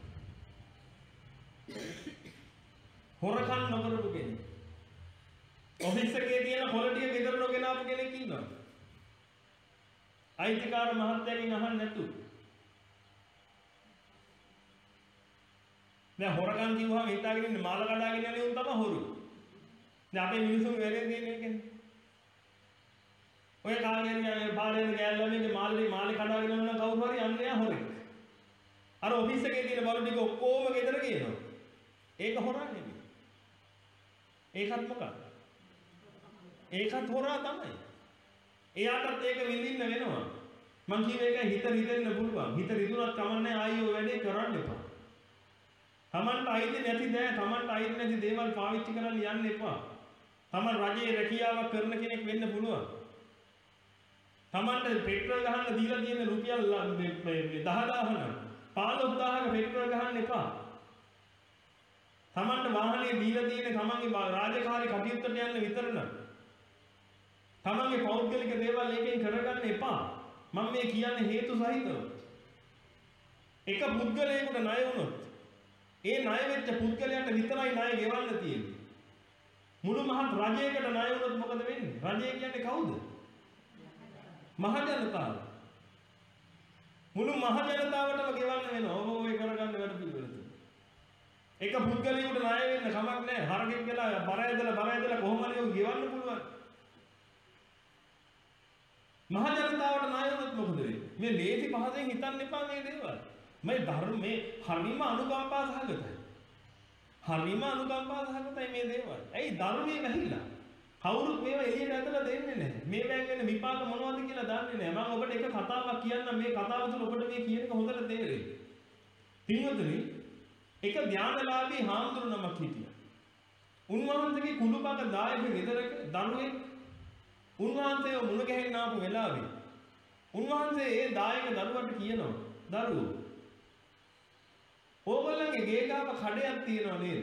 හොරකම් නොකරපු කෙනෙක්. ඔෆිස් එකේ තියෙන පොළ ටික ගෙදර නොගෙන ආපු කෙනෙක් ඉන්නවද? අයිතිකාර මහත්තයාගෙන් අහන්න නැතු. දැන් හොරකම් කිව්වම හිතාගෙන ඉන්නේ මාල කඩාගෙන යන්නේ උන් තමයි හොරු. දැන් අපේ මිනිස්සු වෙරෙන් දෙන්නේ කියන්නේ. ඔය කාගෙන් යන්නේ පාරේන ගෑල්ලමේ මාළේ මාළේ කඩාගෙන යන කවුරු හරි යන්නේ නැහැ හොරෙක්. අර ඔෆිස් එකේ තියෙන බඩු ටික ඔක්කොම ගෙදර ගේනවා. ඒක හොරා නෙමෙයි. ඒකත් මොකක්ද? ඒකත් හොරා තමයි. එයාටත් ඒක විඳින්න වෙනවා. මං කියව එක හිත රිදෙන්න පුළුවන්. හිත රිදුනත් කමන්නේ ආයෙ වැඩේ කරන්න එපා. තමන්ට අයිති නැති දේ තමන්ට අයිති නැති දේවල් පාවිච්චි කරන්න යන්න එපා. තමන් රජයේ රැකියාවක් කරන කෙනෙක් වෙන්න පුළුවන්. තමන්ට පෙට්‍රල් ගහන්න දීලා තියෙන රුපියල් දහදාහක් පහළොස් දහසක පෙට්‍රල් ගහන්න එපා. තමන්ට වාහනේ දීලා තියෙන තමන්ගේ රාජකාරී කටයුත්තට යන්න විතර නම් තමන්ගේ පෞද්ගලික දේවල් එකෙන් කරගන්න එපා. මම මේ කියන්නේ හේතු සහිතව. එක පුද්ගලයෙකුට ණය වුණොත් ඒ ණය වෙච්ච පුද්ගලයාට විතරයි ණය ගෙවන්න තියෙන්නේ. මුළු මහත් රජයකට ණය වුණොත් මොකද වෙන්නේ? රජය කියන්නේ කවුද? මහ ජනතාව. මුළු මහ ජනතාවටම ගෙවන්න වෙනවා. ඔබ ඔය කරගන්න වැඩ පිළිවෙලට. එක පුද්ගලයෙකුට ණය වෙන්න කමක් නැහැ. හරකෙක් වෙලා බර ඇදලා බර ඇදලා කොහොම හරි ඔය ගෙවන්න පුළුවන්. මහ ජනතාවට ණය වුණොත් මොකද වෙන්නේ? මේ ලේසි පහසෙන් හිතන්න එපා මේ දේවල්. මේ ධර්ම මේ හරිම අනුකම්පා සහගතයි. හරිම අනුකම්පා සහගතයි මේ දේවල්. ඇයි ධර්මයේ නැහිලා? කවුරුත් මේවා එළියට ඇදලා දෙන්නේ නැහැ. මේ බෑන් වෙන විපාක මොනවද කියලා දන්නේ නැහැ. මම ඔබට එක කතාවක් කියන්නම්. මේ කතාව තුළ ඔබට මේ කියන එක හොඳට තේරෙයි. පින්වතුනි, එක ධානලාභී හාමුදුරු නමක් හිටියා. උන්වහන්සේගේ කුළුපක දායක ගෙදරක දරුවෙක් උන්වහන්සේව මුණ ගැහෙන්න ආපු වෙලාවේ උන්වහන්සේ ඒ දායක දරුවට කියනවා, දරුවෝ ඕගොල්ලන්ගේ ගේ ගාව කඩයක් තියෙනව නේද?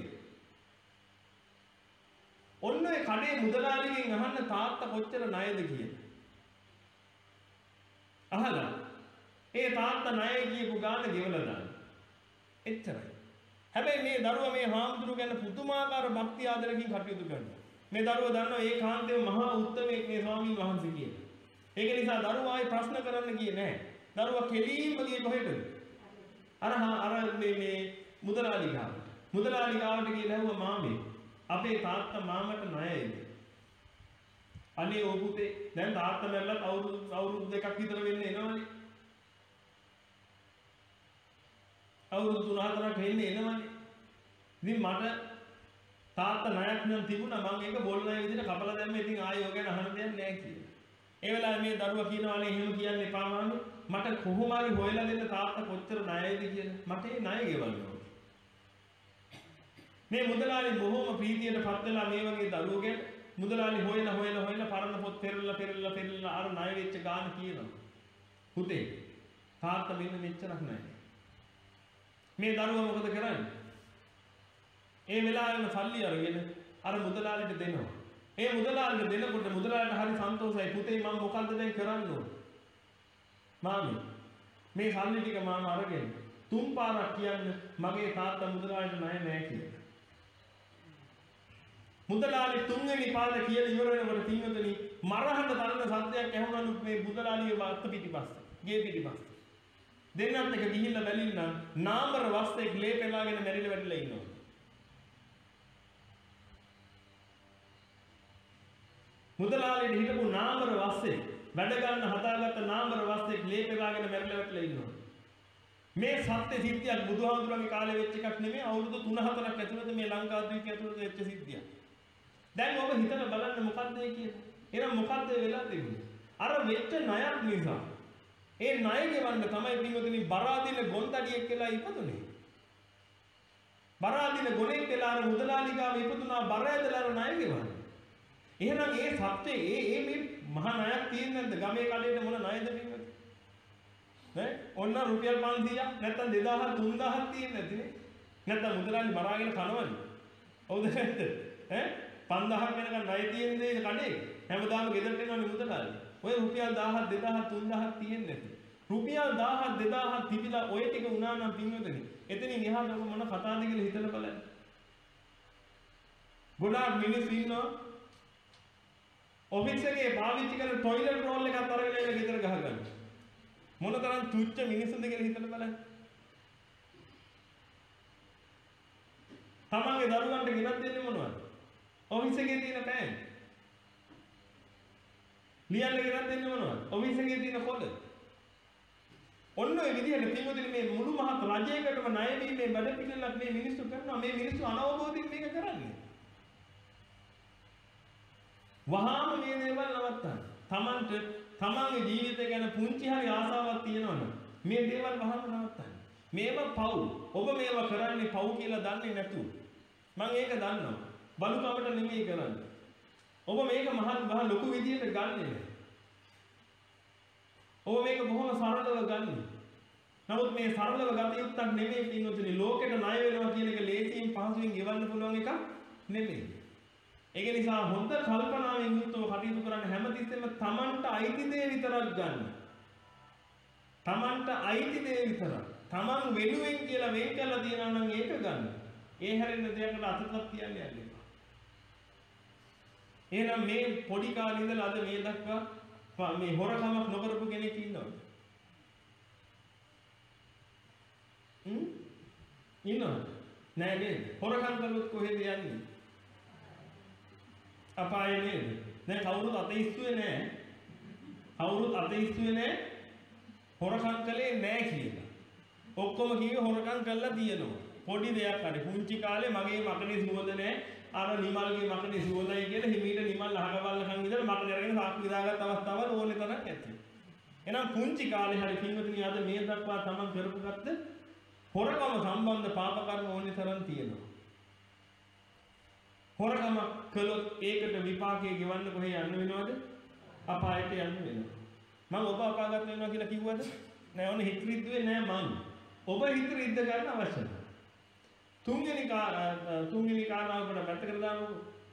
ඔන්න ඒ කඩේ මුදලාලිගෙන් අහන්න තාත්තා කොච්චර ණයද කියලා. අහලා ඒ තාත්තා ණය කියපු ගාන ගෙවලා දාන්න. එච්චරයි. හැබැයි මේ දරුවා මේ හාමුදුරුවෝ ගැන පුදුමාකාර භක්ති ආදරකින් කටයුතු කරනවා. මේ දරුවා දන්නවා ඒ කාන්තේ මහා උත්තමයෙක් මේ ස්වාමීන් වහන්සේ කියලා. ඒක නිසා දරුවා ආයේ ප්‍රශ්න කරන්න ගියේ නැහැ. දරුවා කෙලින්ම ගියේ කොහෙටද? අර අර මේ මේ මුදලාලි ගාවට. මුදලාලි ගාවට ගිහලා ඇහුවා මාමේ අපේ තාත්තා මාමට ණයයිද? අනේ ඔව් පුතේ දැන් තාත්තා මැරලා අවුරුදු අවුරුදු දෙකක් විතර වෙන්නේ එනවනේ. අවුරුදු තුන හතරක් වෙන්නේ එනවනේ. ඉතින් මට තාත්තා ණයක් නම් තිබුණා මම ඒක බොල් ණය විදිහට කපලා දැම්ම. ඉතින් ආයෙ ඔය ගැන අහන්න දෙයක් නැහැ කියලා. ඒ වෙලාවේ මේ දරුවා කියනවානේ එහෙම කියන්න එපා මාමේ. මට කොහොම හරි හොයලා දෙන්න තාත්තා කොච්චර ණයයිද කියලා. මට ඒ ණය ගෙවන්න ඕනේ. මේ මුදලාලි බොහොම ප්‍රීතියටපත් වෙලා මේ වගේ දරුවෝගෙන් මුදලාලි හොයලා හොයලා හොයලා පරණ පොත් පෙරලා පෙරලා පෙරලා අර ණය වෙච්ච ගාන කියනවා. පුතේ තාත්තා මෙන්න මෙච්චරක් ණය. මේ දරුවා මොකද කරන්නේ? ඒ වෙලාවෙම සල්ලි අරගෙන අර මුදලාලිට දෙනවා. ඒ මුදලාලිට දෙනකොට මුදලාලිට හරි සන්තෝෂයි. පුතේ මම මොකද්ද දැන් කරන්න ඕන? මාමේ මේ සල්ලි ටික මම අරගෙන තුන් පාරක් කියන්න මගේ තාත්තා මුදලාලිට ණය නැහැ කියලා. මුදලාලි තුන්වෙනි පාර කියලා ඉවර වෙනකොට පින්වතුනි මරහඬ තරන සත්‍යයක් ඇහුණලු මේ මුදලාලියේ වාස්ත පිටිපස්සේ. ගේ පිටිපස්සේ. දෙන්නත් එක ගිහිල්ලා බැලින්නම් නාමර වස්තේ ලේ පෙලාගෙන මැරිලා වැටිලා ඉන්නවා. මුදලාලිට හිටපු නාමර වස්තේ වැඩ ගන්න හදාගත්ත නාමර වස්තේ ලේ පෙලාගෙන මැරිලා වැටිලා ඉන්නවා. මේ සත්‍ය සිද්ධියක් බුදුහාමුදුරන්ගේ කාලේ වෙච්ච එකක් නෙමෙයි අවුරුදු තුන හතරක් ඇතුළත මේ ලංකාද්වීපය ඇතුළත වෙච්ච සිද්ධියක්. දැන් ඔබ හිතලා බලන්න මොකද්ද ඒ කියන්නේ? එහෙනම් මොකද්ද වෙලා තිබුණේ? අර වෙච්ච ණයක් නිසා ඒ ණය ගෙවන්න තමයි පින්වතුනි බරාදින ගොන්තඩියෙක් කියලා ඉපදුනේ. බරාදින ගොනෙක් කියලා අර මුදලාලිගාව ඉපදුනා බර ඇදලා අර ණය ගෙවන්න. එහෙනම් ඒ සත්‍යේ ඒ ඒ මේ මහා ණයක් තියෙන්නේ නැද්ද? ගමේ කඩේට මොන ණයද පින්වතුනි? නේ? ඔන්න රුපියල් පන්සීයක් නැත්නම් දෙදාහක් තුන්දාහක් තියෙන්නේ නැතිනේ. නැත්නම් මුදලාලි මරාගෙන කනවනේ. හවුද නැද්ද? ඈ පන්දාහක් වෙනකන් ණය තියෙන්නේ කඩේ. හැමදාම ගෙදරට එනවනේ මුදලාලි. ඔය රුපියල් දහයක් දෙදාහක් තුන්දාහක් තියෙන්නේ නැති. රුපියල් දහයක් දෙදාහක් තිබිලා ඔය ටික උනා නම් පින්වතුනි. එතනින් එහාට ඔබ මොන කතාවද කියලා හිතලා බලන්න. ගොඩාක් මිනිස්සු ඉන්නවා. ඔෆිස් එකේ පාවිච්චි කරන টয়ලට් රෝල් එකක් අරගෙන එලා ගෙදර ගහගන්න. මොනතරම් තුච්ච මිනිස්සුන්ද කියලා හිතලා බලන්න. තමන්ගේ දරුවන්ට ගෙනත් දෙන්නේ මොනවද? ඔෆිස් එකේ තියෙන පෑන්. ලියන්න ගෙනත් දෙන්නේ මොනවද? ඔෆිස් එකේ තියෙන පොත. ඔන්න ඔය විදිහට පින්වතුනි මේ මුළු මහත් රජයකටම ණය දීමේ වැඩ පිළිවෙලක් මේ මිනිස්සු කරනවා. මේ මිනිස්සු අනවබෝධයෙන් මේක කරන්නේ. වහාම මේ දේවල් නවත්තන්න. තමන්ට තමන්ගේ ජීවිතය ගැන පුංචි හරි ආසාවක් තියෙනවනම් මේ දේවල් වහාම නවත්තන්න. මේව පව්. ඔබ මේව කරන්නේ පව් කියලා දන්නේ නැතුව. මම ඒක දන්නවා. බලුකමට නෙමෙයි කරන්නේ. ඔබ මේක මහත් මහ ලොකු විදියට ගන්නෙ නෑ. ඔබ මේක බොහොම සරලව ගන්න. නමුත් මේ සරලව ගත යුත්තක් නෙමෙයි පින්වතුනි. ලෝකෙට ණය වෙනවා කියන එක ලේසියෙන් පහසුවෙන් ගෙවන්න පුළුවන් එකක් නෙමෙයි. ඒක නිසා හොඳ කල්පනාවෙන් යුක්තව කටයුතු කරන්න හැමතිස්සෙම තමන්ට අයිති දේ විතරක් ගන්න. තමන්ට අයිති දේ විතරක්. තමන් වෙනුවෙන් කියලා වෙන් කරලා තියනවා නම් ඒක ගන්න. ඒ හැරෙන්න දෙයකට අතපත් තියන්න යන්න එපා. එහෙනම් මේ පොඩි කාලේ ඉඳලා අද මේ දක්වා මේ හොරකමක් නොකරපු කෙනෙක් ඉන්නවද? හ්ම්? ඉන්නවද? නෑ නේද? හොරකම් කළොත් කොහෙද යන්නේ? අපායේ නේද? දැන් කවුරුත් අතීස්තුවේ නෑ. කවුරුත් අතීස්තුවේ නෑ. හොරකම් කළේ නෑ කියලා. ඔක්කොම කිව්වේ හොරකම් කළා තියෙනවා. පොඩි දෙයක් හරි පුංචි කාලේ මගේ මකනේ සුවඳ නෑ. අර නිමල්ගේ මකනේ සුවඳයි කියලා හිමීට නිමල් අහකවල්ලකන් ඉඳලා මකනේ අරගෙන සාක්කු විදාගත් අවස්ථාවල් ඕනේ තරම් ඇති. එහෙනම් පුංචි කාලේ හරි පින්වතුනි අද මේ දක්වා තමන් කරපු ගත්ත හොරකම සම්බන්ධ පාප කර්ම ඕනේ තරම් තියෙනවා. හොරකම කළොත් ඒකට විපාකයේ ගෙවන්න කොහේ යන්න වෙනවද? අපායට යන්න වෙනවා. මම ඔබ අපාගත වෙනවා කියලා කිව්වද? නෑ ඕනේ හිත රිද්දුවේ නෑ මං. ඔබ හිත රිද්ද ගන්න අවශ්‍ය නැහැ. තුන්වෙනි තුන්වෙනි කාරණාවකට පැත්තකට දාමු.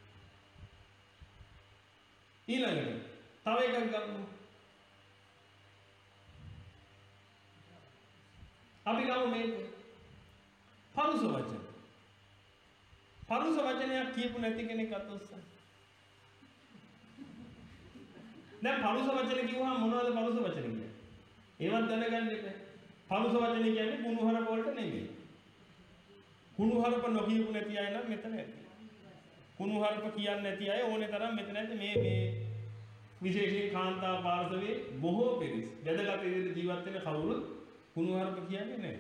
ඊළඟට තව එකක් ගමු. අපි ගමු මේ පරුස වචන. පරුස වචනයක් කියපු නැති කෙනෙක් අතොස්සන. දැන් පරුස වචන කිව්වහම මොනවද පරුස වචන කියන්නේ? ඒවත් දැනගන්න එපා. පරුස වචන කියන්නේ කුණුහරුප වලට නෙමෙයි. කුණුහරුප නොකියපු නැති අය නම් මෙතන ඇති. කුණුහරුප කියන්නේ නැති අය ඕනේ තරම් මෙතන ඇති. මේ මේ විශේෂයෙන් කාන්තා පාර්ශවයේ බොහෝ පිරිස් වැදගත් විදිහට ජීවත් වෙන කවුරුත් කුණුහරුප කියන්නේ නැහැ.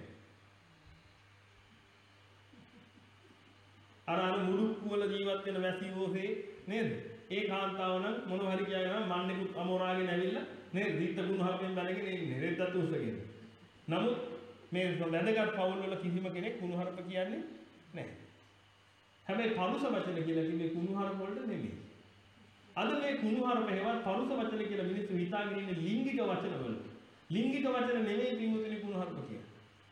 අර අර මුඩුක්කු වල ජීවත් වෙන වැසියෝසේ නේද? ඒ කාන්තාව නම් මොනව හරි කියනවා මන්නේකුත් අමෝරාගෙන ඇවිල්ලා නේද? දිත්ත කුණුහරුපෙන් බැලගෙන ඉන්නේ. රෙද්දත් උස්සගෙන. නමුත් මේ වැදගත් පවුල් වල කිසිම කෙනෙක් කුණුහරුප කියන්නේ නැහැ. හැබැයි පරුස වචන කියලා කිව්වේ කුණුහරුප වලට නෙමෙයි. අද මේ කුණුහරුප හේවත් පරුස වචන කියලා මිනිස්සු හිතාගෙන ඉන්නේ ලිංගික වචන වල. ලිංගික වචන නෙමෙයි පින්වතුනි කුණුහරුප කියන්නේ.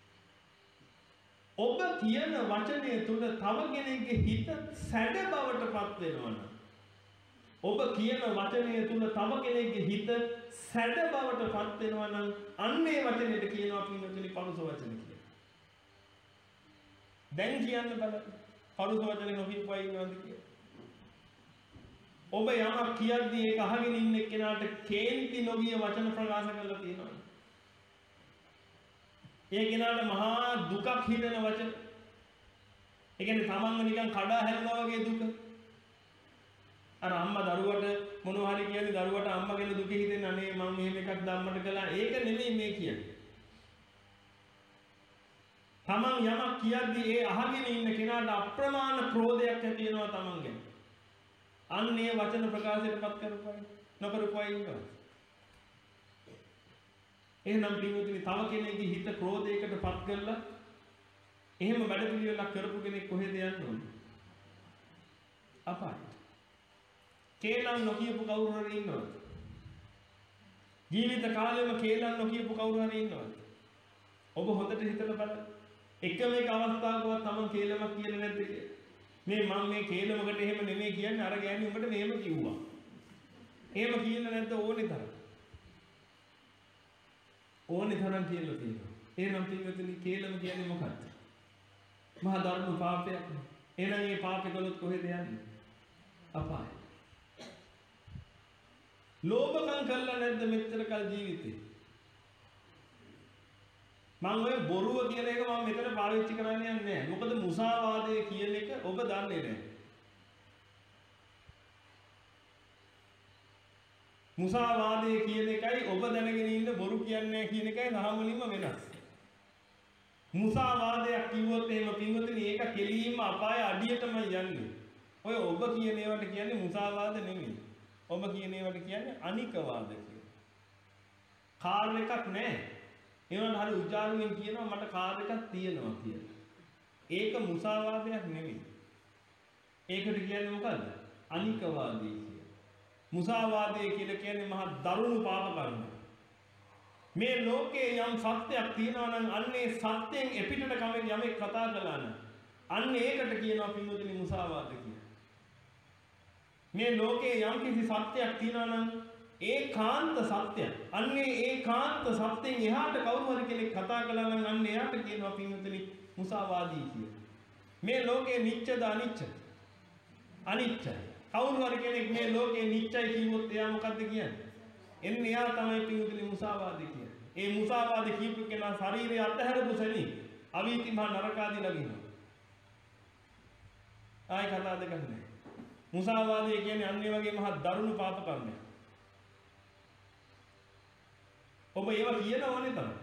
ඔබ කියන වචනය තුල තව කෙනෙක්ගේ හිත සැඩ බවට පත් වෙනවනම් ඔබ කියන වචනය තුල තව කෙනෙක්ගේ හිත සැඩ බවට පත් වෙනවනම් අන්නේ වචනෙට කියනවා පින්වතුනි පරුස වචන කියලා. දැන් කියන්න බලන්න පරුස වචනේ නොකියපුවා ඉන්නවද කියලා. ඔබ යමක් කියද්දී ඒක අහගෙන ඉන්න එක්කෙනාට කේන්ති නොගිය වචන ප්‍රකාශ කරලා තියෙනවා. ඒ කෙනාට මහා දුකක් හිතෙන වචන. ඒ කියන්නේ තමන්ව නිකන් කඩා හැරුණා වගේ දුක. අර අම්මා දරුවට මොනවා හරි කියන්නේ දරුවට අම්මා ගැන දුක හිතෙන අනේ මම මෙහෙම එකක් ධම්මට කළා. ඒක නෙමෙයි මේ කියන්නේ. තමන් යමක් කියද්දී ඒ අහගෙන ඉන්න කෙනාට අප්‍රමාණ ක්‍රෝධයක් ඇති වෙනවා තමන් ගැන. අන්න ඒ වචන ප්‍රකාශයටපත් කරපුවයි නොකරපුවයි ඉන්නවා. එහෙනම් පින්වතුනි තව කෙනෙක්ගේ හිත ක්‍රෝධයකට පත් කරලා එහෙම වැඩ පිළිවෙලක් කරපු කෙනෙක් කොහෙද යන්න ඕනේ? අපායට. කේලම් නොකියපු කවුරු හරි ඉන්නවද? ජීවිත කාලෙම කේලම් නොකියපු කවුරු හරි ඉන්නවද? ඔබ හොඳට හිතලා බලන්න. එකම එක අවස්ථාවකවත් තමන් කේලමක් කියන්නේ නැද්ද කියලා? මේ මම මේ කේලමකට එහෙම නෙමෙයි කියන්නේ අර ගෑණි උඹට මෙහෙම කිව්වා. එහෙම කියලා නැද්ද ඕනේ තරම්? ඕනේ තරම් කියලා තියෙනවා. එහෙනම් පින්වතුනි කේලම කියන්නේ මොකක්ද? මහා ධර්ම පාපයක්. එහෙනම් මේ පාපේ කළොත් කොහෙද යන්නේ? අපාය. ලෝභකම් කළා නැද්ද මෙච්චර කල් ජීවිතේ? මම ඔය බොරුව කියන එක මම මෙතන පාවිච්චි කරන්න යන්නේ නැහැ. මොකද මුසාවාදය කියන එක ඔබ දන්නේ නැහැ. මුසාවාදය කියන එකයි ඔබ දැනගෙන ඉන්න බොරු කියන්නේ කියන එකයි සාමුලින්ම වෙනස්. මුසාවාදයක් කිව්වොත් එහෙම පින්වතුනි ඒක කෙලින්ම අපාය අඩියටම යන්නේ. ඔය ඔබ කියන ඒවාට කියන්නේ මුසාවාද නෙමෙයි. ඔබ කියන ඒවාට කියන්නේ අනිකවාද කියලා. කාර් එකක් නැහැ. ඒවන හරි උජාරුවෙන් කියනවා මට කාර් එකක් තියෙනවා කියලා. ඒක මුසාවාදයක් නෙමෙයි. ඒකට කියන්නේ මොකද්ද? අනිකවාදී කියලා. මුසාවාදය කියලා කියන්නේ මහා දරුණු පාප කර්ම. මේ ලෝකේ යම් සත්‍යයක් තියෙනවා නම් අන්නේ සත්‍යයෙන් එපිටට කමෙන් යමෙක් කතා කළා නම් අන්න ඒකට කියනවා පින්වතුනි මුසාවාද කියලා. මේ ලෝකේ යම් කිසි සත්‍යයක් තියෙනවා නම් ඒකාන්ත සත්‍ය. අන්නේ ඒකාන්ත සත්‍යෙන් එහාට කවුරු හරි කෙනෙක් කතා කළා නම් අන්න එයාට කියනවා පින්වතුනි මුසාවාදී කියලා. මේ ලෝකේ නිච්චද අනිච්චද? අනිච්චයි. කවුරු හරි කෙනෙක් මේ ලෝකේ නිච්චයි කිව්වොත් එයා මොකද්ද කියන්නේ? එන්නේ එයා තමයි පින්වතුනි මුසාවාදී කියන්නේ. ඒ මුසාවාදී කියපු කෙනා ශරීරය අතහැරපු සෙනි අවීති මහ නරකාදී ලගිනවා. ආයි කතා දෙකක් නැහැ. මුසාවාදී කියන්නේ අන්නේ වගේ මහ දරුණු පාප කර්මයක්. ඔබ ඒවා කියන ඕනේ තමයි.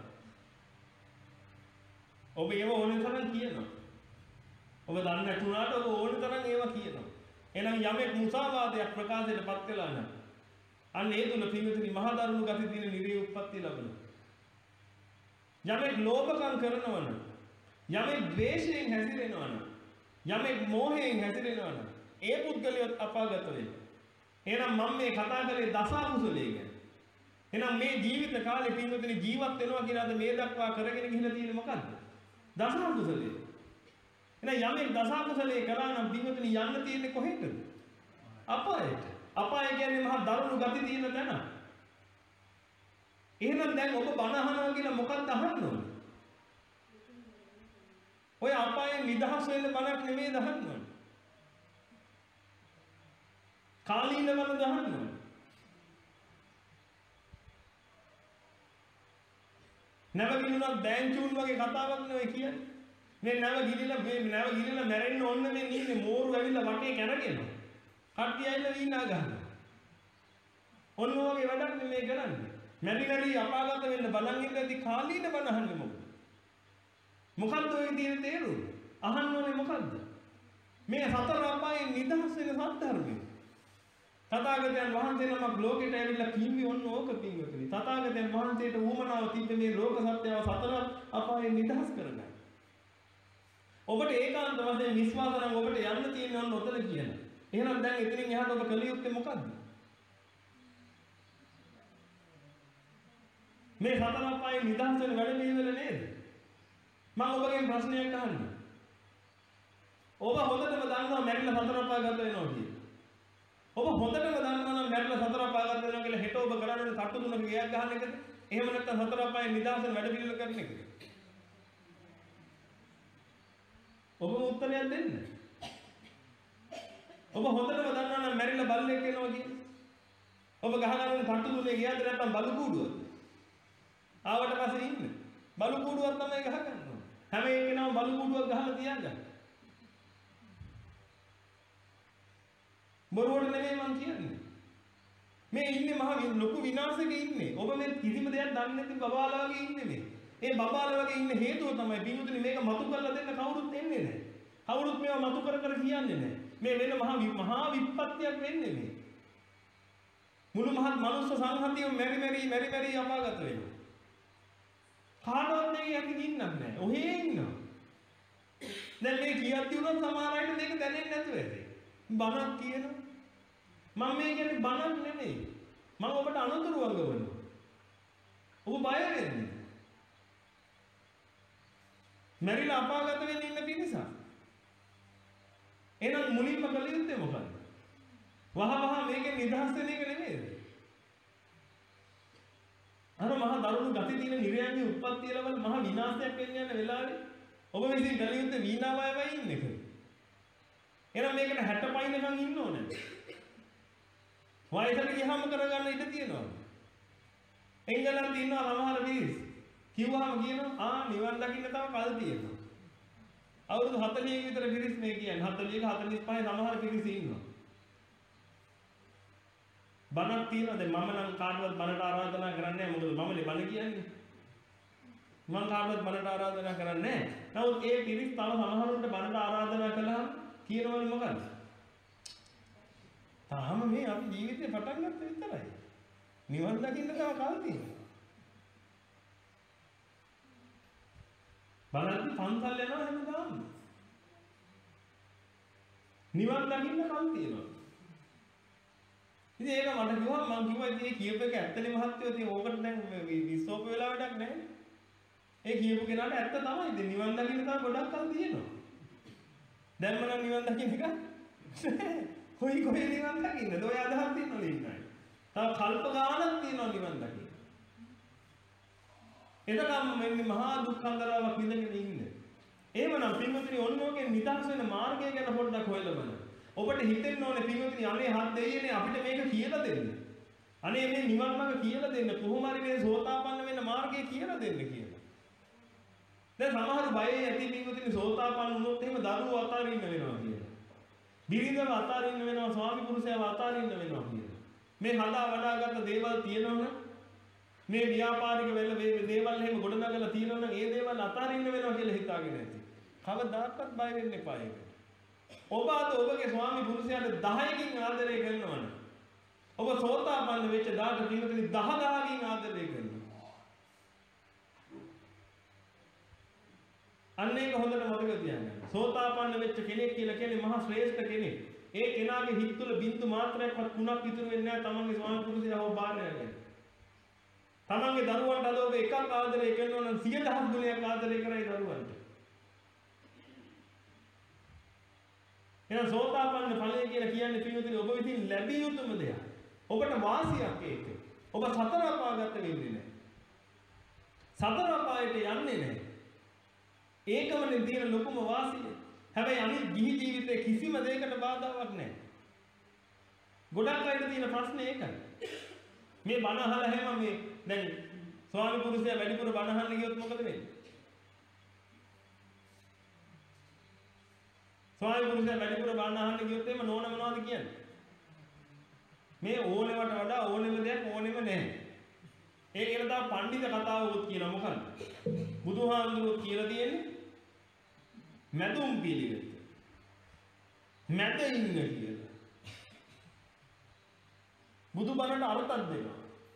ඔබ ඒවා ඕනේ තරම් කියනවා. ඔබ දන්නේ නැතුණාට ඔබ ඕනේ තරම් ඒවා කියනවා. එහෙනම් යමෙක් මුසාවාදයක් ප්‍රකාශයට පත් කළා නම් අන්න ඒ තුන පින්විතනි මහා දරුණු ගති දින නිරේ උප්පත්තිය ලැබෙනවා. යමෙක් ලෝභකම් කරනවා නම් යමෙක් ද්වේෂයෙන් හැසිරෙනවා නම් යමෙක් මෝහයෙන් හැසිරෙනවා නම් ඒ පුද්ගලයාත් අපාගත වෙනවා. එහෙනම් මම මේ කතා කරේ දස අකුසලයේ ගැන. එහෙනම් මේ ජීවිත කාලේ පින්වතුනි ජීවත් වෙනවා කියලාද මේ දක්වා කරගෙන ගිහිලා තියෙන්නේ මොකද්ද? දස අකුසලයේ. එහෙනම් යමෙක් දස අකුසලයේ කරා නම් පින්වතුනි යන්න තියෙන්නේ කොහෙද? අපායට. අපාය කියන්නේ මහා දරුණු ගති තියෙන තැන. එහෙනම් දැන් ඔබ බණ අහනවා කියලා මොකක්ද අහන්න ඕනේ? ඔය අපායෙන් නිදහස් වෙන්න බණක් නෙමෙයි අහන්න ඕනේ. කාලීන වල දහන්න ඕනේ. නැව ගිලුණා දැන් චූන් වගේ කතාවක් නෙවෙයි කියන්නේ. මේ නැව ගිලිලා මේ නැව ගිලිලා මැරෙන්න ඕන මේ ඉන්නේ මෝරු ඇවිල්ලා වටේ කැරගෙනවා. කට්ටිය ඇවිල්ලා වීණා ගන්නවා. ඔන්න ඔයගේ වැඩක් නෙමෙයි කරන්නේ. මැරි මැරි අපාගත වෙන්න බලන් ඉඳදී කාලීන බනහන්නේ මොකද? මොකද්ද ඔය තියෙන තේරුම? අහන්න ඕනේ මොකද්ද? මේ සතර අපායෙන් නිදහස් වෙන සත්‍යධර්මය. තථාගතයන් වහන්සේ නමක් ලෝකෙට ඇවිල්ලා කිව්වේ ඔන්න ඕක පින්වතුනි. තථාගතයන් වහන්සේට ඌමනාව තිබ්බේ මේ ලෝක සත්‍යව සතර අපායෙන් නිදහස් කරගන්න. ඔබට ඒකාන්ත වශයෙන් විශ්වාස නම් ඔබට යන්න තියෙන්නේ ඔන්න ඔතන කියන. එහෙනම් දැන් එතනින් එහාට ඔබ කළ යුත්තේ මොකද්ද? මේ සතර අපායෙන් නිදහස් වෙන වැඩ පිළිවෙල නේද? මම ඔබගෙන් ප්‍රශ්නයක් අහන්න. ඔබ හොඳටම දන්නවා මැරිලා සතර අපාය ගත වෙනවා කියලා. ඔබ හොඳටම දන්නවා නම් මැරිලා සතර අපාය ගත වෙනවා කියලා හෙට ඔබ කරන්නේ කට්ටු තුනක ගියක් ගන්න එකද? එහෙම නැත්නම් සතර අපායෙන් නිදහස් වෙන වැඩ පිළිවෙල කරන එකද? ඔබ උත්තරයක් දෙන්න. ඔබ හොඳටම දන්නවා නම් මැරිලා බල්ලෙක් වෙනවා කියලා. ඔබ ගහගන්න කට්ටු තුනේ ගියාද නැත්නම් බලු කූඩුවද? ආවට පස්සේ ඉන්න. බලු කූඩුවක් තමයි ගහගන්න ඕනේ. හැම එක්කෙනාම බලු කූඩුවක් ගහලා තියාගන්න. බොරුවට නෙමෙයි මං කියන්නේ. මේ ඉන්නේ මහ ලොකු විනාශයක ඉන්නේ. ඔබ මේ කිසිම දෙයක් දන්නේ නැති බබාලා වගේ ඉන්නේ මේ. ඒ බබාලා වගේ ඉන්න හේතුව තමයි පින්වතුනි මේක මතු කරලා දෙන්න කවුරුත් එන්නේ නැහැ. කවුරුත් මේවා මතු කර කර කියන්නේ නැහැ. මේ වෙන මහා මහා විපත්තියක් වෙන්නේ මේ. මුළු මහත් මනුස්ස සංහතියම මෙරි මෙරි මෙරි මෙරි අපාගත වෙනවා. කාටවත් මේක යකින් ඉන්නක් නැහැ. ඔහේ ඉන්නවා. දැන් මේ කියද්දි උනත් සමහර අයට මේක දැනෙන්නේ නැතුව ඇති. බණක් කියනවා. මම මේ කියන්නේ බණක් නෙමෙයි. මම ඔබට අනුතුරු වගවනවා. ඔබ බය වෙන්නේ. මැරිලා අපාගත වෙන්න ඉන්න පිරිස. එහෙනම් මුලින්ම කළ යුත්තේ මොකක්ද? වහ වහ මේකෙන් නිදහස් වෙන එක නෙමෙයිද? අර මහා දරුණු ගති තියෙන නිර්යන්ගේ උත්පත්ති ලැබල මහා විනාශයක් වෙන්න යන වෙලාවේ ඔබ විසින් කළ යුත්තේ වීණාවයවයි ඉන්න එක. එහෙනම් මේකට හැට පයින්කම් ඉන්න ඕනේ. වයසට ගියාම කරගන්න ඉඩ තියෙනවා. එංගලන්තේ ඉන්නවා සමහර පිරිස්. කිව්වහම කියනවා ආ නිවන් දකින්න තව කල් තියෙනවා. අවුරුදු හතළිහක විතර පිරිස් මේ කියන්නේ. හතළිහක හතළිස් පහේ සමහර පිරිස් ඉන්නවා. බණක් තියෙනවා. දැන් මම නම් කාටවත් බණට ආරාධනා කරන්නේ නැහැ. මොකද මමනේ බණ කියන්නේ. මම කාටවත් බණට ආරාධනා කරන්නේ නැහැ. නමුත් ඒ පිරිස් තව සමහරුන්ට බණට ආරාධනා කළාම කියනවනේ මොකද්ද? තාම මේ අපි ජීවිතේ පටන් ගත්ත විතරයි. නිවන් දකින්න තව කල් තියෙනවා. බලන්න පන්සල් යනවා හැමදාම. නිවන් දකින්න කල් තියෙනවා. ඉතින් ඒක මට කිව්වා මම කිව්වා ඉතින් මේ කියප එක ඇත්තනේ මහත්තයෝ ඉතින් ඕකට දැන් විශ්වාස වෙලා වැඩක් නැහැ. ඒ කියපු කෙනාට ඇත්ත තමයි. ඉතින් නිවන් දකින්න තව ගොඩක් කල් තියෙනවා. දැන් මම නිවන් දකින්න එක කොයි කොයි නිවන් දකින්නද? ඔය අදහස් තියෙනවද ඉන්නයි. තව කල්ප ගානක් තියෙනවා නිවන් දකින්න. එතකම් මේ මහා දුක්ඛන්දරාවක් විඳගෙන ඉන්නේ. එහෙමනම් පින්වතුනි ඔන්න ඔගේ නිදහස් වෙන මාර්ගය ගැන පොඩ්ඩක් හොයලා බලන්න. ඔබට හිතෙන්න ඕනේ පින්වතුනි අනේ හත් දෙයියනේ අපිට මේක කියලා දෙන්න. අනේ මේ නිවන් මාර්ග කියලා දෙන්න. කොහොම හරි මේ සෝතාපන්න වෙන්න මාර්ගය කියලා දෙන්න කියලා. දැන් සමහර බයයි ඇති පින්වතුනි සෝතාපන්න වුණොත් එහෙම දරුවෝ අතාරින්න වෙනවා කියලා. බිරිඳව අතාරින්න වෙනවා, ස්වාමි පුරුෂයව අතාරින්න වෙනවා කියලා. මේ හදා වඩාගත්ත දේවල් තියෙනවනම් මේ ව්‍යාපාරික වෙල මේ දේවල් එහෙම ගොඩනගලා තියෙනවනම් ඒ දේවල් අතාරින්න වෙනවා කියලා හිතාගෙන ඇති. කවදාකවත් බය වෙන්න එපා ඒක. ඔබ අද ඔබගේ ස්වාමි පුරුෂයාට දහයකින් ආදරය කරනවනම් ඔබ සෝතාපන්න වෙච්ච දාට පින්වතුනි දහ දහකින් ආදරය කරනවා. අන්න ඒක හොඳට මතක තියාගන්න. සෝතාපන්න වෙච්ච කෙනෙක් කියලා කියන්නේ මහා ශ්‍රේෂ්ඨ කෙනෙක්. ඒ කෙනාගේ හිත තුළ බින්දු මාත්‍රයක්වත් කුණක් ඉතුරු වෙන්නේ නැහැ තමන්ගේ ස්වාමි පුරුෂයා හෝ භාර්යාවගෙන්. තමන්ගේ දරුවන්ට අද ඔබ එකක් ආදරය කරනවා නම් සිය දහස් ගුණයක් ආදරය කරයි දරුවන්ට. එහෙනම් සෝතාපන්න ඵලය කියලා කියන්නේ පින්වතුනි ඔබ විසින් ලැබිය යුතුම දෙයක්. ඔබට වාසියක් ඒක. ඔබ සතර අපාගත වෙන්නේ නැහැ. සතර අපායට යන්නේ නැහැ. ඒකමනේ තියෙන ලොකුම වාසිය. හැබැයි අනිත් ගිහි ජීවිතේ කිසිම දෙයකට බාධාවක් නැහැ. ගොඩක් අයට තියෙන ප්‍රශ්නේ ඒකයි. මේ බණ අහලා හැම මේ දැන් ස්වාමි පුරුෂයා වැඩිපුර බණ අහන්න ගියොත් මොකද වෙන්නේ? ස්වාමි පුරුෂයා වැඩිපුර බණ අහන්න ගියොත් එimhe නෝන මොනවද කියන්නේ? මේ ඕනෙවට වඩා ඕනෙම දෙයක් ඕනෙම නැහැ. ඒ කියන තා පඬිත කතාවකුත් කියනවා මොකක්ද? බුදුහාමුදුරුවෝ කියලා තියෙන්නේ මැදුම් පිළිවෙත. මැද ඉන්න කියලා. බුදුබණට අර්ථයක් දෙනවා.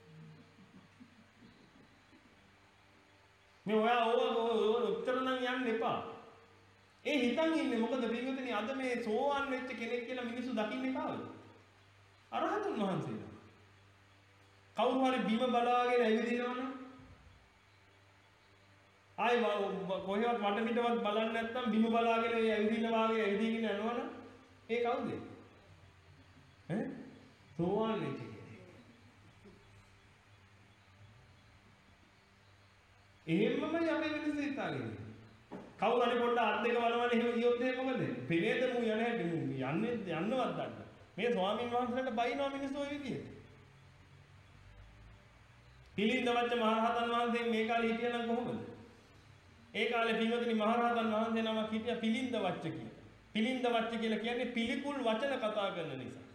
මේ ඔයා ඕව උත්තර නම් යන්න එපා. ඒ හිතන් ඉන්නේ මොකද පින්විතනි අද මේ සෝවාන් වෙච්ච කෙනෙක් කියලා මිනිස්සු දකින්නේ කාවද? අරහතුන් වහන්සේලා. කවුරු හරි බිම බලාගෙන ඇවිදිනවනම් ආයි කොහෙවත් වට පිටවත් බලන්නේ නැත්නම් බිම බලාගෙන ඒ ඇවිදින වාගේ ඇවිදීගෙන යනවනම් ඒ කවුද? ඈ සෝවාන් වෙච්ච කෙනෙක්. එහෙමමයි අපි මිනිස්සු හිතාගෙන. කවුරු හරි පොඩ්ඩක් අත් දෙක වලවන්නේ එහෙම ගියොත් එහෙම මොකද? පෙනේද මු යන හැටි මු යන්නේ යන්නවත් දන්න. මේ ස්වාමීන් වහන්සේලාට බයිනවා මිනිස්සු ඔය විදියට. පිළින්ද වච්ච මහරහතන් වහන්සේ මේ කාලේ හිටියනම් කොහොමද? ඒ කාලේ පින්වතුනි මහරහතන් වහන්සේ නමක් හිටියා පිළින්ද වච්ච කියලා. පිළින්ද වච්ච කියලා කියන්නේ පිළිකුල් වචන කතා කරන නිසා.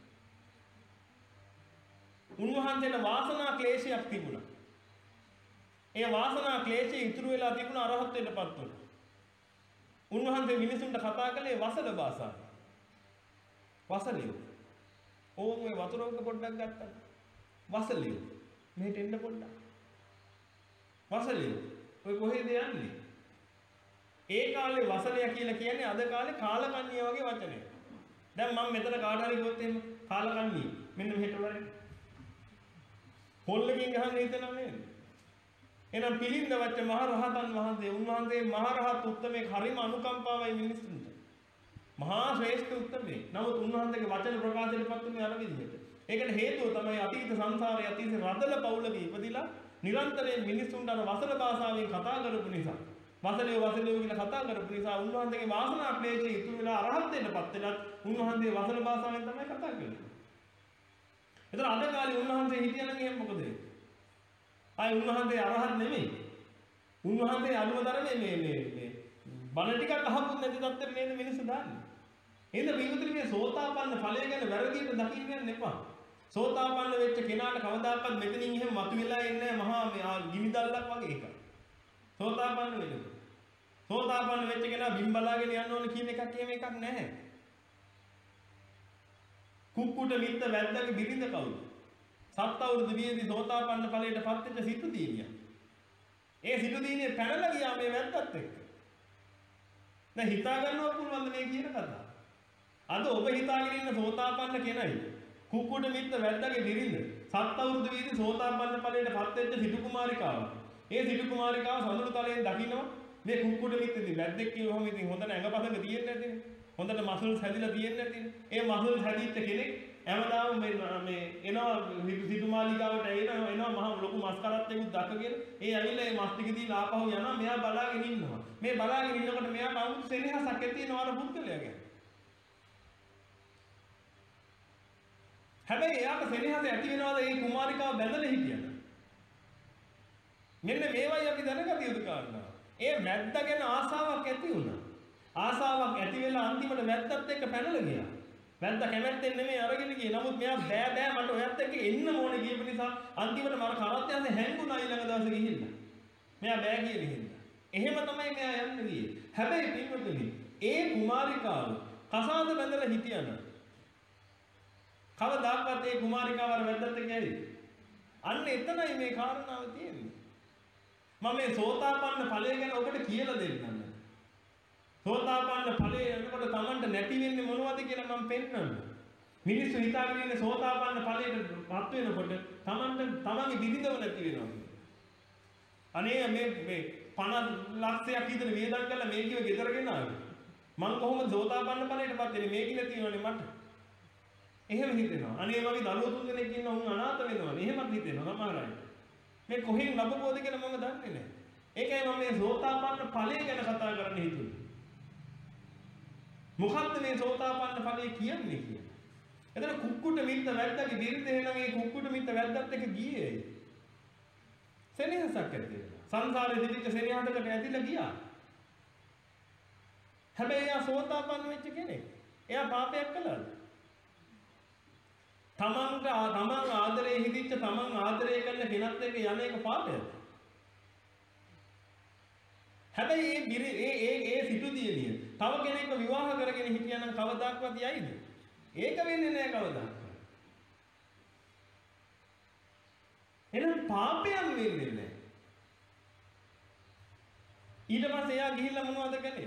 උන්වහන්සේට වාසනා ක්ලේශයක් තිබුණා. ඒ වාසනා ක්ලේශය ඉතුරු වෙලා තිබුණා අරහත්ත්වයටපත් වුණා. උන්වහන්සේ මිනිසුන්ට කතා කළේ වසල භාෂාවෙන්. වසලියෝ. ඕක මේ වතුරක පොඩ්ඩක් ගත්තා. වසලියෝ. මෙහෙට එන්න පොඩ්ඩක්. වසලියෝ. ඔය කොහෙද යන්නේ? ඒ කාලේ වසලය කියලා කියන්නේ අද කාලේ කාලකන්ණිය වගේ වචනයක්. දැන් මම මෙතන කාට හරි කිව්වොත් එහෙම කාලකන්ණිය මෙන්න මෙහෙට වරේ. පොල්ලකින් ගහන්න හිතනව නේද? එහෙනම් පිළින්ද වච්ච මහ රහතන් වහන්සේ උන්වහන්සේ මහ රහත් උත්තමේ හරිම අනුකම්පාවයි මිනිස්සුන්ට. මහා ශ්‍රේෂ්ඨ උත්තමේ. නමුත් උන්වහන්සේගේ වචන ප්‍රකාශයටපත් වුණේ අර විදිහට. ඒකට හේතුව තමයි අතීත සංසාරයේ අතීත රදල පවුලක ඉපදිලා නිරන්තරයෙන් මිනිස්සුන්ට අර වසල භාෂාවෙන් කතා කරපු නිසා. වසලිය වසලිය කියලා කතා කරපු නිසා උන්වහන්සේගේ වාසනා ක්ලේශය ඉතුරු වෙලා අරහත්ත්වයටපත් වෙලත් උන්වහන්සේ වසල භාෂාවෙන් තමයි කතා කරන්නේ. ඒතර අද කාලේ උන්වහන්සේ හිටියනම් එහෙම මොකද වෙන්නේ? ආයි උන්වහන්සේ අරහත් නෙමෙයි. උන්වහන්සේ අනුමතරනේ මේ මේ මේ බණ ටිකක් අහපුත් නැති තත්ත්වෙට නේද මිනිස්සු දාන්නේ. එහෙනම් මේවිතර මේ සෝතාපන්න ඵලය ගැන වැරදියට දකින්න යන්න එපා. සෝතාපන්න වෙච්ච කෙනාට කවදාකවත් මෙතනින් එහෙම මතුවෙලා එන්නේ මහා මේ ගිනි දැල්ලක් වගේ එකක්. සෝතාපන්න වෙන්නේ. සෝතාපන්න වෙච්ච කෙනා බිම් බලාගෙන යන්න ඕන කියන එකක් එහෙම එකක් නැහැ. කුක්කුට මිත්ත වැද්දාගේ බිරිඳ කවුද? සත් අවුරුදු වියේදී සෝතාපන්න ඵලයට පත් වෙච්ච සිටු දීනියා. ඒ සිටු දීනිය පැනලා ගියා මේ වැද්දත් එක්ක. දැන් හිතා ගන්නවත් පුළුවන්ද මේ කියන කතාව? අද ඔබ හිතාගෙන ඉන්න සෝතාපන්න කෙනයි කුක්කුට මිත්ත වැද්දාගේ බිරිඳ සත් අවුරුදු වියේදී සෝතාපන්න ඵලයට පත් වෙච්ච සිටු කුමාරිකාව. ඒ සිටු කුමාරිකාව සඳුළු තලයෙන් දකින්නවා මේ කුක්කුට මිත්තදී වැද්දෙක් කිව්වම ඉතින් හොඳට ඇඟපතක තියෙන්නේ නැතිනේ. හොඳට මසල්ස් හැදිලා තියෙන්නේ නැතිනේ. ඒ මසල්ස් හැදිච්ච කෙනෙක් හැමදාම මේ මේ එනවා සිටු මාලිකාවට එනවා එනවා මහා ලොකු මස් කරත්තෙකුත් දක්කගෙන ඒ ඇවිල්ලා මේ මස් ටික දීලා ආපහු යනවා මෙයා බලාගෙන ඉන්නවා. මේ බලාගෙන ඉන්නකොට මෙයාට 아무ත් සෙනෙහසක් ඇති වෙනවා අර පුද්ගලයා ගැන. හැබැයි එයාට සෙනෙහස ඇති වෙනවාද මේ කුමාරිකාව බැඳලා හිටියද? මෙන්න මේවයි අපි දැනගත යුතු කාරණා. ඒ වැද්ද ගැන ආසාවක් ඇති වුණා. ආසාවක් ඇති වෙලා අන්තිමට වැද්දත් එක්ක පැනලා ගියා. වැද්ද කැමැත්තෙන් නෙමෙයි අරගෙන ගියේ. නමුත් මෙයා බෑ බෑ මට ඔයත් එක්ක එන්න ඕනේ කියපු නිසා අන්තිමට මර කරත්තයන්සේ හැංගුණා ඊළඟ දවසේ ගිහිල්ලා. මෙයා බෑ කියන හින්දා. එහෙම තමයි මෙයා යන්න ගියේ. හැබැයි පින්වතුනි, ඒ කුමාරිකාව කසාද බැඳලා හිටියන කවදාකවත් ඒ කුමාරිකාව අර වැද්දත් එක්ක ඇවිත්. අන්න එතනයි මේ කාරණාව තියෙන්නේ. මම මේ සෝතාපන්න ඵලය ගැන ඔබට කියලා දෙන්නම්. සෝතාපන්න ඵලය එනකොට Tamanට නැති වෙන්නේ මොනවද කියලා මම පෙන්නන්න. මිනිස්සු හිතාගෙන ඉන්නේ සෝතාපන්න ඵලයටපත් වෙනකොට Tamanට Tamanගේ විදිදව නැති වෙනවා. අනේ මේ මේ පනස් ලක්ෂයක් විතර වේදම් කරලා මේ කිව ගෙදරගෙන ආවේ. මං කොහොමද සෝතාපන්න ඵලයටපත් වෙන්නේ මේක නැති වෙනවනේ මට. එහෙම හිතෙනවා. අනේ වගේ දරුවෝ තුන් දෙනෙක් ඉන්න උන් අනාථ වෙනවනේ. එහෙමත් හිතෙනවා සමහර අය. මේ කොහෙන් ලැබුවෝද කියලා මම දන්නේ නැහැ. ඒකයි මම මේ සෝතාපන්න ඵලය ගැන කතා කරන්න හිතුවේ. මොකක්ද මේ සෝතාපන්න ඵලය කියන්නේ කියලා? එතන කුක්කුට මිත්ත වැද්දාගේ බිරිඳ එනනම් ඒ කුක්කුට මිත්ත වැද්දත් එක ගියේ. සෙනෙහසක් ඇති වෙනවා. සංසාරේ දිවිච්ච සෙනෙහසකට ඇදිලා ගියා. හැබැයි එයා සෝතාපන්න වෙච්ච කෙනෙක්. එයා පාපයක් කළාද? තමන්ට තමන් ආදරේ හිදිච්ච තමන් ආදරය කරන කෙනත් එක්ක යන එක පාපයක්ද? හැබැයි ඒ බිරි ඒ ඒ ඒ සිටු දියණිය තව කෙනෙක්ව විවාහ කරගෙන හිටියා නම් කවදාක්වත් යයිද? ඒක වෙන්නේ නැහැ කවදාවත්. එහෙනම් පාපයක් වෙන්නේ නැහැ. ඊට පස්සේ එයා ගිහිල්ලා මොනවද කළේ?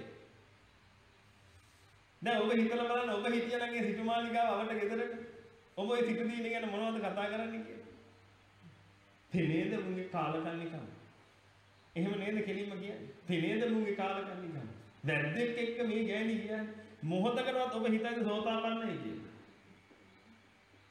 දැන් ඔබ හිතලා බලන්න ඔබ හිටියා නම් ඒ සිටු මාලිගාව අවට ගෙදරට ඔබ ඒ සිටු දියණිය ගැන මොනවද කතා කරන්නේ කියලා? තේනේද මුගේ කාලකන්නිකම. එහෙම නේද කෙලින්ම කියන්නේ? තේනේද මුගේ කාලකන්නිකම. වැද්දෙක් එක්ක මේ ගෑණි කියන්නේ මොහොතකටවත් ඔබ හිතන්නේ සෝතාපන්නයි කියලා.